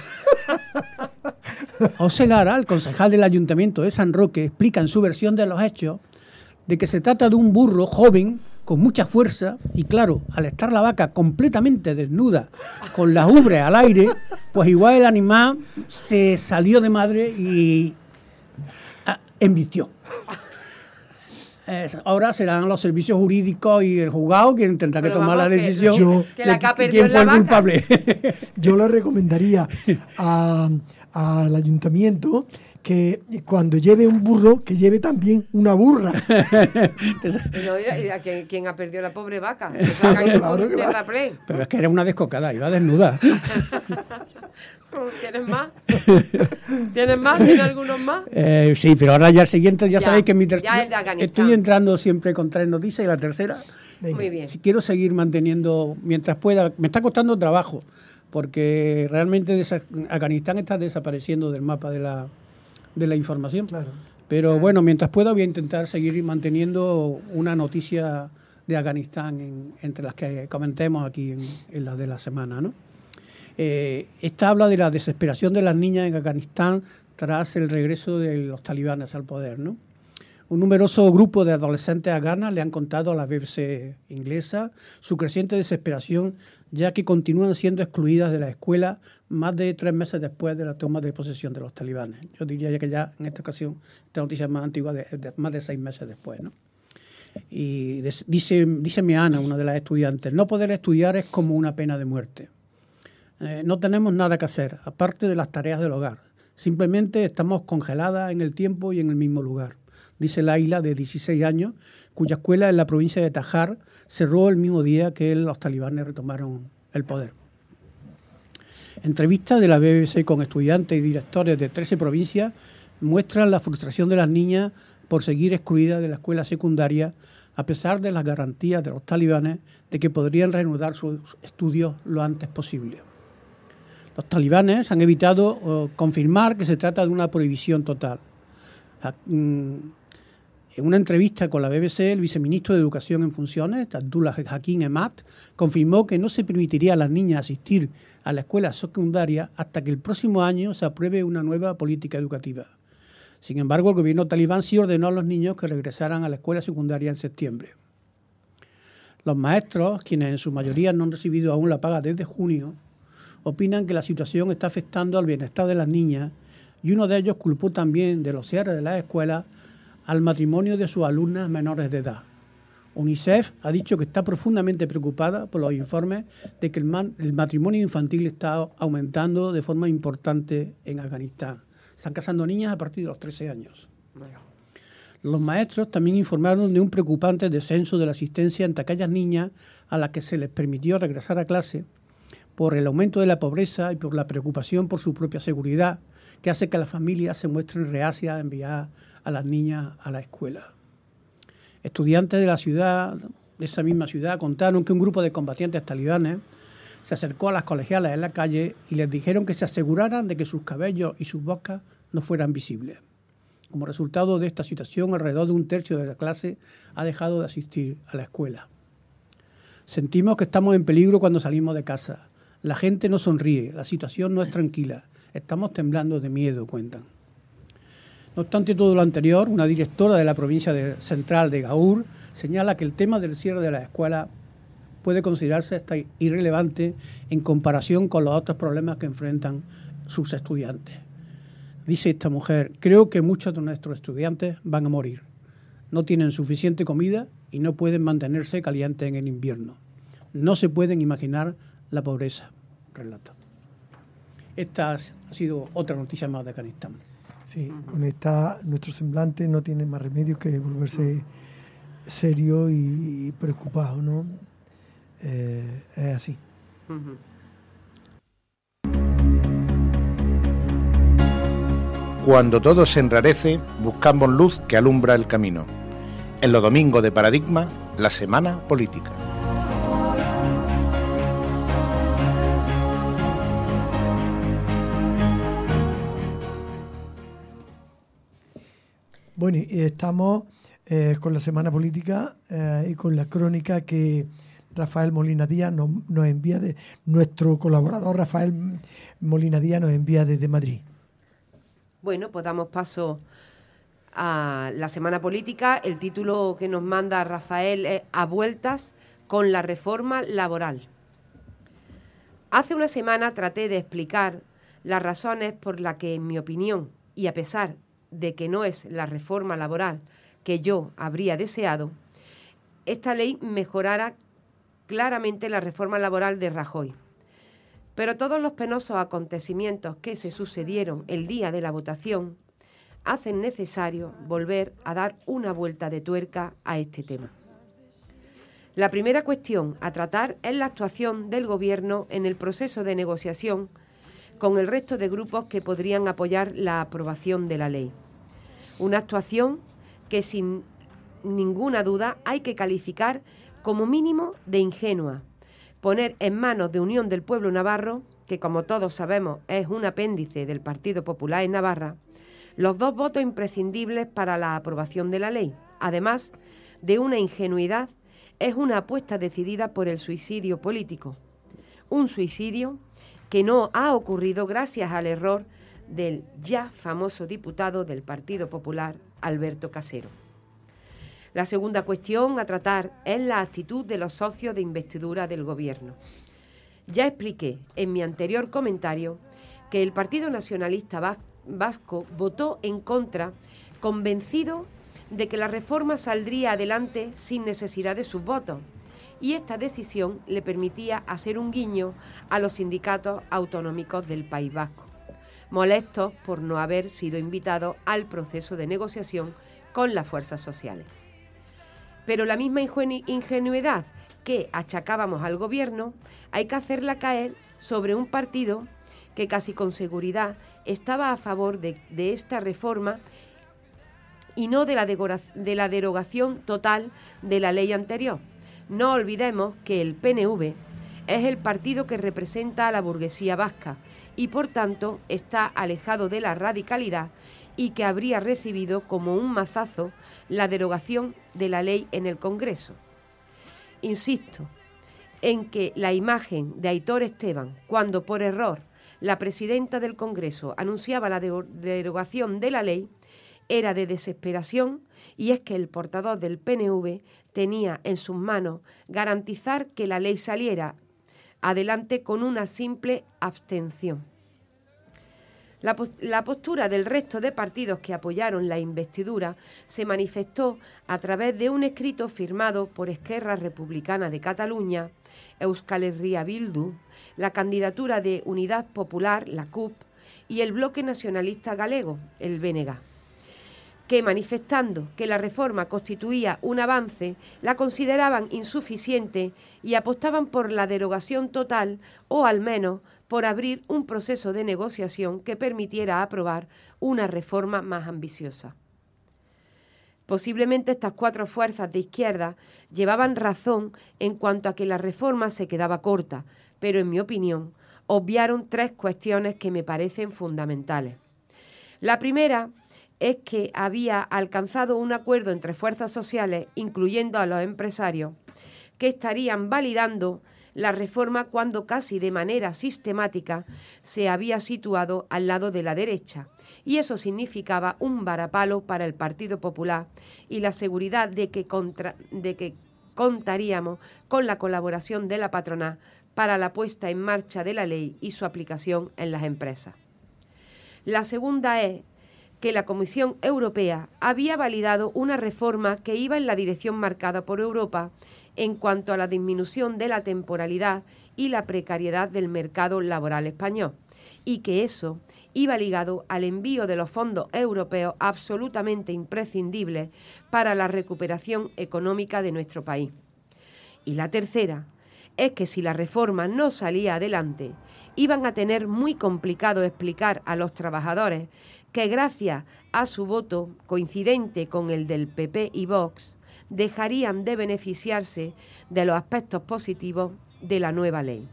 José Lara, el concejal del ayuntamiento de San Roque, explica en su versión de los hechos de que se trata de un burro joven con mucha fuerza y, claro, al estar la vaca completamente desnuda, con las ubres al aire, pues igual el animal se salió de madre y ah, embistió. Eh, ahora serán los servicios jurídicos y el juzgado quien tendrá que Pero tomar vamos, la que- decisión Yo- Que la de que ha qui- perdido quién es fue la el vaca. culpable. Yo le recomendaría a- al ayuntamiento que cuando lleve un burro, que lleve también una burra. Y no, mira, mira, ¿quién, quién ha perdido la pobre vaca? Que se ha caído por un terraplén. Pero es que era una descocada, iba desnuda. ¿Tienes más? ¿Tienes más? ¿Tienes algunos más? Eh, sí, pero ahora ya el siguiente, ya, Ya, sabéis que mi ya tercera. el de Afganistán. Estoy entrando siempre con tres noticias y la tercera. Muy bien. Si quiero seguir manteniendo mientras pueda, me está costando trabajo, porque realmente desa- Afganistán está desapareciendo del mapa de la, de la información. Claro. Pero bueno, mientras pueda voy a intentar seguir manteniendo una noticia de Afganistán en- entre las que comentemos aquí en, en la de la semana, ¿no? Eh, esta habla de la desesperación de las niñas en Afganistán tras el regreso de los talibanes al poder, ¿no? Un numeroso grupo de adolescentes afganas le han contado a la B B C inglesa su creciente desesperación, ya que continúan siendo excluidas de la escuela más de tres meses después de la toma de posesión de los talibanes. Yo diría ya que ya en esta ocasión, esta noticia es más antigua, de, de más de seis meses después, ¿no? Y des, dice, dice mi Ana, una de las estudiantes, no poder estudiar es como una pena de muerte. Eh, no tenemos nada que hacer, aparte de las tareas del hogar. Simplemente estamos congeladas en el tiempo y en el mismo lugar. Dice Laila, de dieciséis años, cuya escuela en la provincia de Tajar cerró el mismo día que los talibanes retomaron el poder. Entrevistas de la B B C con estudiantes y directores de trece provincias muestran la frustración de las niñas por seguir excluidas de la escuela secundaria, a pesar de las garantías de los talibanes de que podrían reanudar sus estudios lo antes posible. Los talibanes han evitado uh, confirmar que se trata de una prohibición total. En una entrevista con la B B C, el viceministro de Educación en funciones, Abdullah Hakim Emad, confirmó que no se permitiría a las niñas asistir a la escuela secundaria hasta que el próximo año se apruebe una nueva política educativa. Sin embargo, el gobierno talibán sí ordenó a los niños que regresaran a la escuela secundaria en septiembre. Los maestros, quienes en su mayoría no han recibido aún la paga desde junio, opinan que la situación está afectando al bienestar de las niñas, y uno de ellos culpó también de los cierres de las escuelas al matrimonio de sus alumnas menores de edad. UNICEF ha dicho que está profundamente preocupada por los informes de que el, man, el matrimonio infantil está aumentando de forma importante en Afganistán. Están casando niñas a partir de los trece años. Los maestros también informaron de un preocupante descenso de la asistencia entre aquellas niñas a las que se les permitió regresar a clase, por el aumento de la pobreza y por la preocupación por su propia seguridad, que hace que las familias se muestren reacias a enviar a las niñas a la escuela. Estudiantes de la ciudad, de esa misma ciudad, contaron que un grupo de combatientes talibanes se acercó a las colegialas en la calle y les dijeron que se aseguraran de que sus cabellos y sus bocas no fueran visibles. Como resultado de esta situación, alrededor de un tercio de la clase ha dejado de asistir a la escuela. Sentimos que estamos en peligro cuando salimos de casa. La gente no sonríe, la situación no es tranquila. Estamos temblando de miedo, cuentan. No obstante todo lo anterior, una directora de la provincia de, central de Gaur señala que el tema del cierre de la escuela puede considerarse hasta irrelevante en comparación con los otros problemas que enfrentan sus estudiantes. Dice esta mujer, creo que muchos de nuestros estudiantes van a morir. No tienen suficiente comida y no pueden mantenerse calientes en el invierno. No se pueden imaginar la pobreza, relata. Esta ha sido otra noticia más de Afganistán. Sí, con esta nuestro semblante no tiene más remedio que volverse serio y preocupado, ¿no? Eh, es así. Uh-huh. Cuando todo se enrarece, buscamos luz que alumbra el camino. En los domingos de Paradigma, la semana política. Bueno, y estamos eh, con la semana política eh, y con la crónica que Rafael Molina Díaz nos, nos envía de nuestro colaborador Rafael Molina Díaz nos envía desde Madrid. Bueno, pues damos paso a la semana política. El título que nos manda Rafael es A vueltas con la reforma laboral. Hace una semana traté de explicar las razones por las que, en mi opinión, y a pesar de que no es la reforma laboral que yo habría deseado, esta ley mejorara claramente la reforma laboral de Rajoy. Pero todos los penosos acontecimientos que se sucedieron el día de la votación hacen necesario volver a dar una vuelta de tuerca a este tema. La primera cuestión a tratar es la actuación del Gobierno en el proceso de negociación con el resto de grupos que podrían apoyar la aprobación de la ley. Una actuación que sin ninguna duda hay que calificar como mínimo de ingenua. Poner en manos de Unión del Pueblo Navarro, que como todos sabemos es un apéndice del Partido Popular en Navarra, los dos votos imprescindibles para la aprobación de la ley. Además de una ingenuidad, es una apuesta decidida por el suicidio político. Un suicidio que no ha ocurrido gracias al error del ya famoso diputado del Partido Popular, Alberto Casero. La segunda cuestión a tratar es la actitud de los socios de investidura del Gobierno. Ya expliqué en mi anterior comentario que el Partido Nacionalista Vasco votó en contra, convencido de que la reforma saldría adelante sin necesidad de sus votos, y esta decisión le permitía hacer un guiño a los sindicatos autonómicos del País Vasco, molestos por no haber sido invitados al proceso de negociación con las fuerzas sociales. Pero la misma ingenuidad que achacábamos al Gobierno hay que hacerla caer sobre un partido que casi con seguridad estaba a favor de, de esta reforma y no de la, de la derogación total de la ley anterior. No olvidemos que el P N V es el partido que representa a la burguesía vasca y por tanto está alejado de la radicalidad y que habría recibido como un mazazo la derogación de la ley en el Congreso. Insisto en que la imagen de Aitor Esteban, cuando por error la presidenta del Congreso anunciaba la derogación de la ley, era de desesperación, y es que el portavoz del P N V tenía en sus manos garantizar que la ley saliera adelante con una simple abstención. La, la postura del resto de partidos que apoyaron la investidura se manifestó a través de un escrito firmado por Esquerra Republicana de Cataluña, Euskal Herria Bildu, la candidatura de Unidad Popular, la C U P, y el Bloque Nacionalista Galego, el B N G. que manifestando que la reforma constituía un avance, la consideraban insuficiente y apostaban por la derogación total o al menos por abrir un proceso de negociación que permitiera aprobar una reforma más ambiciosa. Posiblemente estas cuatro fuerzas de izquierda llevaban razón en cuanto a que la reforma se quedaba corta, pero en mi opinión obviaron tres cuestiones que me parecen fundamentales. La primera es que había alcanzado un acuerdo entre fuerzas sociales, incluyendo a los empresarios, que estarían validando la reforma cuando casi de manera sistemática se había situado al lado de la derecha, y eso significaba un varapalo para el Partido Popular y la seguridad de que, contra, de que contaríamos con la colaboración de la patronal para la puesta en marcha de la ley y su aplicación en las empresas. La segunda es que la Comisión Europea había validado una reforma que iba en la dirección marcada por Europa en cuanto a la disminución de la temporalidad y la precariedad del mercado laboral español, y que eso iba ligado al envío de los fondos europeos absolutamente imprescindibles para la recuperación económica de nuestro país. Y la tercera es que si la reforma no salía adelante, iban a tener muy complicado explicar a los trabajadores que gracias a su voto coincidente con el del P P y Vox, dejarían de beneficiarse de los aspectos positivos de la nueva ley.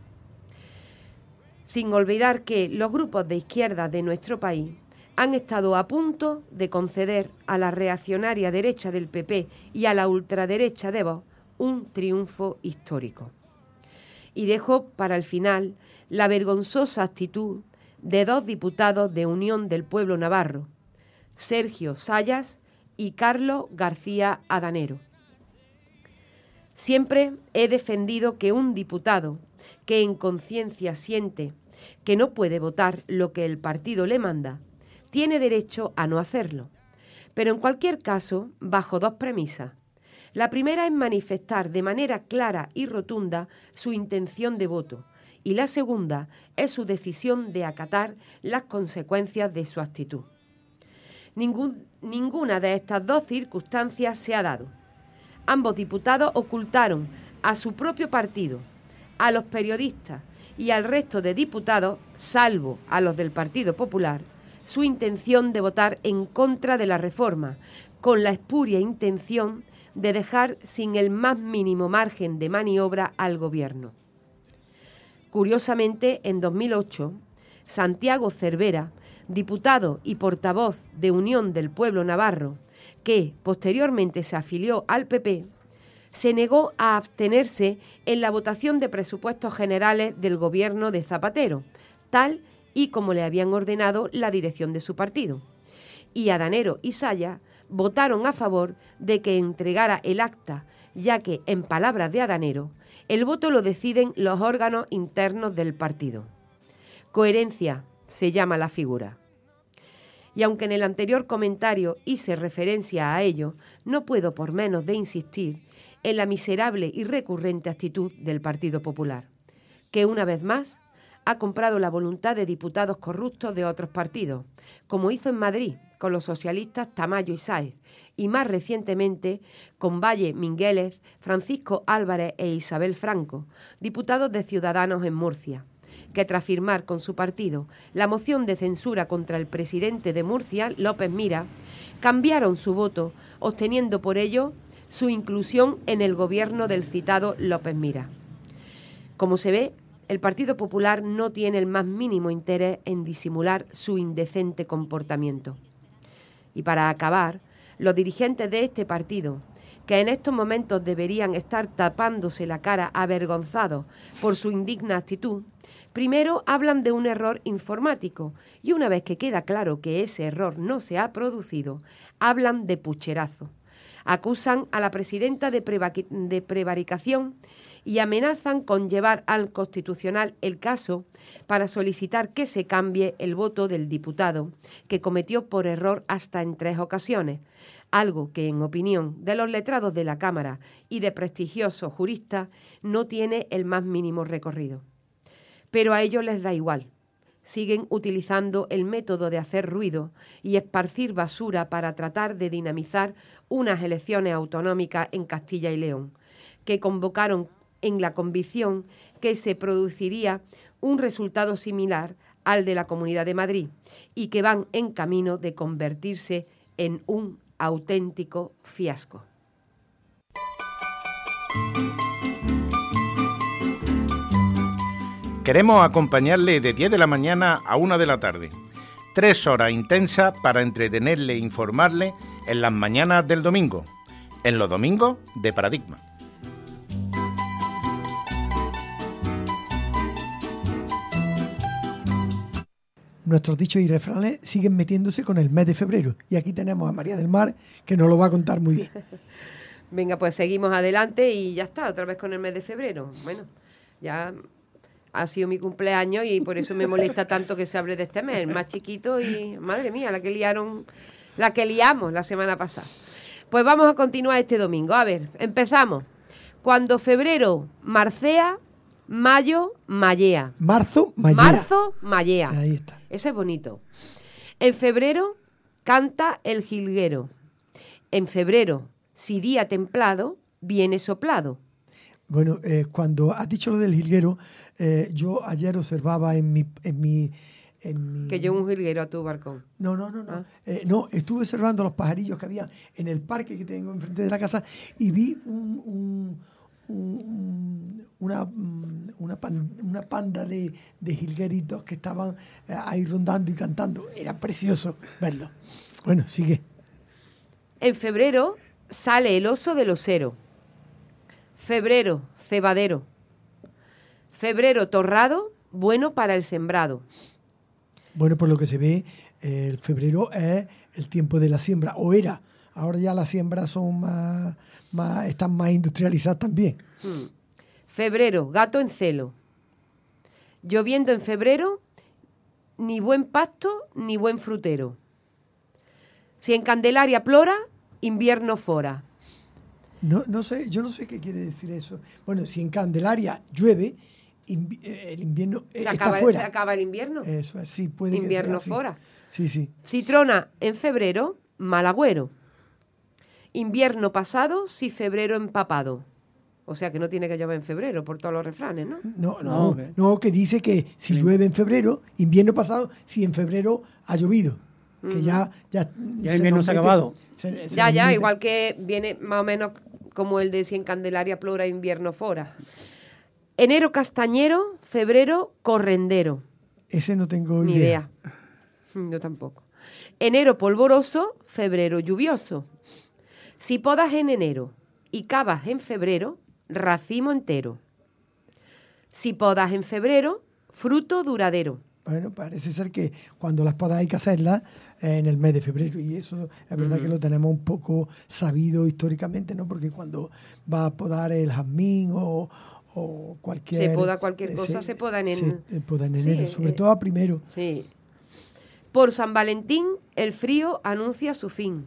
Sin olvidar que los grupos de izquierda de nuestro país han estado a punto de conceder a la reaccionaria derecha del P P y a la ultraderecha de Vox un triunfo histórico. Y dejo para el final la vergonzosa actitud de dos diputados de Unión del Pueblo Navarro, Sergio Sayas y Carlos García Adanero. Siempre he defendido que un diputado que en conciencia siente que no puede votar lo que el partido le manda, tiene derecho a no hacerlo, pero en cualquier caso bajo dos premisas. La primera es manifestar de manera clara y rotunda su intención de voto, y la segunda es su decisión de acatar las consecuencias de su actitud. Ningún, ninguna de estas dos circunstancias se ha dado. Ambos diputados ocultaron a su propio partido, a los periodistas y al resto de diputados, salvo a los del Partido Popular, su intención de votar en contra de la reforma, con la espuria intención de dejar sin el más mínimo margen de maniobra al Gobierno. Curiosamente, en dos mil ocho, Santiago Cervera, diputado y portavoz de Unión del Pueblo Navarro, que posteriormente se afilió al P P, se negó a abstenerse en la votación de presupuestos generales del Gobierno de Zapatero, tal y como le habían ordenado la dirección de su partido. Y Adanero y Sayas votaron a favor de que entregara el acta, ya que, en palabras de Adanero, el voto lo deciden los órganos internos del partido. Coherencia se llama la figura. Y aunque en el anterior comentario hice referencia a ello, no puedo por menos de insistir en la miserable y recurrente actitud del Partido Popular, que una vez más ha comprado la voluntad de diputados corruptos de otros partidos, como hizo en Madrid con los socialistas Tamayo y Sáez, y más recientemente con Valle Mingueles, Francisco Álvarez e Isabel Franco, diputados de Ciudadanos en Murcia, que tras firmar con su partido la moción de censura contra el presidente de Murcia, López Mira, cambiaron su voto, obteniendo por ello su inclusión en el gobierno del citado López Mira. Como se ve, el Partido Popular no tiene el más mínimo interés en disimular su indecente comportamiento. Y para acabar, los dirigentes de este partido, que en estos momentos deberían estar tapándose la cara avergonzados por su indigna actitud, primero hablan de un error informático y una vez que queda claro que ese error no se ha producido, hablan de pucherazo. Acusan a la presidenta de, preva- de prevaricación y amenazan con llevar al Constitucional el caso para solicitar que se cambie el voto del diputado, que cometió por error hasta en tres ocasiones, algo que, en opinión de los letrados de la Cámara y de prestigiosos juristas, no tiene el más mínimo recorrido. Pero a ellos les da igual. siguen utilizando el método de hacer ruido y esparcir basura para tratar de dinamizar unas elecciones autonómicas en Castilla y León, que convocaron en la convicción que se produciría un resultado similar al de la Comunidad de Madrid y que van en camino de convertirse en un auténtico fiasco. Queremos acompañarle de diez de la mañana a una de la tarde. Tres horas intensas para entretenerle e informarle en las mañanas del domingo. En los domingos de Paradigma. Nuestros dichos y refranes siguen metiéndose con el mes de febrero. Y aquí tenemos a María del Mar, que nos lo va a contar muy bien. Venga, pues seguimos adelante y ya está, otra vez con el mes de febrero. Bueno, ya ha sido mi cumpleaños y por eso me molesta tanto que se hable de este mes, el más chiquito y, madre mía, la que liaron, la que liamos la semana pasada. Pues vamos a continuar este domingo. A ver, empezamos. Cuando febrero marcea, mayo mallea. Marzo mallea. Marzo mallea. Ahí está. Ese es bonito. En febrero canta el jilguero. En febrero, si día templado, viene soplado. Bueno, eh, cuando has dicho lo del jilguero, eh, yo ayer observaba en mi, en mi, en mi... Que llevo un jilguero a tu balcón. No, no, no, no. Ah. Eh, no, estuve observando los pajarillos que había en el parque que tengo enfrente de la casa y vi un, un, un, una, una, pan, una panda de, de jilgueritos que estaban eh, ahí rondando y cantando. Era precioso verlo. Bueno, sigue. En febrero sale el oso del osero. Febrero, cebadero. Febrero, torrado, bueno para el sembrado. Bueno, por lo que se ve, eh, el febrero es el tiempo de la siembra, o era. Ahora ya las siembras son más, más están más industrializadas también. Hmm. Febrero, gato en celo. Lloviendo en febrero, ni buen pasto ni buen frutero. Si en Candelaria plora, invierno fora. No, no sé, yo no sé qué quiere decir eso. Bueno, si en Candelaria llueve, invi- el invierno eh, Se está acaba, el, fuera. se acaba el invierno. Eso es, sí, puede Invierno que sea así. fora. Sí, sí. Si trona en febrero, mal agüero. Invierno pasado, si febrero empapado. O sea que no tiene que llover en febrero, por todos los refranes, ¿no? No, no, no, no, que dice que si llueve en febrero, invierno pasado, si en febrero ha llovido. Que Ujú. ya, ya, Ya el invierno se ha acabado. se- se Ya, nos ya, mete. igual que viene más o menos como el de si en Candelaria plora, invierno fora. Enero castañero, febrero correndero. Ese no tengo Ni idea. idea. Yo tampoco. Enero polvoroso, febrero lluvioso. Si podas en enero y cavas en febrero, racimo entero. Si podas en febrero, fruto duradero. Bueno, parece ser que cuando las podas hay que hacerlas eh, en el mes de febrero, y eso es verdad Ujú. que lo tenemos un poco sabido históricamente, ¿no? Porque cuando va a podar el jazmín o, o cualquier... Se poda cualquier eh, cosa, se poda en se, en- eh, poda en Sí, enero, sobre eh, todo a primero. Sí. Por San Valentín, el frío anuncia su fin.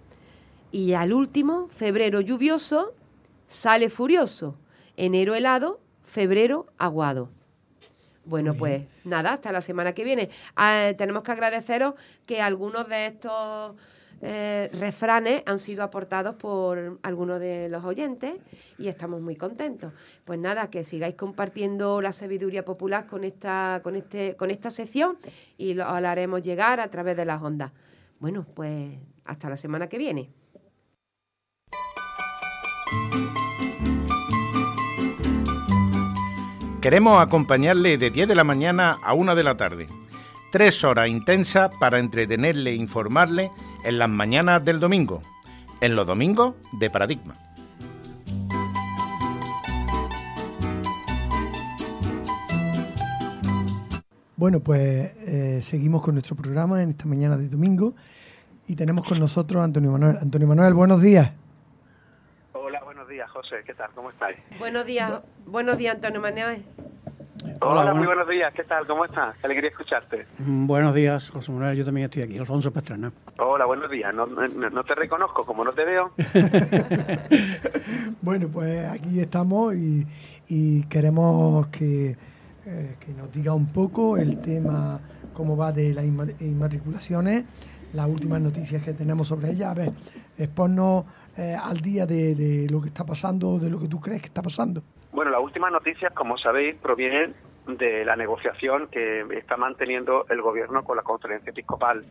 Y al último, febrero lluvioso, sale furioso. Enero helado, febrero aguado. Bueno, pues nada, hasta la semana que viene. Ah, tenemos que agradeceros que algunos de estos eh, refranes han sido aportados por algunos de los oyentes y estamos muy contentos. Pues nada, que sigáis compartiendo la sabiduría popular con esta, con este, con esta sección y lo la haremos llegar a través de las ondas. Bueno, pues hasta la semana que viene. Queremos acompañarle de diez de la mañana a una de la tarde. Tres horas intensas para entretenerle e informarle en las mañanas del domingo. En los domingos de Paradigma. Bueno, pues eh, seguimos con nuestro programa en esta mañana de domingo y tenemos con nosotros a Antonio Manuel. Antonio Manuel, buenos días. Hola, buenos días, José. ¿Qué tal? ¿Cómo estáis? Buenos días, buenos días, Antonio Manuel. Hola, Hola, muy bueno. buenos días. ¿Qué tal? ¿Cómo estás? Qué alegría escucharte. Mm, Buenos días, José Manuel, yo también estoy aquí. Alfonso Pastrana. Hola, buenos días. No, no, no te reconozco, como no te veo. Bueno, pues aquí estamos y, y queremos que eh, que nos diga un poco el tema, cómo va de las inma- inmatriculaciones, las últimas noticias que tenemos sobre ellas. A ver, exponnos eh, al día de, de lo que está pasando, de lo que tú crees que está pasando. Bueno, las últimas noticias, como sabéis, provienen de la negociación que está manteniendo el gobierno con la Conferencia Episcopal,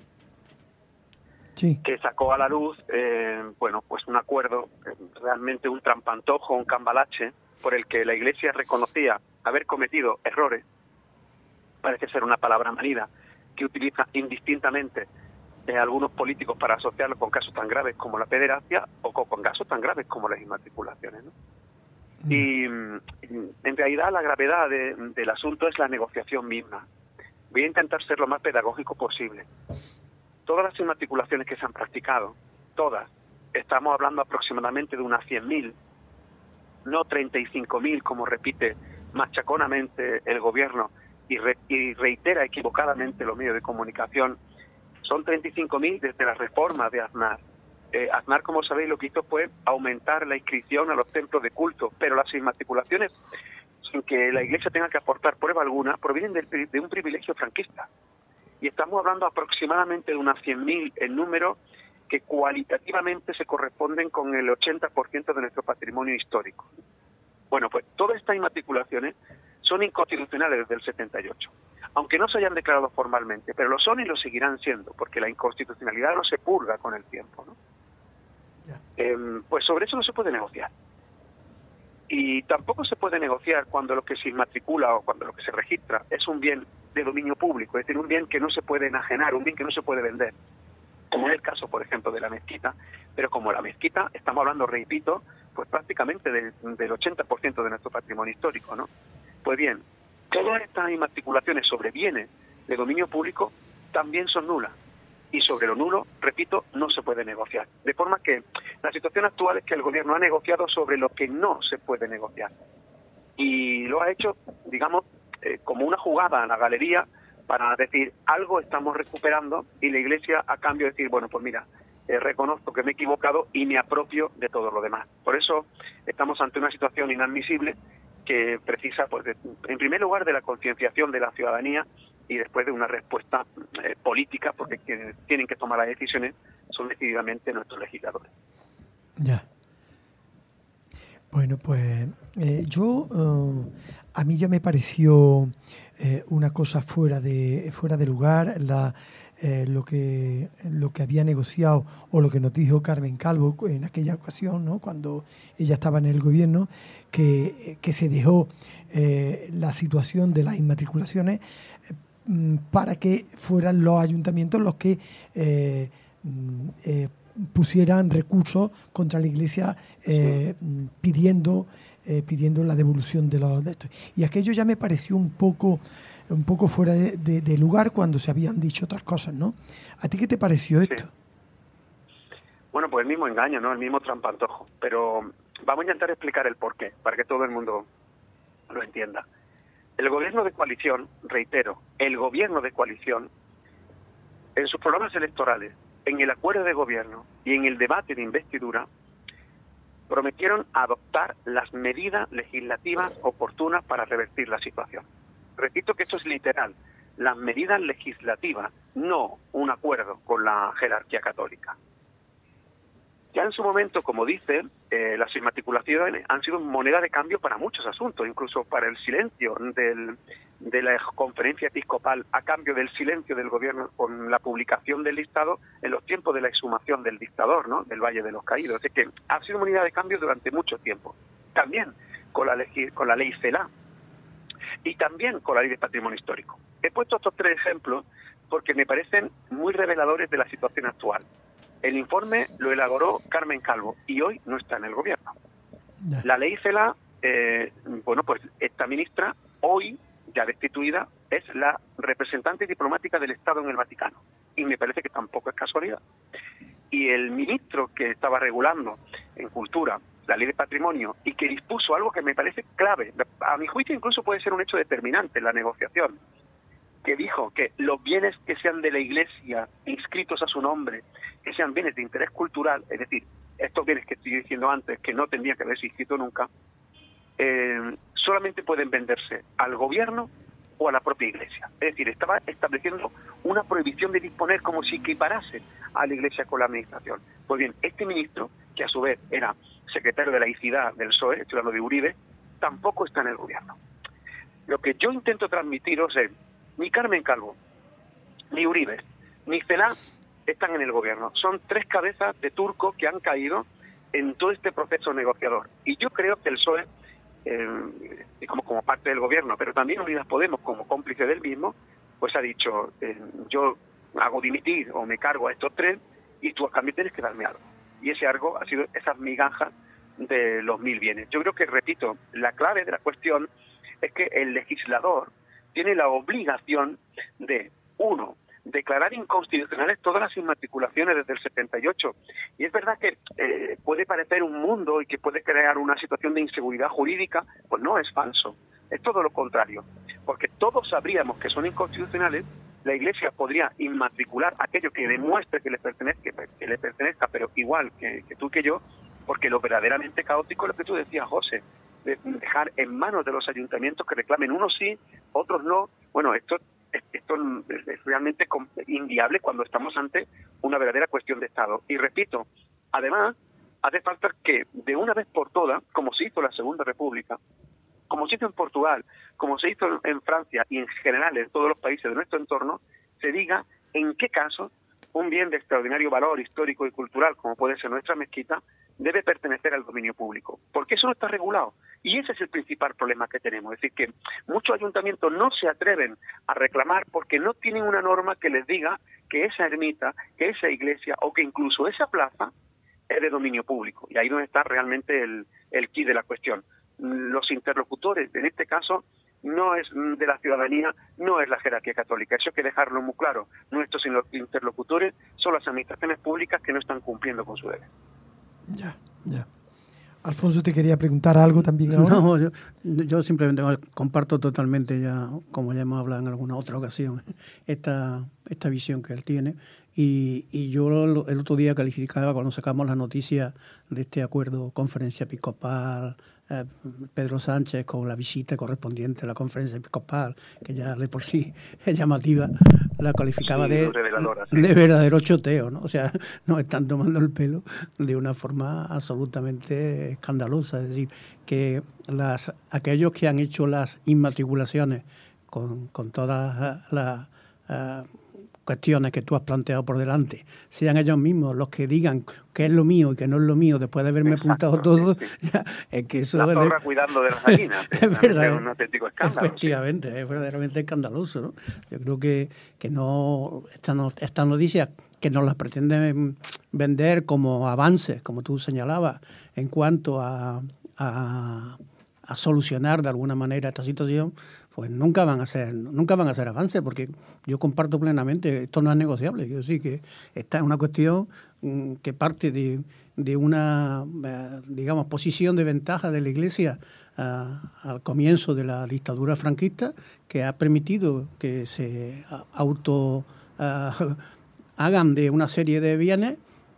sí. que sacó a la luz, eh, bueno, pues un acuerdo, eh, realmente un trampantojo, un cambalache, por el que la Iglesia reconocía haber cometido errores, parece ser una palabra manida, que utiliza indistintamente eh, algunos políticos para asociarlo con casos tan graves como la pederastia o con, con casos tan graves como las inmatriculaciones, ¿no? Y en realidad la gravedad de, del asunto es la negociación misma. Voy a intentar ser lo más pedagógico posible. Todas las inmatriculaciones que se han practicado, todas, estamos hablando aproximadamente de unas cien mil, no treinta y cinco mil, como repite machaconamente el gobierno y, re, y reitera equivocadamente los medios de comunicación. Son treinta y cinco mil desde la reforma de Aznar. Eh, Aznar, como sabéis, lo que hizo fue aumentar la inscripción a los templos de culto, pero las inmatriculaciones, sin que la Iglesia tenga que aportar prueba alguna, provienen del, de un privilegio franquista. Y estamos hablando aproximadamente de unas cien mil en número, que cualitativamente se corresponden con el ochenta por ciento de nuestro patrimonio histórico. Bueno, pues todas estas inmatriculaciones son inconstitucionales desde el setenta y ocho, aunque no se hayan declarado formalmente, pero lo son y lo seguirán siendo, porque la inconstitucionalidad no se purga con el tiempo, ¿no? Eh, pues sobre eso no se puede negociar. Y tampoco se puede negociar cuando lo que se inmatricula o cuando lo que se registra es un bien de dominio público, es decir, un bien que no se puede enajenar, un bien que no se puede vender, como es el caso, por ejemplo, de la mezquita. Pero como la mezquita, estamos hablando, repito, pues prácticamente del, del ochenta por ciento de nuestro patrimonio histórico, ¿no? Pues bien, todas estas inmatriculaciones sobre bienes de dominio público también son nulas. Y sobre lo nulo, repito, no se puede negociar. De forma que la situación actual es que el gobierno ha negociado sobre lo que no se puede negociar. Y lo ha hecho, digamos, eh, como una jugada a la galería para decir, algo estamos recuperando, y la Iglesia a cambio de decir, bueno, pues mira, eh, reconozco que me he equivocado y me apropio de todo lo demás. Por eso estamos ante una situación inadmisible que precisa, pues, de, en primer lugar, de la concienciación de la ciudadanía, y después de una respuesta eh, política, porque quienes tienen que tomar las decisiones son decididamente nuestros legisladores. Ya. Bueno, pues eh, yo, uh, a mí ya me pareció eh, una cosa fuera de fuera de lugar, la, eh, lo que lo que había negociado o lo que nos dijo Carmen Calvo en aquella ocasión, ¿no? Cuando ella estaba en el gobierno, que, que se dejó eh, la situación de las inmatriculaciones eh, para que fueran los ayuntamientos los que eh, eh, pusieran recursos contra la Iglesia eh, pidiendo eh, pidiendo la devolución de los de estos. Y aquello ya me pareció un poco un poco fuera de, de, de lugar cuando se habían dicho otras cosas, ¿no? ¿A ti qué te pareció esto? Sí. Bueno, pues el mismo engaño, ¿no? El mismo trampantojo. Pero vamos a intentar explicar el porqué, para que todo el mundo lo entienda. El gobierno de coalición, reitero, el gobierno de coalición, en sus programas electorales, en el acuerdo de gobierno y en el debate de investidura, prometieron adoptar las medidas legislativas oportunas para revertir la situación. Repito que esto es literal, las medidas legislativas, no un acuerdo con la jerarquía católica. Ya en su momento, como dice, eh, las inmatriculaciones han sido moneda de cambio para muchos asuntos, incluso para el silencio del, de la conferencia episcopal a cambio del silencio del gobierno con la publicación del listado en los tiempos de la exhumación del dictador, ¿no?, del Valle de los Caídos. Es que ha sido moneda de cambio durante mucho tiempo. También con la, con la ley CELA y también con la ley de patrimonio histórico. He puesto estos tres ejemplos porque me parecen muy reveladores de la situación actual. El informe lo elaboró Carmen Calvo y hoy no está en el gobierno. La ley CELA, eh, bueno, pues esta ministra, hoy ya destituida, es la representante diplomática del Estado en el Vaticano. Y me parece que tampoco es casualidad. Y el ministro que estaba regulando en Cultura la ley de patrimonio y que dispuso algo que me parece clave, a mi juicio incluso puede ser un hecho determinante en la negociación, que dijo que los bienes que sean de la Iglesia inscritos a su nombre, que sean bienes de interés cultural, es decir, estos bienes que estoy diciendo antes, que no tendrían que haberse inscrito nunca, eh, solamente pueden venderse al gobierno o a la propia Iglesia. Es decir, estaba estableciendo una prohibición de disponer como si equiparase a la Iglesia con la administración. Pues bien, este ministro, que a su vez era secretario de laicidad del P S O E, estoy hablando de Uribe, tampoco está en el gobierno. Lo que yo intento transmitiros es, ni Carmen Calvo, ni Uribe, ni Celaá están en el gobierno. Son tres cabezas de turco que han caído en todo este proceso negociador. Y yo creo que el P S O E, eh, como, como parte del gobierno, pero también Unidas Podemos como cómplice del mismo, pues ha dicho, eh, yo hago dimitir o me cargo a estos tres y tú a cambio tienes que darme algo. Y ese algo ha sido esas migajas de los mil bienes. Yo creo que, repito, la clave de la cuestión es que el legislador tiene la obligación de, uno, declarar inconstitucionales todas las inmatriculaciones desde el setenta y ocho. Y es verdad que eh, puede parecer un mundo y que puede crear una situación de inseguridad jurídica, pues no, es falso. Es todo lo contrario. Porque todos sabríamos que son inconstitucionales, la Iglesia podría inmatricular aquello que demuestre que le pertenezca, que le pertenezca pero igual que, que tú que yo, porque lo verdaderamente caótico es lo que tú decías, José, de dejar en manos de los ayuntamientos que reclamen unos sí, otros no. Bueno, esto Esto es realmente inviable cuando estamos ante una verdadera cuestión de Estado. Y repito, además, hace falta que de una vez por todas, como se hizo en la Segunda República, como se hizo en Portugal, como se hizo en Francia y en general en todos los países de nuestro entorno, se diga en qué caso un bien de extraordinario valor histórico y cultural, como puede ser nuestra mezquita, debe pertenecer al dominio público. Porque eso no está regulado. Y ese es el principal problema que tenemos. Es decir, que muchos ayuntamientos no se atreven a reclamar porque no tienen una norma que les diga que esa ermita, que esa iglesia o que incluso esa plaza es de dominio público. Y ahí donde está realmente el, el quid de la cuestión. Los interlocutores, en este caso, no es de la ciudadanía, no es la jerarquía católica. Eso hay que dejarlo muy claro. Nuestros interlocutores son las administraciones públicas que no están cumpliendo con su deber. Ya, ya. Alfonso, te quería preguntar algo también ahora. No, yo, yo simplemente comparto totalmente, ya como ya hemos hablado en alguna otra ocasión, esta, esta visión que él tiene. Y, y yo el otro día calificaba cuando sacamos la noticia de este acuerdo, conferencia episcopal, eh, Pedro Sánchez con la visita correspondiente a la conferencia episcopal, que ya de por sí es llamativa, la calificaba sí, de, sí. de verdadero choteo, ¿no? O sea, nos están tomando el pelo de una forma absolutamente escandalosa. Es decir, que las aquellos que han hecho las inmatriculaciones con, con todas las... Uh, cuestiones que tú has planteado por delante, sean ellos mismos los que digan que es lo mío y que no es lo mío después de haberme Exacto, apuntado todo, sí, sí. Ya, es que eso la es zorra de... cuidando de las gallinas, es verdad, es un auténtico escándalo. Efectivamente, sí. Es verdaderamente escandaloso, ¿no? Yo creo que, que no esta, no, esta noticia que nos las pretenden vender como avances, como tú señalabas, en cuanto a, a, a solucionar de alguna manera esta situación, pues nunca van a ser nunca van a ser avances, porque yo comparto plenamente, esto no es negociable. Yo sí que esta es una cuestión mm, que parte de, de una, eh, digamos, posición de ventaja de la Iglesia uh, al comienzo de la dictadura franquista, que ha permitido que se auto uh, hagan de una serie de bienes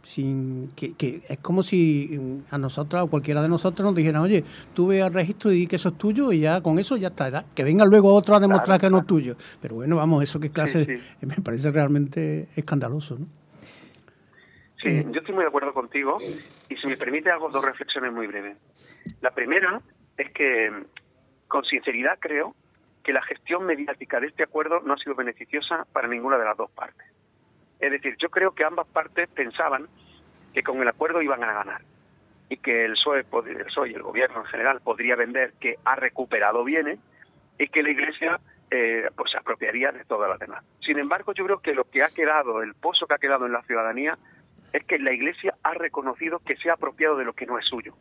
sin que, que es como si a nosotros o cualquiera de nosotros nos dijeran, oye, tú ve al registro y di que eso es tuyo y ya con eso ya está, que venga luego otro a demostrar claro, que claro. no es tuyo. Pero bueno, vamos, eso que clase sí, sí. me parece realmente escandaloso, ¿no? Sí, eh, yo estoy muy de acuerdo contigo y si me permite hago dos reflexiones muy breves. La primera es que con sinceridad creo que la gestión mediática de este acuerdo no ha sido beneficiosa para ninguna de las dos partes. Es decir, yo creo que ambas partes pensaban que con el acuerdo iban a ganar y que el P S O E, el P S O E y el gobierno en general podría vender que ha recuperado bienes y que la Iglesia eh, pues se apropiaría de todas las demás. Sin embargo, yo creo que lo que ha quedado, el pozo que ha quedado en la ciudadanía, es que la Iglesia ha reconocido que se ha apropiado de lo que no es suyo.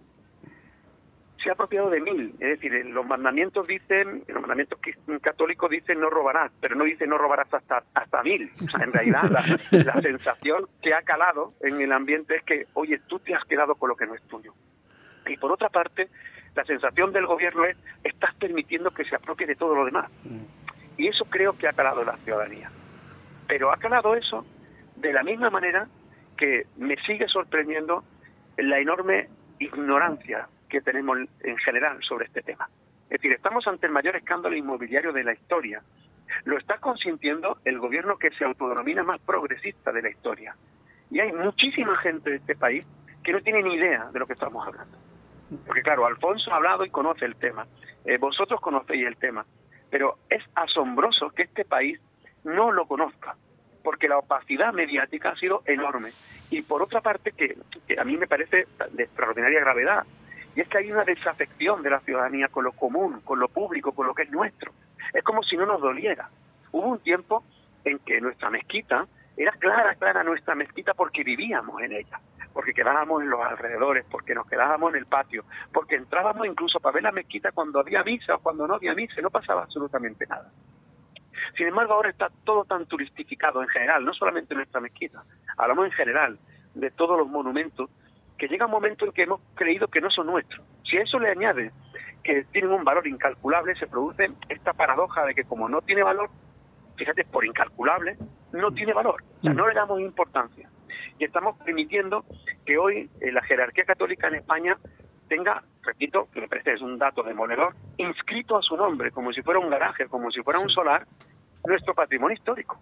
Se ha apropiado de mil, es decir, los mandamientos dicen, los mandamientos católicos dicen no robarás, pero no dice no robarás hasta hasta mil. O sea, en realidad la, la sensación que ha calado en el ambiente es que, oye, tú te has quedado con lo que no es tuyo. Y por otra parte, la sensación del gobierno es, estás permitiendo que se apropie de todo lo demás. Y eso creo que ha calado en la ciudadanía. Pero ha calado eso de la misma manera que me sigue sorprendiendo la enorme ignorancia que tenemos en general sobre este tema. Es Es decir, estamos ante el mayor escándalo inmobiliario de la historia. Lo está consintiendo el gobierno que se autodenomina más progresista de la historia. Y hay muchísima gente de este país que no tiene ni idea de lo que estamos hablando. Porque claro, Alfonso ha hablado y conoce el tema. Eh, vosotros conocéis el tema. Pero es asombroso que este país no lo conozca, porque la opacidad mediática ha sido enorme. Y por otra parte, que, que a mí me parece de extraordinaria gravedad, y es que hay una desafección de la ciudadanía con lo común, con lo público, con lo que es nuestro. Es como si no nos doliera. Hubo un tiempo en que nuestra mezquita era clara, clara nuestra mezquita porque vivíamos en ella, porque quedábamos en los alrededores, porque nos quedábamos en el patio, porque entrábamos incluso para ver la mezquita cuando había misa o cuando no había misa, no pasaba absolutamente nada. Sin embargo, ahora está todo tan turistificado en general, no solamente nuestra mezquita, hablamos en general de todos los monumentos, que llega un momento en que hemos creído que no son nuestros. Si a eso le añade que tienen un valor incalculable, se produce esta paradoja de que como no tiene valor, fíjate, por incalculable, no tiene valor, o sea, no le damos importancia. Y estamos permitiendo que hoy eh, la jerarquía católica en España tenga, repito, que me parece es un dato demoledor, inscrito a su nombre, como si fuera un garaje, como si fuera un solar, nuestro patrimonio histórico.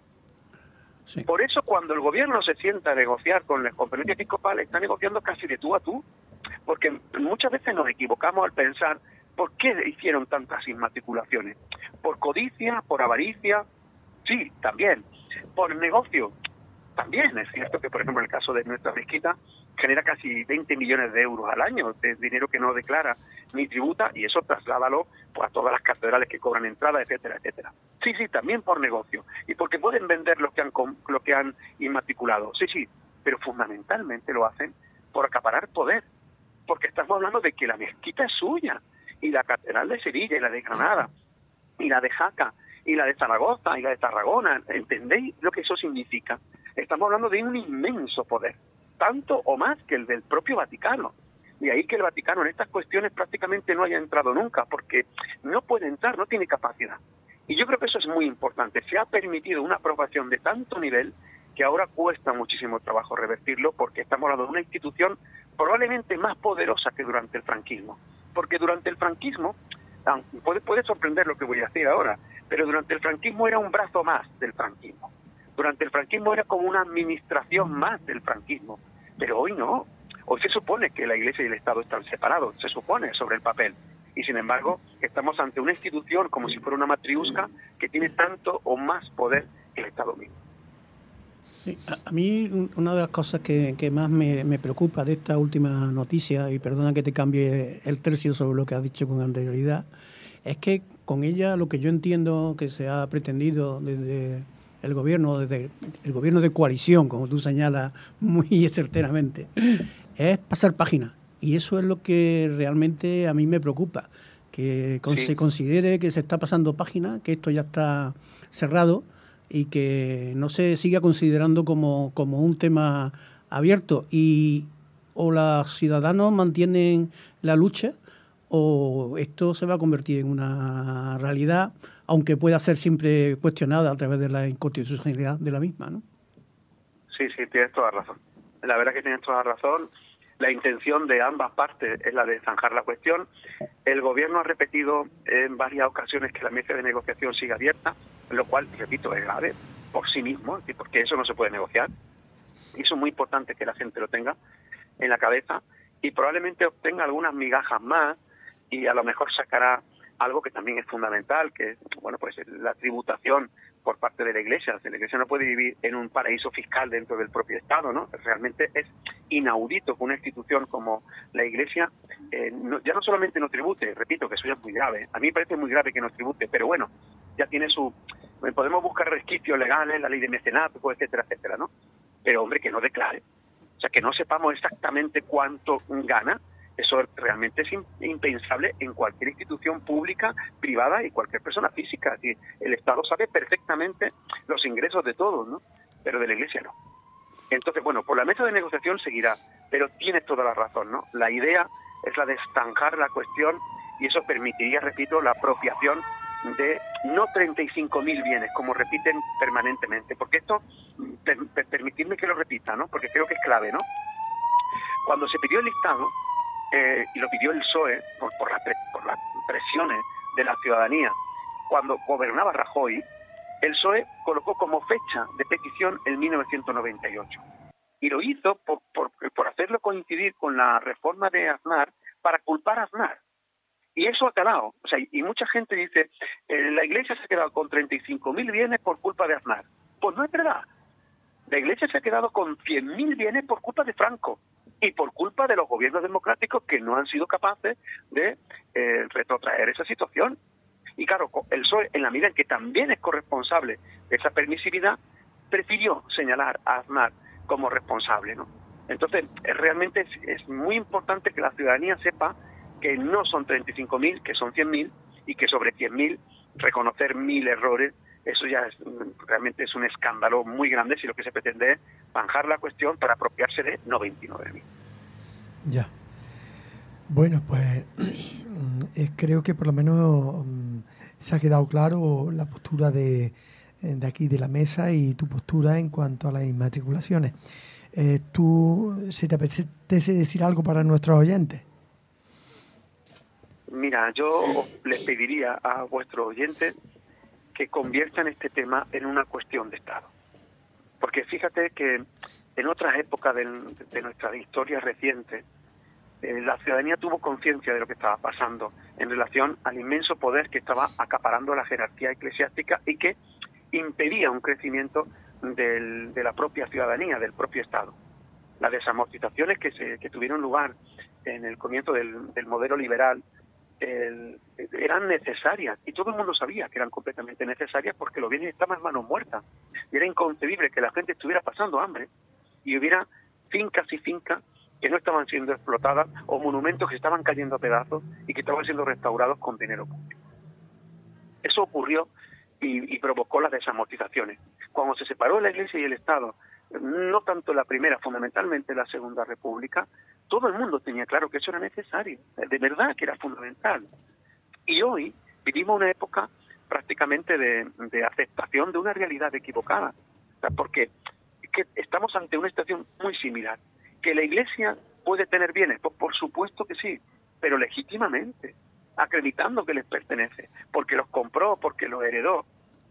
Sí. Por eso cuando el gobierno se sienta a negociar con las conferencias episcopales, está negociando casi de tú a tú, porque muchas veces nos equivocamos al pensar por qué hicieron tantas inmatriculaciones. ¿Por codicia? ¿Por avaricia? Sí, también. ¿Por negocio? También. Es cierto que, por ejemplo, en el caso de nuestra mezquita, genera casi veinte millones de euros al año de dinero que no declara ni tributa, y eso trasládalo pues, a todas las catedrales que cobran entrada, etcétera, etcétera. Sí, sí, también por negocio. Y porque pueden vender lo que han, lo que han inmatriculado. Sí, sí, pero fundamentalmente lo hacen por acaparar poder. Porque estamos hablando de que la mezquita es suya, y la catedral de Sevilla, y la de Granada, y la de Jaca, y la de Zaragoza, y la de Tarragona. ¿Entendéis lo que eso significa? Estamos hablando de un inmenso poder, tanto o más que el del propio Vaticano. De ahí que el Vaticano en estas cuestiones prácticamente no haya entrado nunca, porque no puede entrar, no tiene capacidad. Y yo creo que eso es muy importante. Se ha permitido una aprobación de tanto nivel que ahora cuesta muchísimo trabajo revertirlo, porque estamos hablando de una institución probablemente más poderosa que durante el franquismo. Porque durante el franquismo, puede, puede sorprender lo que voy a decir ahora, pero durante el franquismo era un brazo más del franquismo. Durante el franquismo era como una administración más del franquismo. Pero hoy no. Hoy se supone que la Iglesia y el Estado están separados, se supone sobre el papel. Y sin embargo, estamos ante una institución como si fuera una matriusca que tiene tanto o más poder que el Estado mismo. Sí, a, a mí una de las cosas que, que más me, me preocupa de esta última noticia, y perdona que te cambie el tercio sobre lo que has dicho con anterioridad, es que con ella lo que yo entiendo que se ha pretendido desde el gobierno, desde el gobierno de coalición, como tú señalas muy certeramente, es pasar página. Y eso es lo que realmente a mí me preocupa, que con, sí. se considere que se está pasando página, que esto ya está cerrado y que no se siga considerando como, como un tema abierto. Y o los ciudadanos mantienen la lucha o esto se va a convertir en una realidad, aunque pueda ser siempre cuestionada a través de la inconstitucionalidad de la misma, ¿no? Sí, sí, tienes toda razón. La verdad que tienes toda razón. La intención de ambas partes es la de zanjar la cuestión. El gobierno ha repetido en varias ocasiones que la mesa de negociación sigue abierta, lo cual, repito, es grave por sí mismo, porque eso no se puede negociar. Y eso es muy importante que la gente lo tenga en la cabeza y probablemente obtenga algunas migajas más y a lo mejor sacará algo que también es fundamental, que es, bueno, pues la tributación por parte de la Iglesia. La Iglesia no puede vivir en un paraíso fiscal dentro del propio Estado, ¿no? Realmente es inaudito que una institución como la Iglesia eh, no, ya no solamente no tribute, repito que eso ya es muy grave. A mí me parece muy grave que no tribute, pero bueno, ya tiene su... Podemos buscar resquicios legales, la ley de mecenazgo, etcétera, etcétera, ¿no? Pero, hombre, que no declare. O sea, que no sepamos exactamente cuánto gana. Eso realmente es impensable en cualquier institución pública, privada y cualquier persona física. El Estado sabe perfectamente los ingresos de todos, ¿no? Pero de la Iglesia no. Entonces, bueno, por la mesa de negociación seguirá, pero tienes toda la razón, ¿no? La idea es la de estancar la cuestión y eso permitiría, repito, la apropiación de no treinta y cinco mil bienes, como repiten permanentemente, porque esto, per, per, permitidme que lo repita, ¿no? Porque creo que es clave, ¿no? Cuando se pidió el listado, Eh, y lo pidió el P S O E por, por, la pre, por las presiones de la ciudadanía. Cuando gobernaba Rajoy, el P S O E colocó como fecha de petición el mil novecientos noventa y ocho. Y lo hizo por, por, por hacerlo coincidir con la reforma de Aznar para culpar a Aznar. Y eso ha calado. O sea, y mucha gente dice, eh, la Iglesia se ha quedado con treinta y cinco mil bienes por culpa de Aznar. Pues no es verdad. La Iglesia se ha quedado con cien mil bienes por culpa de Franco y por culpa de los gobiernos democráticos que no han sido capaces de eh, retrotraer esa situación. Y claro, el P S O E, en la medida en que también es corresponsable de esa permisividad, prefirió señalar a Aznar como responsable, ¿no? Entonces, realmente es, es muy importante que la ciudadanía sepa que no son treinta y cinco mil, que son cien mil, y que sobre cien mil reconocer mil errores, eso ya es, realmente es un escándalo muy grande si lo que se pretende es zanjar la cuestión para apropiarse de noventa y nueve mil. Ya. Bueno, pues eh, creo que por lo menos um, se ha quedado claro la postura de, de aquí de la mesa y tu postura en cuanto a las inmatriculaciones. Eh, ¿Tú, si te apetece decir algo para nuestros oyentes? Mira, yo les pediría a vuestros oyentes que conviertan este tema en una cuestión de Estado. Porque fíjate que en otras épocas de, de nuestra historia reciente, eh, la ciudadanía tuvo conciencia de lo que estaba pasando en relación al inmenso poder que estaba acaparando la jerarquía eclesiástica y que impedía un crecimiento del, de la propia ciudadanía, del propio Estado. Las desamortizaciones que, se, que tuvieron lugar en el comienzo del, del modelo liberal El, eran necesarias y todo el mundo sabía que eran completamente necesarias porque los bienes estaban en manos muertas y era inconcebible que la gente estuviera pasando hambre y hubiera fincas y fincas que no estaban siendo explotadas o monumentos que estaban cayendo a pedazos y que estaban siendo restaurados con dinero público. Eso ocurrió y, y provocó las desamortizaciones. Cuando se separó la Iglesia y el Estado, no tanto la primera, fundamentalmente la Segunda República, todo el mundo tenía claro que eso era necesario, de verdad que era fundamental. Y hoy vivimos una época prácticamente de, de aceptación de una realidad equivocada, o sea, porque es que estamos ante una situación muy similar. ¿Que la Iglesia puede tener bienes? Pues por supuesto que sí, pero legítimamente, acreditando que les pertenece, porque los compró, porque los heredó,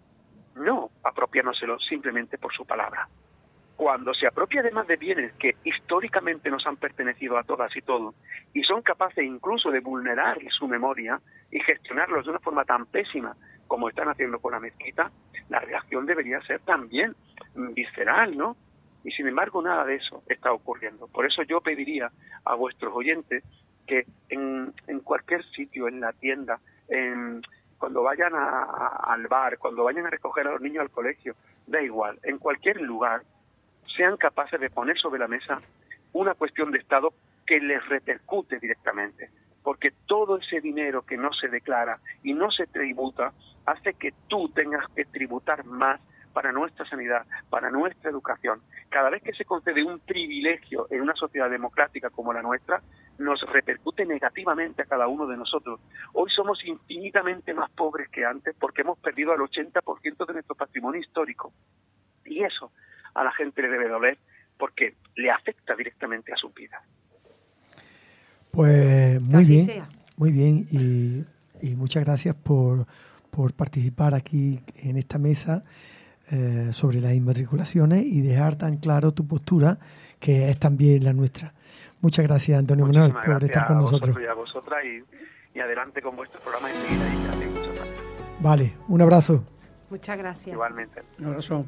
no apropiándoselos simplemente por su palabra. Cuando se apropia además de bienes que históricamente nos han pertenecido a todas y todos y son capaces incluso de vulnerar su memoria y gestionarlos de una forma tan pésima como están haciendo con la mezquita, la reacción debería ser también visceral, ¿no? Y sin embargo nada de eso está ocurriendo. Por eso yo pediría a vuestros oyentes que en, en cualquier sitio, en la tienda, en, cuando vayan a, a, al bar, cuando vayan a recoger a los niños al colegio, da igual, en cualquier lugar, sean capaces de poner sobre la mesa una cuestión de Estado que les repercute directamente. Porque todo ese dinero que no se declara y no se tributa hace que tú tengas que tributar más para nuestra sanidad, para nuestra educación. Cada vez que se concede un privilegio en una sociedad democrática como la nuestra, nos repercute negativamente a cada uno de nosotros. Hoy somos infinitamente más pobres que antes porque hemos perdido el ochenta por ciento de nuestro patrimonio histórico. Y eso a la gente le debe doler porque le afecta directamente a su vida. Pues muy Así bien, sea. muy bien y, y muchas gracias por, por participar aquí en esta mesa eh, sobre las inmatriculaciones y dejar tan claro tu postura que es también la nuestra. Muchas gracias, Antonio Manuel, por Gracias estar con a nosotros. vosotros y a vosotras y, y adelante con vuestro programa y seguir ahí. Gracias, muchas gracias. Vale, un abrazo. Muchas gracias. Igualmente. Un abrazo.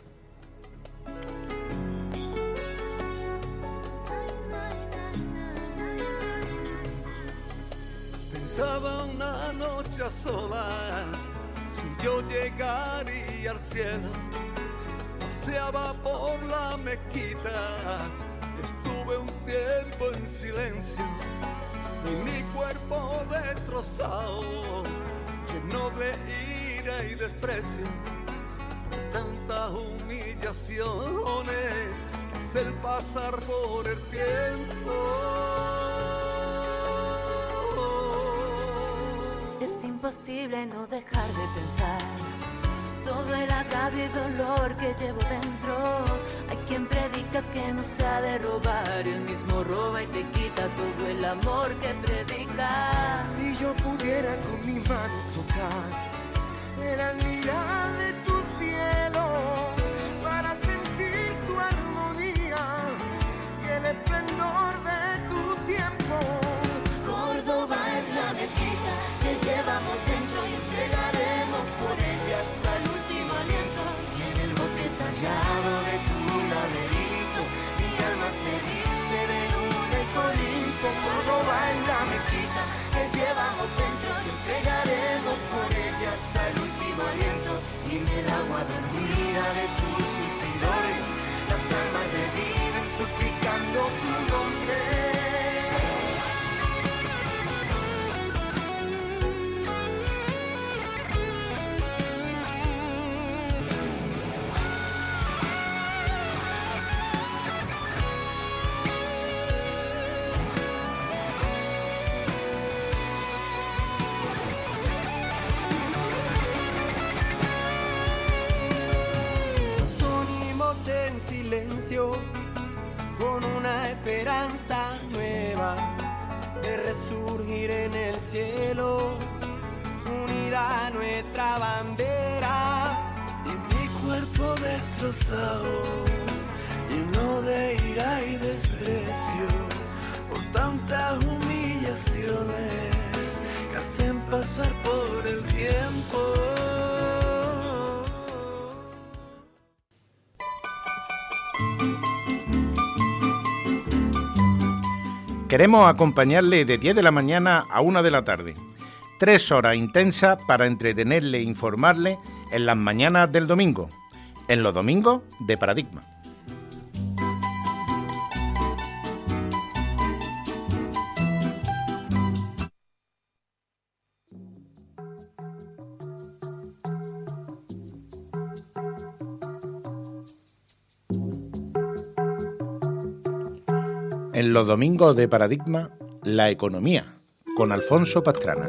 Pensaba una noche a solas si yo llegaría al cielo. Paseaba por la mezquita, estuve un tiempo en silencio y mi cuerpo destrozado, lleno de ira y desprecio por tantas humillaciones que hacer pasar por el tiempo. Es imposible no dejar de pensar todo el agravio y dolor que llevo dentro. Hay quien predica que no se ha de robar, el mismo roba y te quita todo el amor que predica. Si yo pudiera con mi mano tocar el almirar de tu cielo para sentir tu armonía y el esplendor de tu tiempo. Córdoba es la mezquita que llevamos dentro y entregaremos por ella hasta el último aliento. Y en el bosque tallado de tu laberinto, mi alma se dice de luna y corinto. Córdoba es la mezquita que llevamos dentro y entregaremos por ella hasta el último aliento. Y en el agua dormida de tus suspiradores, las almas reviven suplicando tu nombre. En silencio, con una esperanza nueva de resurgir en el cielo, unida nuestra bandera. Y mi cuerpo destrozado, lleno de ira y desprecio, por tantas humillaciones que hacen pasar por el tiempo. Queremos acompañarle de diez de la mañana a una de la tarde. Tres horas intensas para entretenerle e informarle en las mañanas del domingo. En los domingos de Paradigma. En los domingos de Paradigma, la economía, con Alfonso Pastrana.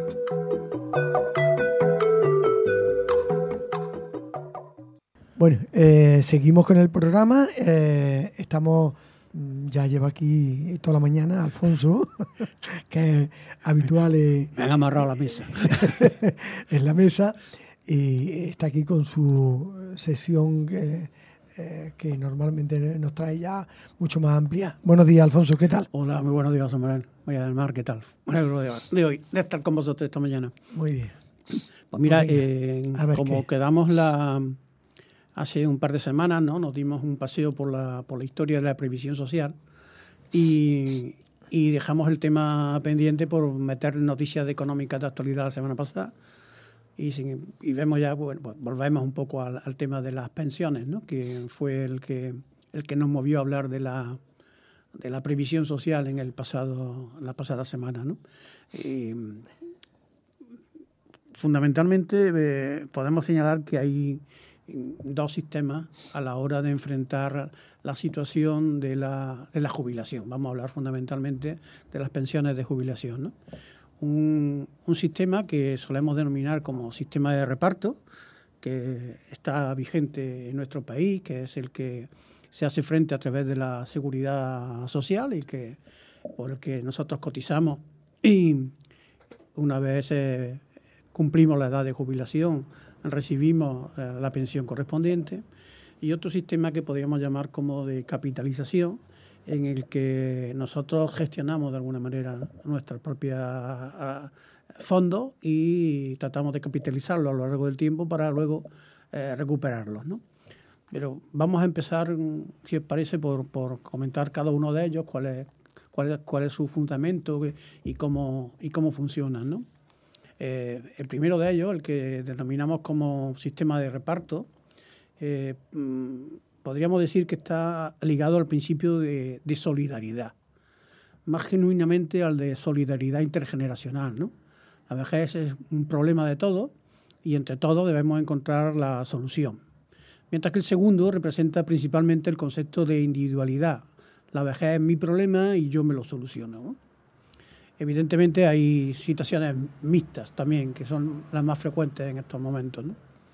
Bueno, eh, seguimos con el programa. Eh, estamos, ya lleva aquí toda la mañana Alfonso, que es habitual. Eh, Me han amarrado la mesa. en la mesa, y está aquí con su sesión que... Eh, que normalmente nos trae ya mucho más amplia. Buenos días, Alfonso, ¿qué tal? Hola, muy buenos días, Samuel. María del Mar, ¿qué tal? Un alegro de, de hoy, de estar con vosotros esta mañana. Muy bien. Pues mira, Pues eh, como qué. quedamos la hace un par de semanas, ¿no? Nos dimos un paseo por la, por la historia de la previsión social y, y dejamos el tema pendiente por meter noticias económicas de actualidad la semana pasada. Y, sin, y vemos ya, bueno, pues volvemos un poco al, al tema de las pensiones, ¿no? Que fue el que el que nos movió a hablar de la de la previsión social en el pasado la pasada semana, ¿no? Y, fundamentalmente eh, podemos señalar que hay dos sistemas a la hora de enfrentar la situación de la de la jubilación. Vamos a hablar fundamentalmente de las pensiones de jubilación, ¿no? Un, un sistema que solemos denominar como sistema de reparto, que está vigente en nuestro país, que es el que se hace frente a través de la seguridad social y que por el que nosotros cotizamos y una vez eh, cumplimos la edad de jubilación recibimos eh, la pensión correspondiente, y otro sistema que podríamos llamar como de capitalización, en el que nosotros gestionamos de alguna manera nuestros propios fondos y tratamos de capitalizarlos a lo largo del tiempo para luego eh, recuperarlos, ¿no? Pero vamos a empezar, si os parece, por, por comentar cada uno de ellos, cuál es, cuál es, cuál es su fundamento y cómo, y cómo funcionan, ¿no? Eh, el primero de ellos, el que denominamos como sistema de reparto, eh, podríamos decir que está ligado al principio de, de solidaridad, más genuinamente al de solidaridad intergeneracional, ¿no? La vejez es un problema de todos y entre todos debemos encontrar la solución. Mientras que el segundo representa principalmente el concepto de individualidad. La vejez es mi problema y yo me lo soluciono, ¿no? Evidentemente hay situaciones mixtas también, que son las más frecuentes en estos momentos, ¿no?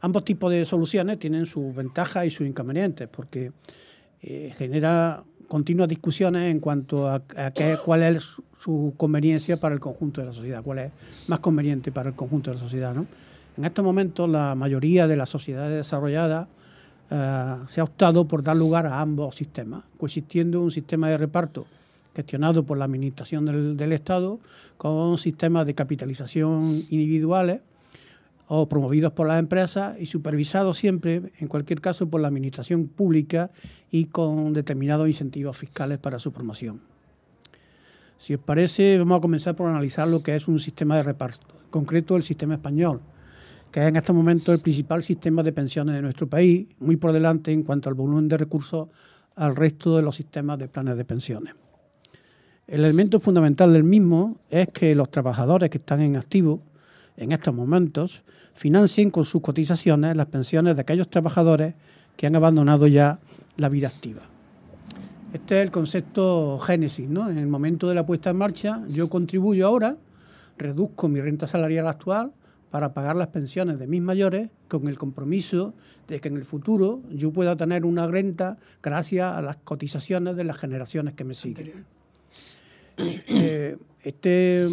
ambos tipos de soluciones tienen sus ventajas y sus inconvenientes, porque eh, genera continuas discusiones en cuanto a, a qué, cuál es su conveniencia para el conjunto de la sociedad, cuál es más conveniente para el conjunto de la sociedad, ¿no? En estos momentos, la mayoría de las sociedades desarrolladas eh, se ha optado por dar lugar a ambos sistemas, coexistiendo un sistema de reparto gestionado por la Administración del, del Estado con sistemas de capitalización individuales o promovidos por las empresas y supervisados siempre, en cualquier caso, por la Administración Pública y con determinados incentivos fiscales para su promoción. Si os parece, vamos a comenzar por analizar lo que es un sistema de reparto, en concreto el sistema español, que es en este momento el principal sistema de pensiones de nuestro país, muy por delante en cuanto al volumen de recursos al resto de los sistemas de planes de pensiones. El elemento fundamental del mismo es que los trabajadores que están en activo en estos momentos financien con sus cotizaciones las pensiones de aquellos trabajadores que han abandonado ya la vida activa. Este es el concepto génesis, ¿no? En el momento de la puesta en marcha, yo contribuyo ahora, reduzco mi renta salarial actual para pagar las pensiones de mis mayores con el compromiso de que en el futuro yo pueda tener una renta gracias a las cotizaciones de las generaciones que me siguen. Eh, este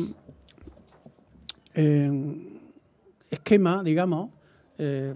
eh, esquema, digamos, eh,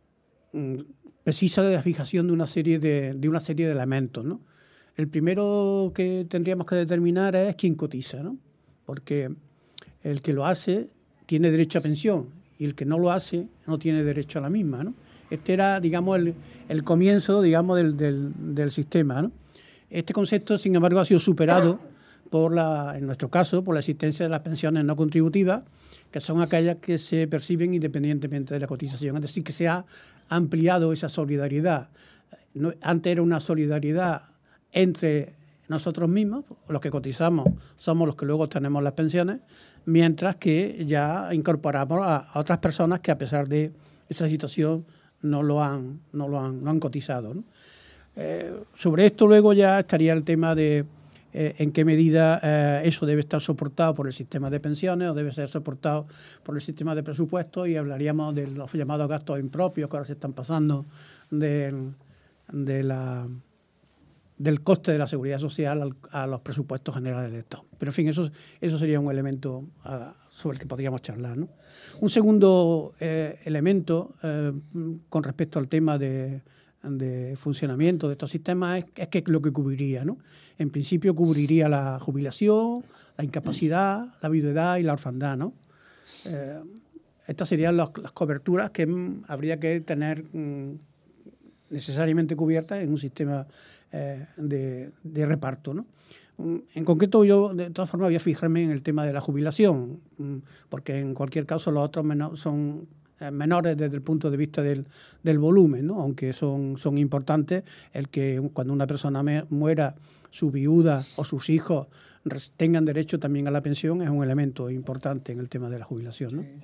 precisa de la fijación de una serie de, de una serie de elementos, ¿no? El primero que tendríamos que determinar es quién cotiza, ¿no? Porque el que lo hace tiene derecho a pensión y el que no lo hace no tiene derecho a la misma, ¿no? Este era, digamos, el, el comienzo, digamos, del, del, del sistema, ¿no? Este concepto, sin embargo, ha sido superado por la, en nuestro caso, por la existencia de las pensiones no contributivas, que son aquellas que se perciben independientemente de la cotización. Es decir, que se ha ampliado esa solidaridad. No, antes era una solidaridad entre nosotros mismos, los que cotizamos somos los que luego tenemos las pensiones, mientras que ya incorporamos a, a otras personas que a pesar de esa situación no lo han, no lo han, no han cotizado, ¿no? Eh, sobre esto luego ya estaría el tema de eh, en qué medida eh, eso debe estar soportado por el sistema de pensiones o debe ser soportado por el sistema de presupuestos, y hablaríamos de los llamados gastos impropios que ahora se están pasando del, de la, del coste de la seguridad social al, a los presupuestos generales del Estado. Pero en fin, eso, eso sería un elemento uh, sobre el que podríamos charlar, ¿no? Un segundo eh, elemento eh, con respecto al tema de de funcionamiento de estos sistemas es, es que lo que cubriría, ¿no? En principio cubriría la jubilación, la incapacidad, la viudedad y la orfandad, ¿no? Eh, estas serían los, las coberturas que mm, habría que tener mm, necesariamente cubiertas en un sistema eh, de, de reparto, ¿no? En concreto, yo de todas formas voy a fijarme en el tema de la jubilación, porque en cualquier caso los otros menor, son menores desde el punto de vista del, del volumen, ¿no? Aunque son, son importantes. El que cuando una persona me, muera, su viuda o sus hijos tengan derecho también a la pensión es un elemento importante en el tema de la jubilación, ¿no? Sí.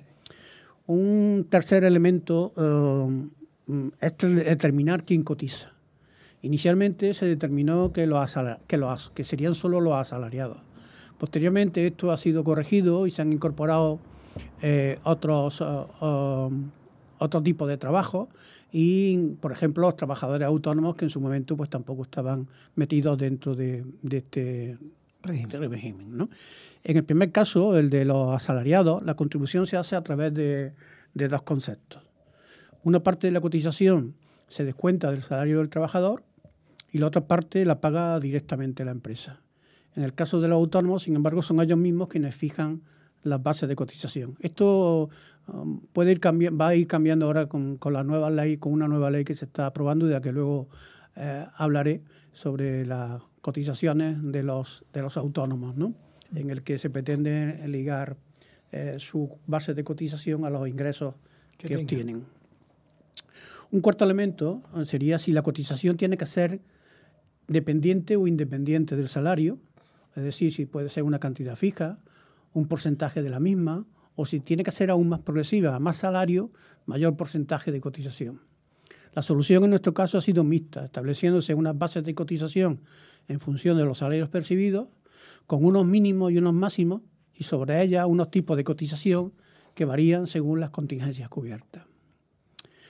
Un tercer elemento uh, es determinar quién cotiza. Inicialmente se determinó que, los asalar, que, los, que serían solo los asalariados. Posteriormente esto ha sido corregido y se han incorporado Eh, otros uh, uh, otro tipo de trabajo y, por ejemplo, los trabajadores autónomos que en su momento pues tampoco estaban metidos dentro de, de este régimen, régimen, ¿no? En el primer caso, el de los asalariados, la contribución se hace a través de, de dos conceptos. Una parte de la cotización se descuenta del salario del trabajador y la otra parte la paga directamente la empresa. En el caso de los autónomos, sin embargo, son ellos mismos quienes fijan las bases de cotización. Esto um, puede ir cambi- va a ir cambiando ahora con, con la nueva ley, con una nueva ley que se está aprobando y de la que luego eh, hablaré sobre las cotizaciones de los de los autónomos, ¿no? En el que se pretende ligar eh, su base de cotización a los ingresos que, que obtienen. Un cuarto elemento sería si la cotización tiene que ser dependiente o independiente del salario, es decir, si puede ser una cantidad fija, un porcentaje de la misma, o si tiene que ser aún más progresiva, más salario, mayor porcentaje de cotización. La solución en nuestro caso ha sido mixta, estableciéndose unas bases de cotización en función de los salarios percibidos, con unos mínimos y unos máximos, y sobre ellas unos tipos de cotización que varían según las contingencias cubiertas.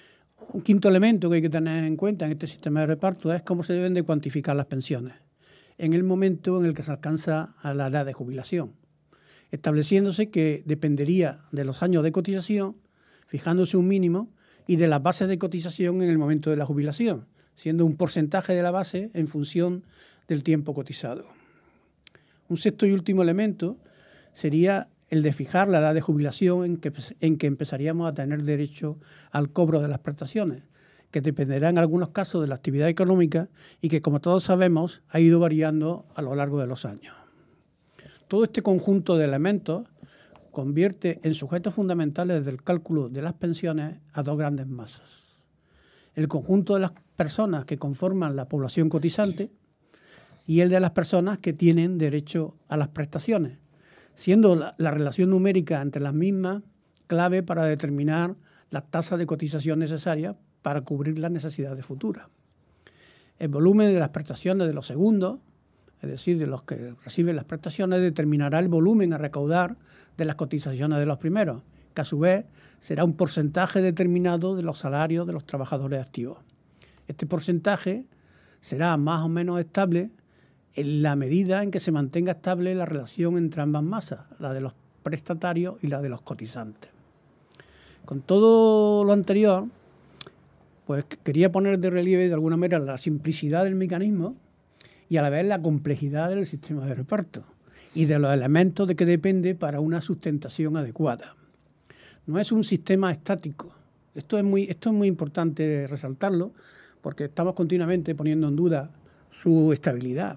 Un quinto elemento que hay que tener en cuenta en este sistema de reparto es cómo se deben de cuantificar las pensiones en el momento en el que se alcanza a la edad de jubilación, estableciéndose que dependería de los años de cotización, fijándose un mínimo, y de las bases de cotización en el momento de la jubilación, siendo un porcentaje de la base en función del tiempo cotizado. Un sexto y último elemento sería el de fijar la edad de jubilación en que, en que empezaríamos a tener derecho al cobro de las prestaciones, que dependerá en algunos casos de la actividad económica y que, como todos sabemos, ha ido variando a lo largo de los años. Todo este conjunto de elementos convierte en sujetos fundamentales del cálculo de las pensiones a dos grandes masas. El conjunto de las personas que conforman la población cotizante y el de las personas que tienen derecho a las prestaciones, siendo la, la relación numérica entre las mismas clave para determinar las tasas de cotización necesarias para cubrir las necesidades futuras. El volumen de las prestaciones de los segundos, es decir, de los que reciben las prestaciones, determinará el volumen a recaudar de las cotizaciones de los primeros, que a su vez será un porcentaje determinado de los salarios de los trabajadores activos. Este porcentaje será más o menos estable en la medida en que se mantenga estable la relación entre ambas masas, la de los prestatarios y la de los cotizantes. Con todo lo anterior, pues quería poner de relieve de alguna manera la simplicidad del mecanismo y a la vez la complejidad del sistema de reparto y de los elementos de que depende para una sustentación adecuada. No es un sistema estático. Esto es muy, esto es muy importante resaltarlo porque estamos continuamente poniendo en duda su estabilidad.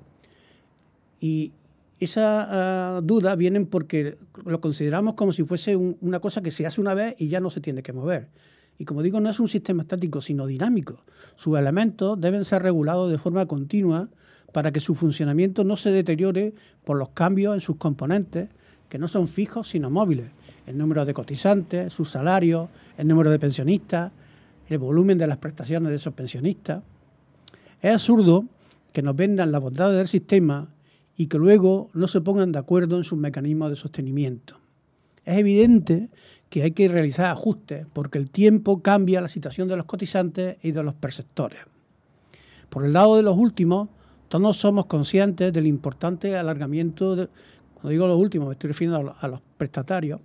Y esa uh, duda vienen porque lo consideramos como si fuese un, una cosa que se hace una vez y ya no se tiene que mover. Y como digo, no es un sistema estático, sino dinámico. Sus elementos deben ser regulados de forma continua para que su funcionamiento no se deteriore por los cambios en sus componentes, que no son fijos sino móviles. El número de cotizantes, sus salarios, el número de pensionistas, el volumen de las prestaciones de esos pensionistas. Es absurdo que nos vendan las bondades del sistema y que luego no se pongan de acuerdo en sus mecanismos de sostenimiento. Es evidente que hay que realizar ajustes porque el tiempo cambia la situación de los cotizantes y de los perceptores. Por el lado de los últimos, todos somos conscientes del importante alargamiento, de, cuando digo los últimos me estoy refiriendo a los, a los prestatarios,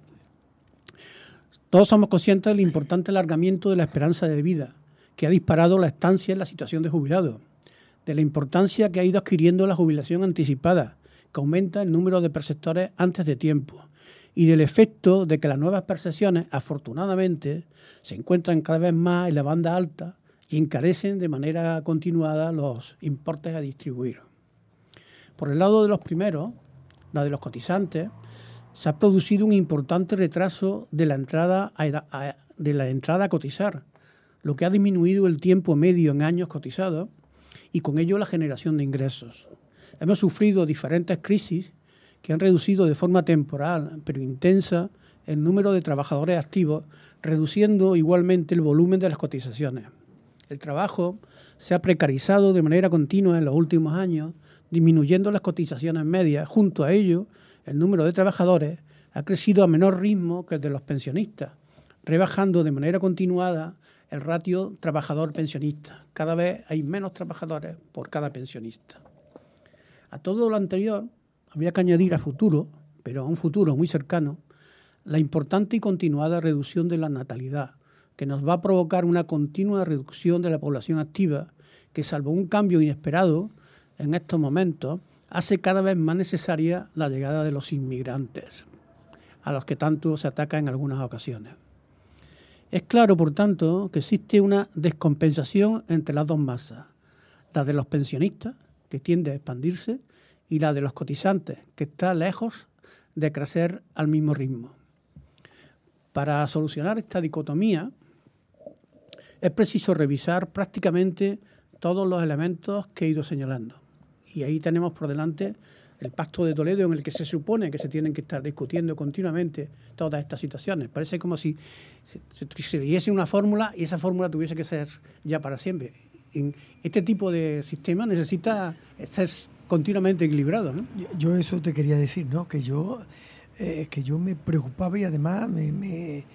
todos somos conscientes del importante alargamiento de la esperanza de vida que ha disparado la estancia en la situación de jubilado, de la importancia que ha ido adquiriendo la jubilación anticipada, que aumenta el número de perceptores antes de tiempo, y del efecto de que las nuevas percepciones, afortunadamente, se encuentran cada vez más en la banda alta y encarecen de manera continuada los importes a distribuir. Por el lado de los primeros, la de los cotizantes, se ha producido un importante retraso de la entrada a, a, de la entrada a cotizar, lo que ha disminuido el tiempo medio en años cotizados y con ello la generación de ingresos. Hemos sufrido diferentes crisis que han reducido de forma temporal, pero intensa, el número de trabajadores activos, reduciendo igualmente el volumen de las cotizaciones. El trabajo se ha precarizado de manera continua en los últimos años, disminuyendo las cotizaciones medias. Junto a ello, el número de trabajadores ha crecido a menor ritmo que el de los pensionistas, rebajando de manera continuada el ratio trabajador-pensionista. Cada vez hay menos trabajadores por cada pensionista. A todo lo anterior, habría que añadir a futuro, pero a un futuro muy cercano, la importante y continuada reducción de la natalidad, que nos va a provocar una continua reducción de la población activa, que salvo un cambio inesperado en estos momentos, hace cada vez más necesaria la llegada de los inmigrantes, a los que tanto se ataca en algunas ocasiones. Es claro, por tanto, que existe una descompensación entre las dos masas, la de los pensionistas, que tiende a expandirse, y la de los cotizantes, que está lejos de crecer al mismo ritmo. Para solucionar esta dicotomía, es preciso revisar prácticamente todos los elementos que he ido señalando. Y ahí tenemos por delante el Pacto de Toledo, en el que se supone que se tienen que estar discutiendo continuamente todas estas situaciones. Parece como si se, se diese una fórmula y esa fórmula tuviese que ser ya para siempre. En este tipo de sistema necesita ser continuamente equilibrado, ¿no? Yo, yo eso te quería decir, ¿no? Que yo, eh, que yo me preocupaba y además me, me,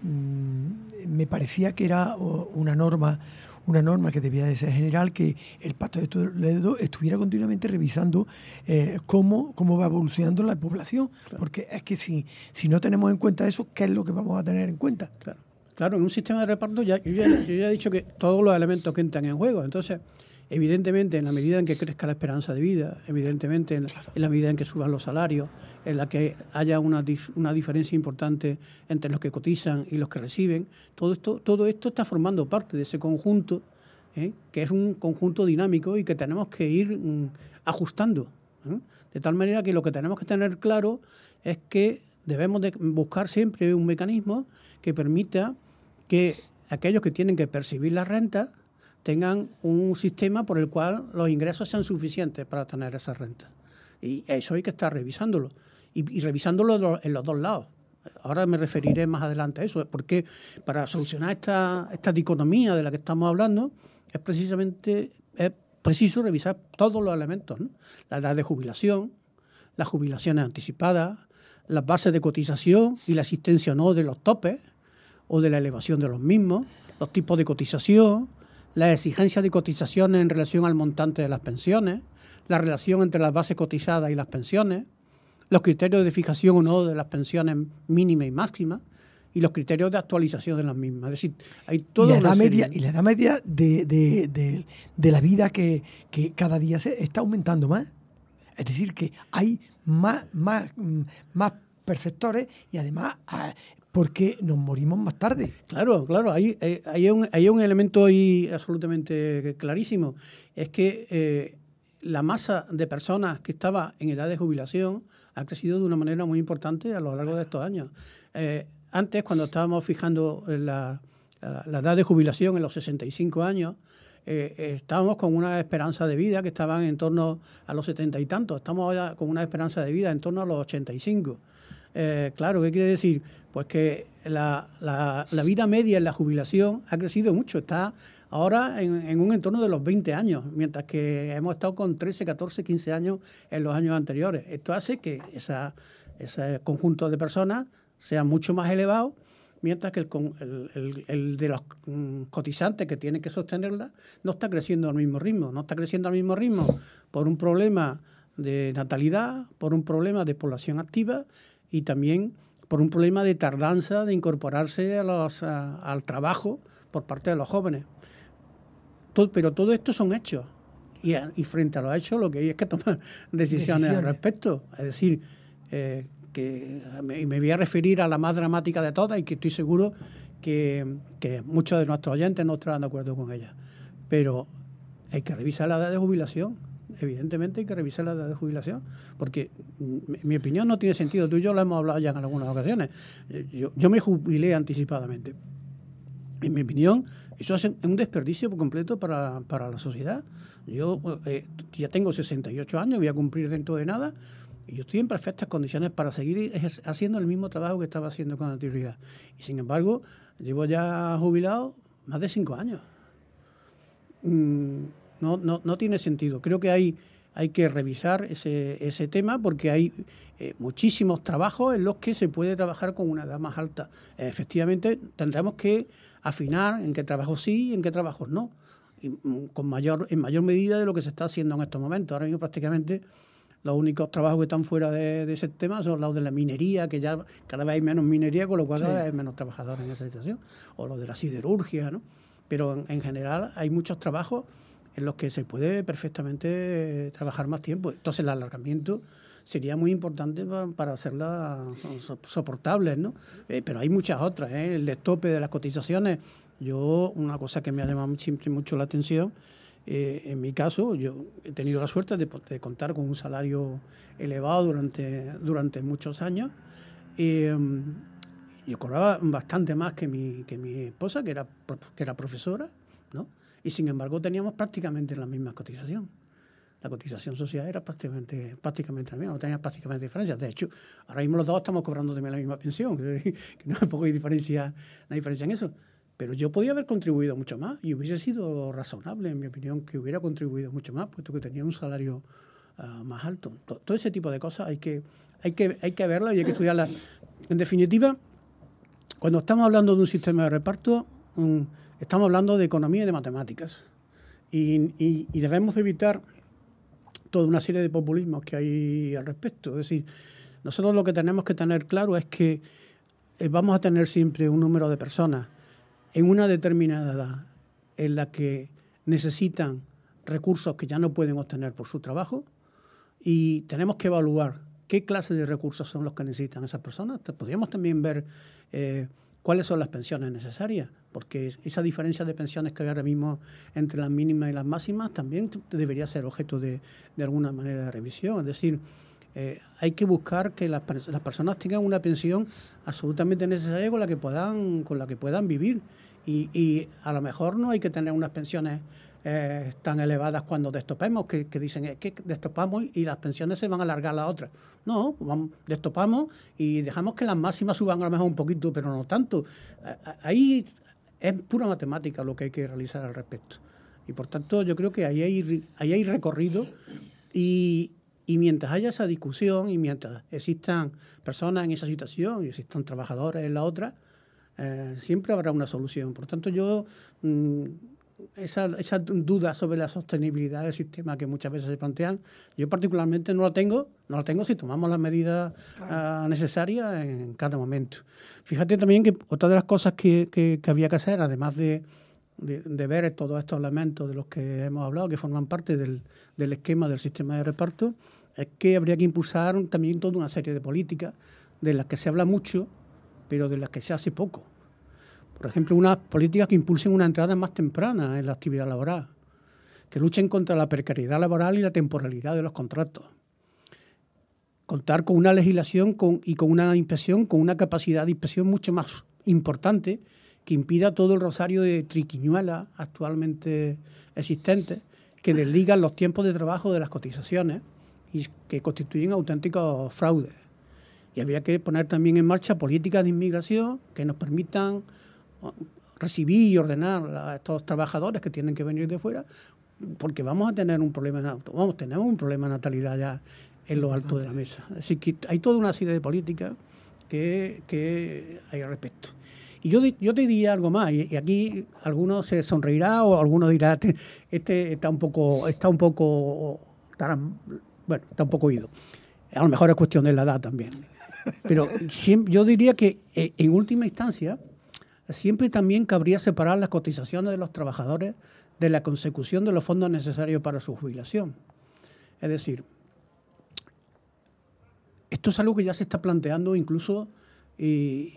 mmm, me parecía que era una norma una norma que debía de ser general, que el Pacto de Toledo estuviera continuamente revisando eh, cómo, cómo va evolucionando la población, claro. Porque es que si, si no tenemos en cuenta eso, ¿qué es lo que vamos a tener en cuenta? Claro, claro, en un sistema de reparto ya, yo, ya, yo ya he dicho que todos los elementos que entran en juego, entonces evidentemente en la medida en que crezca la esperanza de vida, evidentemente en, claro. en la medida en que suban los salarios, en la que haya una, dif, una diferencia importante entre los que cotizan y los que reciben, todo esto, todo esto está formando parte de ese conjunto, ¿eh? que es un conjunto dinámico y que tenemos que ir mm, ajustando, ¿eh? de tal manera que lo que tenemos que tener claro es que debemos de buscar siempre un mecanismo que permita que aquellos que tienen que percibir las rentas tengan un sistema por el cual los ingresos sean suficientes para tener esas rentas. Y eso hay que estar revisándolo. Y, y revisándolo en los dos lados. Ahora me referiré más adelante a eso, porque para solucionar esta, esta dicotomía de la que estamos hablando, es precisamente es preciso revisar todos los elementos, ¿no? La edad de jubilación, las jubilaciones anticipadas, las bases de cotización y la existencia o no de los topes o de la elevación de los mismos, los tipos de cotización, las exigencias de cotizaciones en relación al montante de las pensiones, la relación entre las bases cotizadas y las pensiones, los criterios de fijación o no de las pensiones mínimas y máximas y los criterios de actualización de las mismas. Es decir, hay toda y la edad una media serie... y la edad media de, de, de, de la vida que, que cada día se está aumentando más. Es decir, que hay más, más, más perceptores y además porque nos morimos más tarde. Claro, claro, hay, hay, un, hay un elemento ahí absolutamente clarísimo. Es que eh, la masa de personas que estaba en edad de jubilación ha crecido de una manera muy importante a lo largo de estos años. Eh, antes, cuando estábamos fijando la, la, la edad de jubilación en los sesenta y cinco años, eh, estábamos con una esperanza de vida que estaban en torno a los setenta y tantos. Estamos ahora con una esperanza de vida en torno a los ochenta y cinco. Eh, claro, ¿qué quiere decir? Pues que la, la, la vida media en la jubilación ha crecido mucho. Está ahora en, en un entorno de los veinte años, mientras que hemos estado con trece, catorce, quince años en los años anteriores. Esto hace que esa, ese conjunto de personas sea mucho más elevado, mientras que el, el, el, el de los cotizantes que tienen que sostenerla no está creciendo al mismo ritmo. No está creciendo al mismo ritmo por un problema de natalidad, por un problema de población activa y también por un problema de tardanza de incorporarse a los, a, al trabajo por parte de los jóvenes. Todo, pero todo esto son hechos. Y, y frente a los hechos lo que hay es que tomar decisiones, decisiones. al respecto. Es decir, eh, que me, me voy a referir a la más dramática de todas y que estoy seguro que, que muchos de nuestros oyentes no estarán de acuerdo con ella. Pero hay que revisar la edad de jubilación. Evidentemente hay que revisar la edad de jubilación, porque mi, mi opinión no tiene sentido. Tú y yo lo hemos hablado ya en algunas ocasiones. Yo, yo me jubilé anticipadamente. En mi opinión, eso es un desperdicio por completo para, para la sociedad. Yo eh, ya tengo sesenta y ocho años, voy a cumplir dentro de nada, y yo estoy en perfectas condiciones para seguir haciendo el mismo trabajo que estaba haciendo con anterioridad. Y sin embargo, llevo ya jubilado más de cinco años. Mm, No, no, no tiene sentido. Creo que hay, hay que revisar ese, ese tema porque hay eh, muchísimos trabajos en los que se puede trabajar con una edad más alta. Eh, efectivamente, tendremos que afinar en qué trabajos sí y en qué trabajos no, y, mm, con mayor, en mayor medida de lo que se está haciendo en estos momentos. Ahora mismo prácticamente los únicos trabajos que están fuera de, de ese tema son los de la minería, que ya cada vez hay menos minería, con lo cual sí. cada vez hay menos trabajadores en esa situación, o los de la siderurgia, ¿no? Pero en, en general hay muchos trabajos en los que se puede perfectamente trabajar más tiempo. Entonces el alargamiento sería muy importante para, para hacerlas soportables, ¿no? Eh, pero hay muchas otras, ¿eh? El destope de las cotizaciones. Yo, una cosa que me ha llamado siempre mucho la atención, eh, en mi caso, yo he tenido la suerte de, de contar con un salario elevado durante, durante muchos años. Eh, yo cobraba bastante más que mi, que mi esposa, que era, que era profesora, ¿no? Y sin embargo teníamos prácticamente la misma cotización. La cotización social era prácticamente, prácticamente la misma, no tenía prácticamente diferencias. De hecho, ahora mismo los dos estamos cobrando también la misma pensión, que no hay poca diferencia, no hay diferencia en eso. Pero yo podía haber contribuido mucho más y hubiese sido razonable, en mi opinión, que hubiera contribuido mucho más, puesto que tenía un salario uh, más alto. Todo ese tipo de cosas hay que, hay que, hay que verlas y hay que estudiarlas. En definitiva, cuando estamos hablando de un sistema de reparto, um, estamos hablando de economía y de matemáticas. Y, y, y debemos evitar toda una serie de populismos que hay al respecto. Es decir, nosotros lo que tenemos que tener claro es que eh, vamos a tener siempre un número de personas en una determinada edad en la que necesitan recursos que ya no pueden obtener por su trabajo, y tenemos que evaluar qué clase de recursos son los que necesitan esas personas. Podríamos también ver eh, cuáles son las pensiones necesarias, porque esa diferencia de pensiones que hay ahora mismo entre las mínimas y las máximas también debería ser objeto de, de alguna manera de revisión. Es decir, eh, hay que buscar que las, las personas tengan una pensión absolutamente necesaria con la que puedan, con la que puedan vivir. Y, y a lo mejor no hay que tener unas pensiones eh, tan elevadas cuando destopemos, que, que dicen es que destopamos y las pensiones se van a alargar a las otras. No, vamos, destopamos y dejamos que las máximas suban a lo mejor un poquito, pero no tanto. Ahí es pura matemática lo que hay que realizar al respecto. Y por tanto yo creo que ahí hay, ahí hay recorrido, y, y mientras haya esa discusión y mientras existan personas en esa situación y existan trabajadores en la otra, eh, siempre habrá una solución. Por tanto yo... Mmm, Esa, esa duda sobre la sostenibilidad del sistema que muchas veces se plantean, yo particularmente no la tengo, no la tengo si tomamos las medidas claro. uh, necesarias en cada momento. Fíjate también que otra de las cosas que, que, que había que hacer, además de, de, de ver todos estos elementos de los que hemos hablado, que forman parte del, del esquema del sistema de reparto, es que habría que impulsar también toda una serie de políticas de las que se habla mucho, pero de las que se hace poco. Por ejemplo, unas políticas que impulsen una entrada más temprana en la actividad laboral, que luchen contra la precariedad laboral y la temporalidad de los contratos. Contar con una legislación con, y con una inspección, con una capacidad de inspección mucho más importante, que impida todo el rosario de triquiñuelas actualmente existentes, que desligan los tiempos de trabajo de las cotizaciones y que constituyen auténticos fraudes. Y habría que poner también en marcha políticas de inmigración que nos permitan recibir y ordenar a estos trabajadores que tienen que venir de fuera, porque vamos a tener un problema, vamos, tenemos un problema de natalidad ya en lo alto de la mesa. Así que hay toda una serie de políticas que, que hay al respecto. Y yo, yo te diría algo más, y, y aquí algunos se sonreirá o algunos dirá, este, este está un poco, está un poco, está, bueno, está un poco oído. A lo mejor es cuestión de la edad también. Pero siempre, yo diría que eh, en última instancia siempre también cabría separar las cotizaciones de los trabajadores de la consecución de los fondos necesarios para su jubilación. Es decir, esto es algo que ya se está planteando incluso eh,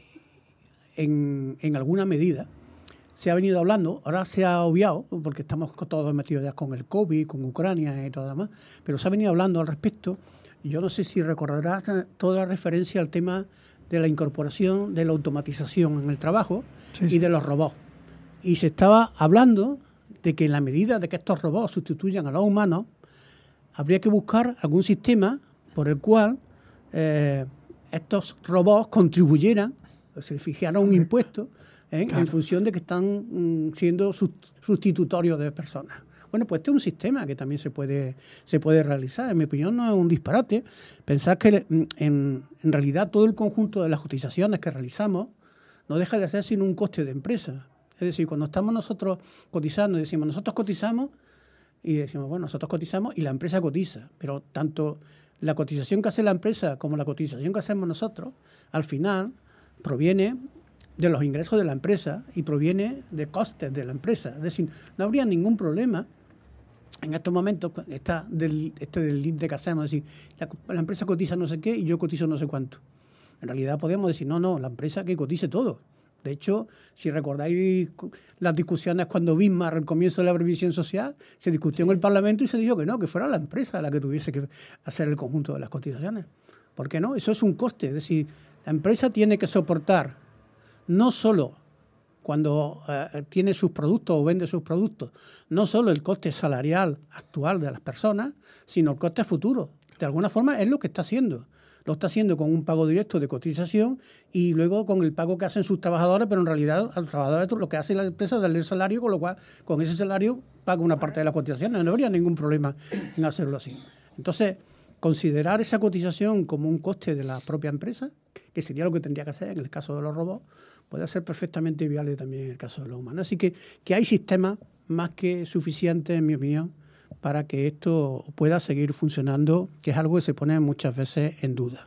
en, en alguna medida. Se ha venido hablando, ahora se ha obviado, porque estamos todos metidos ya con el COVID, con Ucrania y todo lo demás, pero se ha venido hablando al respecto. Yo no sé si recordarás toda la referencia al tema de la incorporación de la automatización en el trabajo sí, sí. y de los robots. Y se estaba hablando de que en la medida de que estos robots sustituyan a los humanos, habría que buscar algún sistema por el cual eh, estos robots contribuyeran, se fijaran un impuesto ¿eh? claro. en función de que están mm, siendo sustitutorios de personas. Bueno, pues este es un sistema que también se puede, se puede realizar. En mi opinión no es un disparate pensar que en, en realidad todo el conjunto de las cotizaciones que realizamos no deja de ser sino un coste de empresa. Es decir, cuando estamos nosotros cotizando y decimos nosotros cotizamos y decimos, bueno, nosotros cotizamos y la empresa cotiza, pero tanto la cotización que hace la empresa como la cotización que hacemos nosotros, al final proviene de los ingresos de la empresa y proviene de costes de la empresa. Es decir, no habría ningún problema en estos momentos, está del, este del límite que hacemos, es decir, la, la empresa cotiza no sé qué y yo cotizo no sé cuánto. En realidad podríamos decir, no, no, la empresa que cotice todo. De hecho, si recordáis las discusiones cuando Bismarck, al comienzo de la previsión social, se discutió en el Parlamento y se dijo que no, que fuera la empresa la que tuviese que hacer el conjunto de las cotizaciones. ¿Por qué no? Eso es un coste. Es decir, la empresa tiene que soportar no solo cuando eh, tiene sus productos o vende sus productos, no solo el coste salarial actual de las personas, sino el coste futuro. De alguna forma es lo que está haciendo. Lo está haciendo con un pago directo de cotización y luego con el pago que hacen sus trabajadores, pero en realidad a los trabajadores lo que hace la empresa es darle el salario, con lo cual con ese salario paga una parte de la cotización. No habría ningún problema en hacerlo así. Entonces, considerar esa cotización como un coste de la propia empresa, que sería lo que tendría que hacer en el caso de los robots, puede ser perfectamente viable también en el caso de los humanos. Así que, que hay sistemas más que suficientes, en mi opinión, para que esto pueda seguir funcionando, que es algo que se pone muchas veces en duda.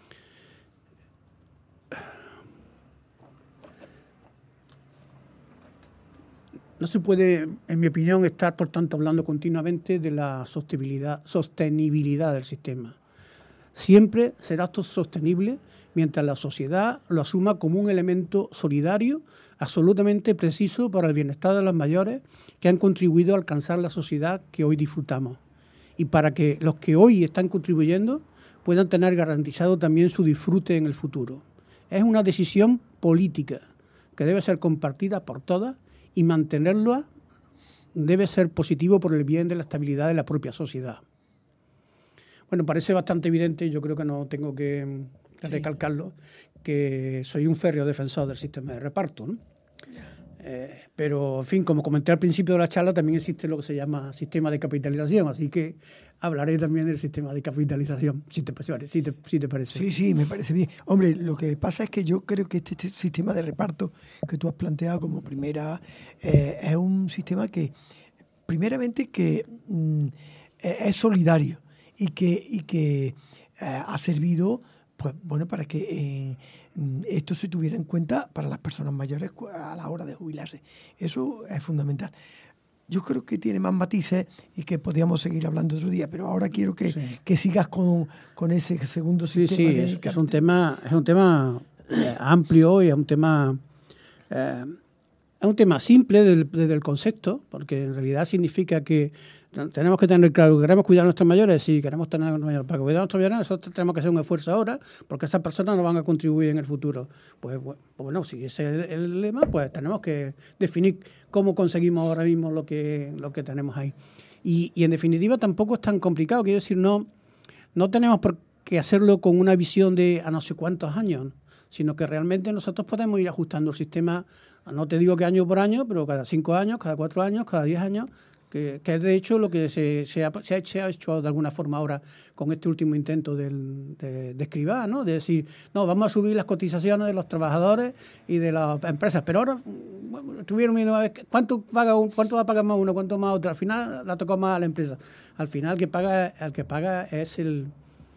No se puede, en mi opinión, estar, por tanto, hablando continuamente de la sostenibilidad, sostenibilidad del sistema. Siempre será esto sostenible mientras la sociedad lo asuma como un elemento solidario, absolutamente preciso para el bienestar de los mayores que han contribuido a alcanzar la sociedad que hoy disfrutamos. Y para que los que hoy están contribuyendo puedan tener garantizado también su disfrute en el futuro. Es una decisión política que debe ser compartida por todas y mantenerla debe ser positivo por el bien de la estabilidad de la propia sociedad. Bueno, parece bastante evidente, yo creo que no tengo que recalcarlo, que soy un férreo defensor del sistema de reparto, ¿no? Eh, pero, en fin, como comenté al principio de la charla, también existe lo que se llama sistema de capitalización, así que hablaré también del sistema de capitalización, si te, si te, si te parece. Sí, sí, me parece bien. Hombre, lo que pasa es que yo creo que este, este sistema de reparto que tú has planteado como primera eh, es un sistema que, primeramente, que mm, es solidario y que, y que eh, ha servido, pues bueno, para que eh, esto se tuviera en cuenta para las personas mayores a la hora de jubilarse. Eso es fundamental. Yo creo que tiene más matices y que podríamos seguir hablando otro día, pero ahora quiero que, sí. que sigas con, con ese segundo sí, sistema. Sí, sí, es, es un tema, es un tema eh, amplio y es un tema eh, es un tema simple desde, desde el concepto, porque en realidad significa que tenemos que tener claro, queremos cuidar a nuestros mayores, sí, queremos tener a nuestros mayores. Para cuidar a nuestros mayores nosotros tenemos que hacer un esfuerzo ahora, porque esas personas nos van a contribuir en el futuro. Pues bueno, si ese es el, el lema, pues tenemos que definir cómo conseguimos ahora mismo lo que, lo que tenemos ahí. Y, y en definitiva tampoco es tan complicado, quiero decir, no, no tenemos por qué hacerlo con una visión de a no sé cuántos años, sino que realmente nosotros podemos ir ajustando el sistema, no te digo que año por año, pero cada cinco años, cada cuatro años, cada diez años, Que, que es de hecho lo que se, se, ha, se, ha, se ha hecho de alguna forma ahora con este último intento del, de, de Escrivá, ¿no? De decir, no, vamos a subir las cotizaciones de los trabajadores y de las empresas, pero ahora bueno, estuvieron viendo a ver cuánto paga un, cuánto va a pagar más uno, cuánto más otro, al final la tocó más a la empresa. Al final el que paga, el que paga es el,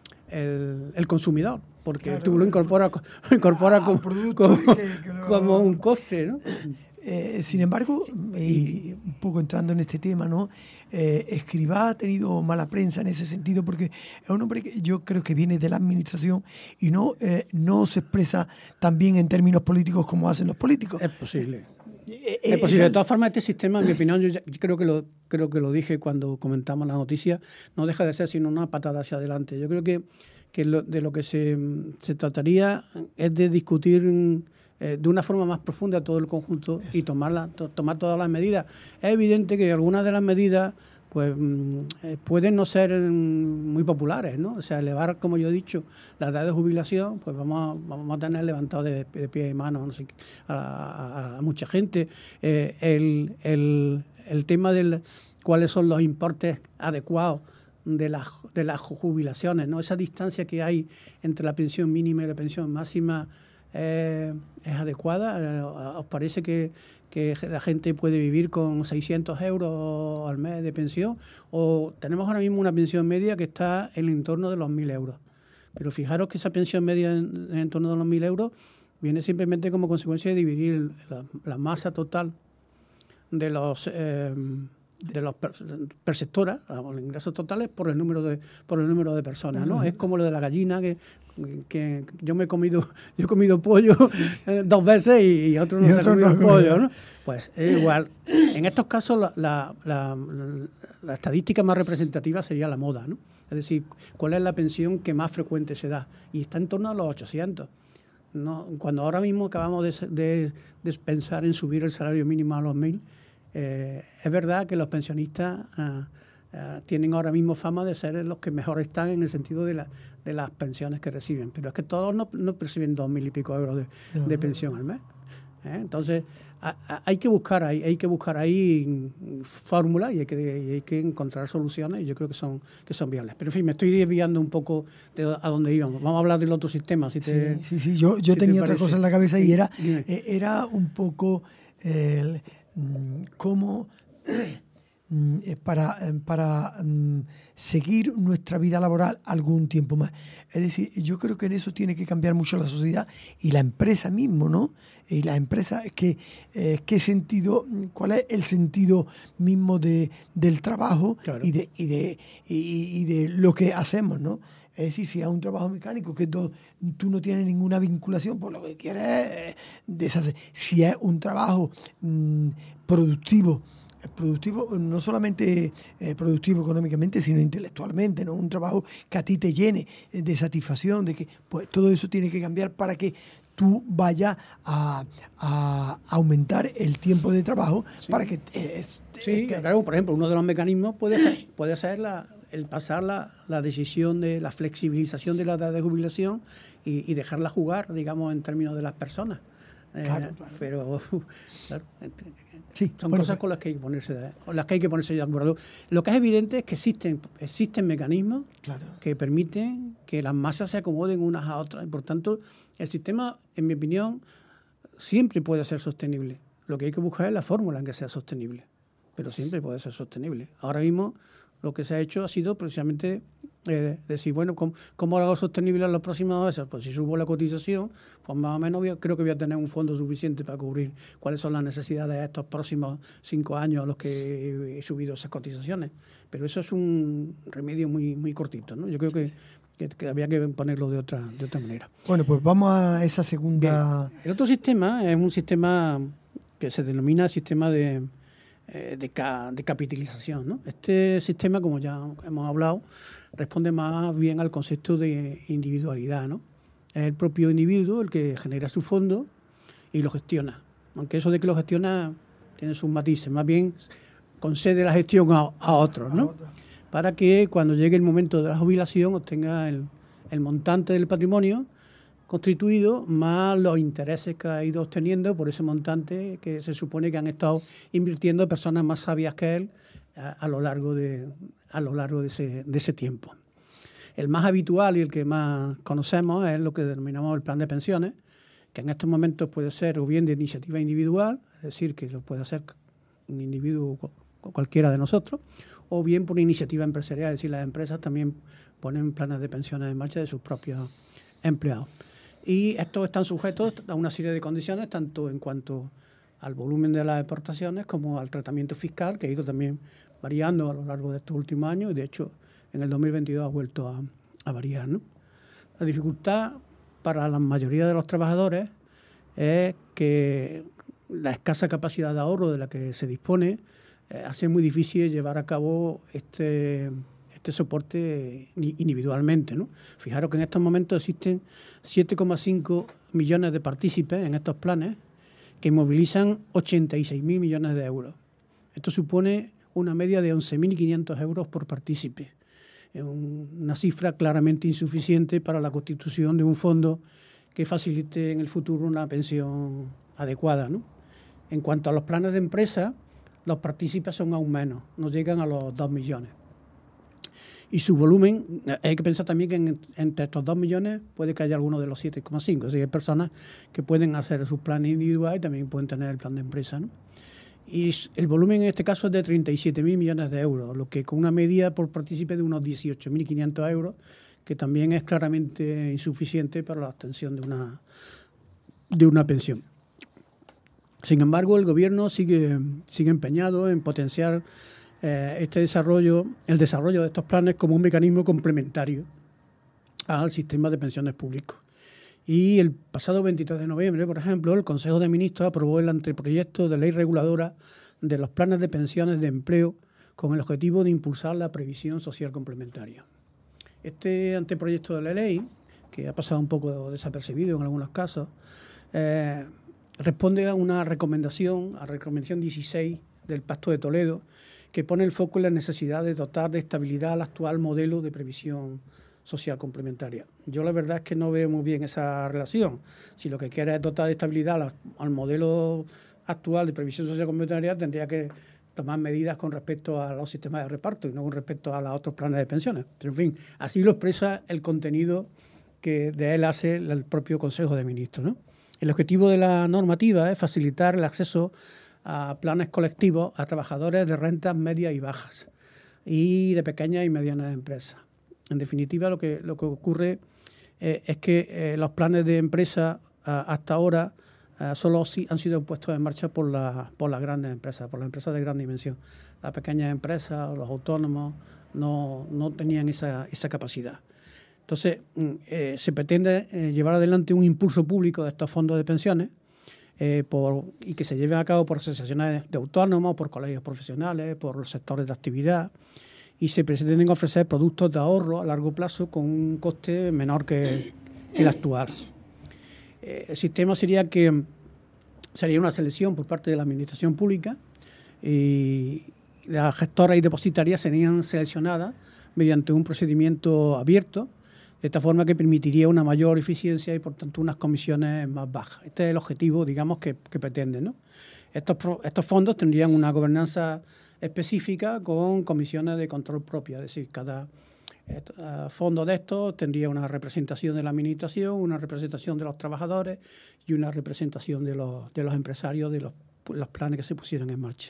el, el consumidor, porque claro, tú lo incorporas, lo incorporas como, como, que, que lo... como un coste, ¿no? Eh, sin embargo, y un poco entrando en este tema, ¿no? Eh, Escrivá ha tenido mala prensa en ese sentido porque es un hombre que yo creo que viene de la administración y no, eh, no se expresa tan bien en términos políticos como hacen los políticos. Es posible. Eh, es posible. De todas formas, este sistema, en mi opinión, yo, ya, yo creo que lo creo que lo dije cuando comentamos la noticia, no deja de ser sino una patada hacia adelante. Yo creo que, que lo, de lo que se, se trataría es de discutir Eh, de una forma más profunda todo el conjunto y tomarla, to, tomar todas las medidas. Es evidente que algunas de las medidas pues eh, pueden no ser mm, muy populares, ¿no? O sea, elevar, como yo he dicho, la edad de jubilación, pues vamos a, vamos a tener levantado de, de pie y mano no sé, a, a, a mucha gente. Eh, el, el, el tema de cuáles son los importes adecuados de las, de las jubilaciones, ¿no? Esa distancia que hay entre la pensión mínima y la pensión máxima Eh, es adecuada. Eh, ¿Os parece que, que la gente puede vivir con seiscientos euros al mes de pensión? O tenemos ahora mismo una pensión media que está en el entorno de los mil euros. Pero fijaros que esa pensión media en, en torno de los mil euros viene simplemente como consecuencia de dividir la, la masa total de los eh, de los perceptoras, los ingresos totales por el número de por el número de personas, ¿no? Es como lo de la gallina que que yo me he comido yo he comido pollo eh, dos veces y, y otro no y se ha comido no, pollo, ¿no? Pues es igual. En estos casos la, la, la, la estadística más representativa sería la moda, ¿no? Es decir, cuál es la pensión que más frecuente se da y está en torno a los ochocientos. No, cuando ahora mismo acabamos de, de, de pensar en subir el salario mínimo a los mil, eh, es verdad que los pensionistas uh, uh, tienen ahora mismo fama de ser los que mejor están en el sentido de, la, de las pensiones que reciben, pero es que todos no, no perciben dos mil y pico euros de, no, de pensión al mes. ¿eh? Entonces, a, a, hay que buscar ahí, hay que buscar ahí fórmulas y hay que, y hay que encontrar soluciones, y yo creo que son que son viables. Pero en fin, me estoy desviando un poco de a dónde íbamos. Vamos a hablar del otro sistema. Si te, sí, sí, sí, yo, yo si tenía otra cosa en la cabeza y era, Dime. era un poco el, cómo para, para um, seguir nuestra vida laboral algún tiempo más. Es decir, yo creo que en eso tiene que cambiar mucho la sociedad y la empresa mismo, ¿no? Y la empresa, que, eh, ¿qué sentido, cuál es el sentido mismo de, del trabajo? Claro. y, de, y, de, y, y de lo que hacemos, ¿no? Es decir, si es un trabajo mecánico que tú, tú no tienes ninguna vinculación, pues lo que quieres es deshacer. Si es un trabajo mmm, productivo, productivo no solamente eh, productivo económicamente, sino intelectualmente, ¿no? Un trabajo que a ti te llene de satisfacción, de que pues todo eso tiene que cambiar para que tú vayas a, a aumentar el tiempo de trabajo, sí. para que eh, sí, este, claro, por ejemplo, uno de los mecanismos puede ser, puede ser la, el pasar la, la decisión de la flexibilización de la edad de jubilación y, y dejarla jugar, digamos, en términos de las personas. Claro, eh, claro. Pero claro, sí, son bueno, cosas con las que hay que ponerse de, con las que hay que ponerse de acuerdo. Lo que es evidente es que existen existen mecanismos claro. que permiten que las masas se acomoden unas a otras y por tanto el sistema, en mi opinión, siempre puede ser sostenible. Lo que hay que buscar es la fórmula en que sea sostenible, pero siempre puede ser sostenible. Ahora mismo lo que se ha hecho ha sido precisamente eh, decir, bueno, ¿cómo, ¿cómo lo hago sostenible en los próximos meses? Pues si subo la cotización, pues más o menos voy a, creo que voy a tener un fondo suficiente para cubrir cuáles son las necesidades de estos próximos cinco años a los que he subido esas cotizaciones. Pero eso es un remedio muy muy cortito, ¿no? Yo creo que, que, que había que ponerlo de otra de otra manera. Bueno, pues vamos a esa segunda... Bien. El otro sistema es un sistema que se denomina sistema de... De, ca, de capitalización, ¿no? Este sistema, como ya hemos hablado, responde más bien al concepto de individualidad, ¿no? Es el propio individuo el que genera su fondo y lo gestiona. Aunque eso de que lo gestiona tiene sus matices, más bien concede la gestión a, a otros, ¿no? Para que cuando llegue el momento de la jubilación obtenga el, el montante del patrimonio constituido más los intereses que ha ido obteniendo por ese montante que se supone que han estado invirtiendo personas más sabias que él a, a lo largo de a lo largo de ese, de ese tiempo. El más habitual y el que más conocemos es lo que denominamos el plan de pensiones, que en estos momentos puede ser o bien de iniciativa individual, es decir, que lo puede hacer un individuo cualquiera de nosotros, o bien por iniciativa empresarial, es decir, las empresas también ponen planes de pensiones en marcha de sus propios empleados. Y estos están sujetos a una serie de condiciones, tanto en cuanto al volumen de las exportaciones como al tratamiento fiscal, que ha ido también variando a lo largo de estos últimos años y, de hecho, en el dos mil veintidós ha vuelto a, a variar, ¿no? La dificultad para la mayoría de los trabajadores es que la escasa capacidad de ahorro de la que se dispone eh, hace muy difícil llevar a cabo este... este soporte individualmente, ¿no? Fijaros que en estos momentos existen siete coma cinco millones de partícipes en estos planes que movilizan ochenta y seis mil millones de euros. Esto supone una media de once mil quinientos euros por partícipe. Es una cifra claramente insuficiente para la constitución de un fondo que facilite en el futuro una pensión adecuada, ¿no? En cuanto a los planes de empresa, los partícipes son aún menos, no llegan a los dos millones. Y su volumen, hay que pensar también que en, entre estos dos millones puede que haya alguno de los siete coma cinco. Así que hay personas que pueden hacer sus planes individuales y también pueden tener el plan de empresa, ¿no? Y el volumen en este caso es de treinta y siete mil millones de euros, lo que con una media por partícipe de unos dieciocho mil quinientos euros, que también es claramente insuficiente para la obtención de una, de una pensión. Sin embargo, el gobierno sigue, sigue empeñado en potenciar Eh, este desarrollo, el desarrollo de estos planes como un mecanismo complementario al sistema de pensiones públicos. Y el pasado veintitrés de noviembre, por ejemplo, el Consejo de Ministros aprobó el anteproyecto de ley reguladora de los planes de pensiones de empleo con el objetivo de impulsar la previsión social complementaria. Este anteproyecto de la ley, que ha pasado un poco desapercibido en algunos casos, eh, responde a una recomendación, a la recomendación dieciséis del Pacto de Toledo, que pone el foco en la necesidad de dotar de estabilidad al actual modelo de previsión social complementaria. Yo la verdad es que no veo muy bien esa relación. Si lo que quiere es dotar de estabilidad al, al modelo actual de previsión social complementaria, tendría que tomar medidas con respecto a los sistemas de reparto y no con respecto a los otros planes de pensiones. Pero, en fin, así lo expresa el contenido que de él hace el propio Consejo de Ministros, ¿no? El objetivo de la normativa es facilitar el acceso a planes colectivos a trabajadores de rentas medias y bajas y de pequeñas y medianas empresas. En definitiva, lo que, lo que ocurre eh, es que eh, los planes de empresa eh, hasta ahora eh, solo si, han sido puestos en marcha por, la, por las grandes empresas, por las empresas de gran dimensión. Las pequeñas empresas, los autónomos, no, no tenían esa, esa capacidad. Entonces, eh, se pretende eh, llevar adelante un impulso público de estos fondos de pensiones eh, por, y que se lleven a cabo por asociaciones de autónomos, por colegios profesionales, por los sectores de actividad, y se pretenden ofrecer productos de ahorro a largo plazo con un coste menor que, que el actual. Eh, el sistema sería que sería una selección por parte de la administración pública y las gestoras y depositarias serían seleccionadas mediante un procedimiento abierto, de esta forma que permitiría una mayor eficiencia y, por tanto, unas comisiones más bajas. Este es el objetivo, digamos, que, que pretende, ¿no? Estos, estos fondos tendrían una gobernanza específica con comisiones de control propia, es decir, cada eh, fondo de estos tendría una representación de la administración, una representación de los trabajadores y una representación de los, de los empresarios de los, los planes que se pusieran en marcha.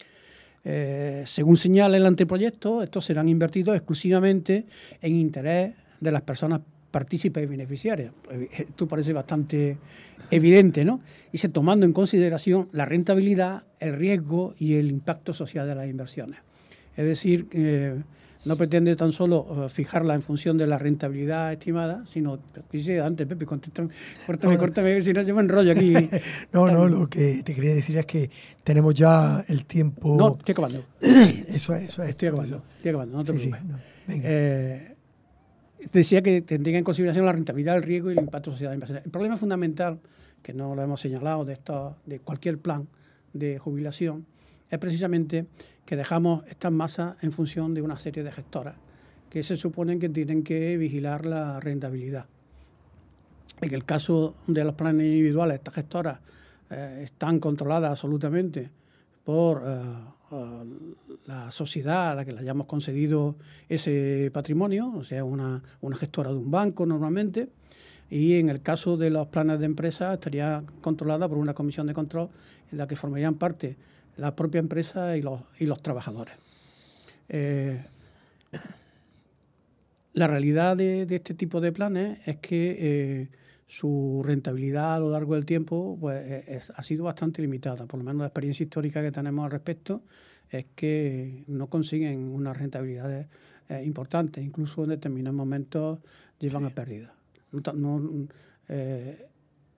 Eh, según señala el anteproyecto, estos serán invertidos exclusivamente en interés de las personas partícipes y beneficiarias. Esto parece bastante evidente, ¿no? Y se tomando en consideración la rentabilidad, el riesgo y el impacto social de las inversiones. Es decir, eh, no pretende tan solo uh, fijarla en función de la rentabilidad estimada, sino, quise antes, Pepe, contesta, córtame, no, córtame, si no yo me enrollo aquí. no, no, lo que te quería decir es que tenemos ya el tiempo... No, estoy acabando. eso es, eso es. Estoy acabando, estoy acabando, no te sí, preocupes. Sí, no, venga. Eh, Decía que tendría en consideración la rentabilidad, el riesgo y el impacto social de la inversión. El problema fundamental, que no lo hemos señalado de, esto, de cualquier plan de jubilación, es precisamente que dejamos estas masas en función de una serie de gestoras que se suponen que tienen que vigilar la rentabilidad. En el caso de los planes individuales, estas gestoras eh, están controladas absolutamente por... Eh, la sociedad a la que le hayamos concedido ese patrimonio, o sea, una, una gestora de un banco normalmente, y en el caso de los planes de empresa estaría controlada por una comisión de control en la que formarían parte la propia empresa y los, y los trabajadores. Eh, la realidad de, de este tipo de planes es que eh, su rentabilidad a lo largo del tiempo pues, es, ha sido bastante limitada. Por lo menos la experiencia histórica que tenemos al respecto es que no consiguen unas rentabilidades eh, importantes. Incluso en determinados momentos llevan sí. a pérdida. No, no, eh,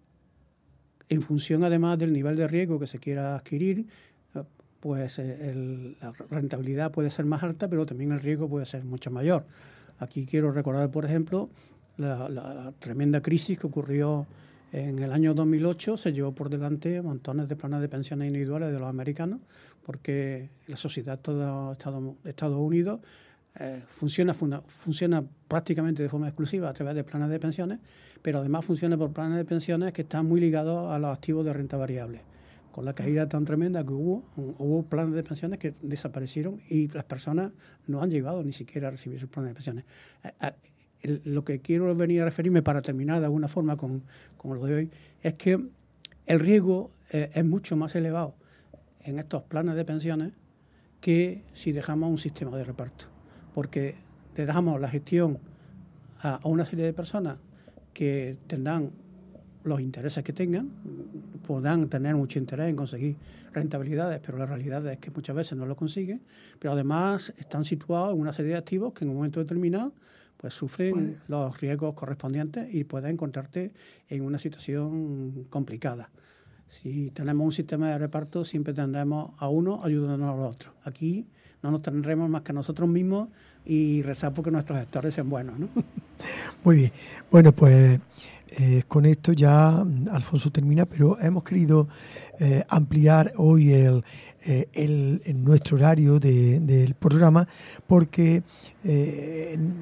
en función, además, del nivel de riesgo que se quiera adquirir, pues eh, el, la rentabilidad puede ser más alta, pero también el riesgo puede ser mucho mayor. Aquí quiero recordar, por ejemplo, La, la, la tremenda crisis que ocurrió en el año dos mil ocho. Se llevó por delante montones de planes de pensiones individuales de los americanos, porque la sociedad de Estados, Estados Unidos eh, funciona, funda, funciona prácticamente de forma exclusiva a través de planes de pensiones, pero además funciona por planes de pensiones que están muy ligados a los activos de renta variable. Con la caída tan tremenda que hubo, hubo planes de pensiones que desaparecieron y las personas no han llegado ni siquiera a recibir sus planes de pensiones. Eh, eh, El, lo que quiero venir a referirme para terminar de alguna forma con, con lo de hoy es que el riesgo eh, es mucho más elevado en estos planes de pensiones que si dejamos un sistema de reparto, porque le dejamos la gestión a, a una serie de personas que tendrán los intereses que tengan, podrán tener mucho interés en conseguir rentabilidades, pero la realidad es que muchas veces no lo consiguen, pero además están situados en una serie de activos que en un momento determinado pues sufren bueno. los riesgos correspondientes y pueden encontrarte en una situación complicada. Si tenemos un sistema de reparto, siempre tendremos a uno ayudándonos a los otros. Aquí no nos tendremos más que a nosotros mismos y rezar porque nuestros gestores sean buenos, ¿no? Muy bien. Bueno, pues eh, con esto ya Alfonso termina, pero hemos querido eh, ampliar hoy el, eh, el, el nuestro horario de, del programa porque... Eh,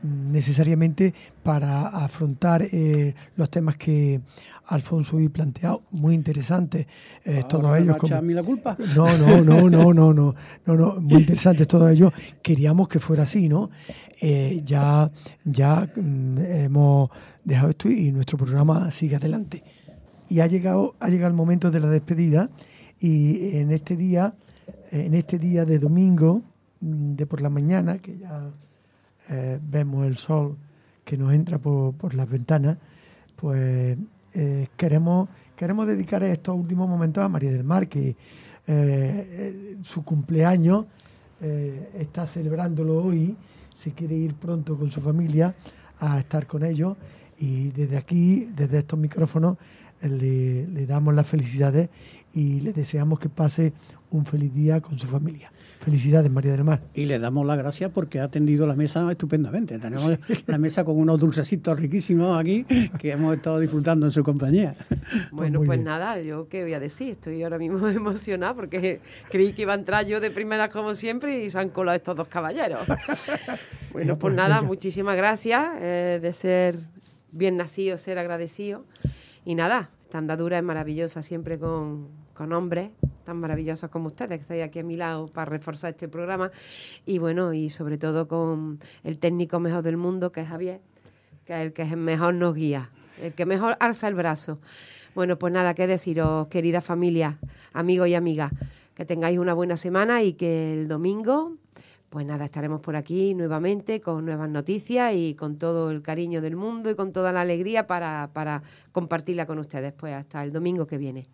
necesariamente para afrontar eh, los temas que Alfonso hoy planteado, muy interesantes, eh, todos ellos. Como... ¿A mí la culpa? No, no, no, no, no, no, no, no, muy interesantes todos ellos. Queríamos que fuera así, ¿no? Eh, ya, ya mm, hemos dejado esto y nuestro programa sigue adelante. Y ha llegado, ha llegado el momento de la despedida, y en este día, en este día de domingo, de por la mañana, que ya eh, vemos el sol que nos entra por, por las ventanas, pues eh, queremos, queremos dedicar estos últimos momentos a María del Mar, que eh, su cumpleaños eh, está celebrándolo hoy, se quiere ir pronto con su familia a estar con ellos, y desde aquí, desde estos micrófonos, le, le damos las felicidades y le deseamos que pase un feliz día con su familia. Felicidades, María del Mar. Y le damos las gracias porque ha atendido la mesa estupendamente. Tenemos la mesa con unos dulcecitos riquísimos aquí que hemos estado disfrutando en su compañía. Bueno, pues, pues nada, yo qué voy a decir, estoy ahora mismo emocionada porque creí que iba a entrar yo de primeras como siempre y se han colado estos dos caballeros. Bueno, pues nada, venga. Muchísimas gracias eh, de ser bien nacido, ser agradecido. Y nada, esta andadura es maravillosa siempre con, con hombres tan maravillosos como ustedes, que estáis aquí a mi lado para reforzar este programa. Y bueno, y sobre todo con el técnico mejor del mundo, que es Javier, que es el que mejor nos guía, el que mejor alza el brazo. Bueno, pues nada, qué deciros, querida familia, amigos y amigas, que tengáis una buena semana y que el domingo... Pues nada, estaremos por aquí nuevamente con nuevas noticias y con todo el cariño del mundo y con toda la alegría para, para compartirla con ustedes. Pues hasta el domingo que viene.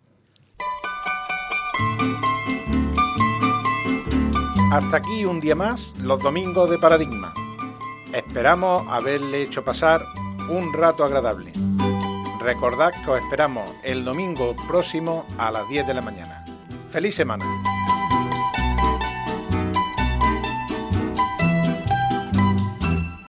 Hasta aquí un día más, los domingos de Paradigma. Esperamos haberle hecho pasar un rato agradable. Recordad que os esperamos el domingo próximo a las diez de la mañana. ¡Feliz semana!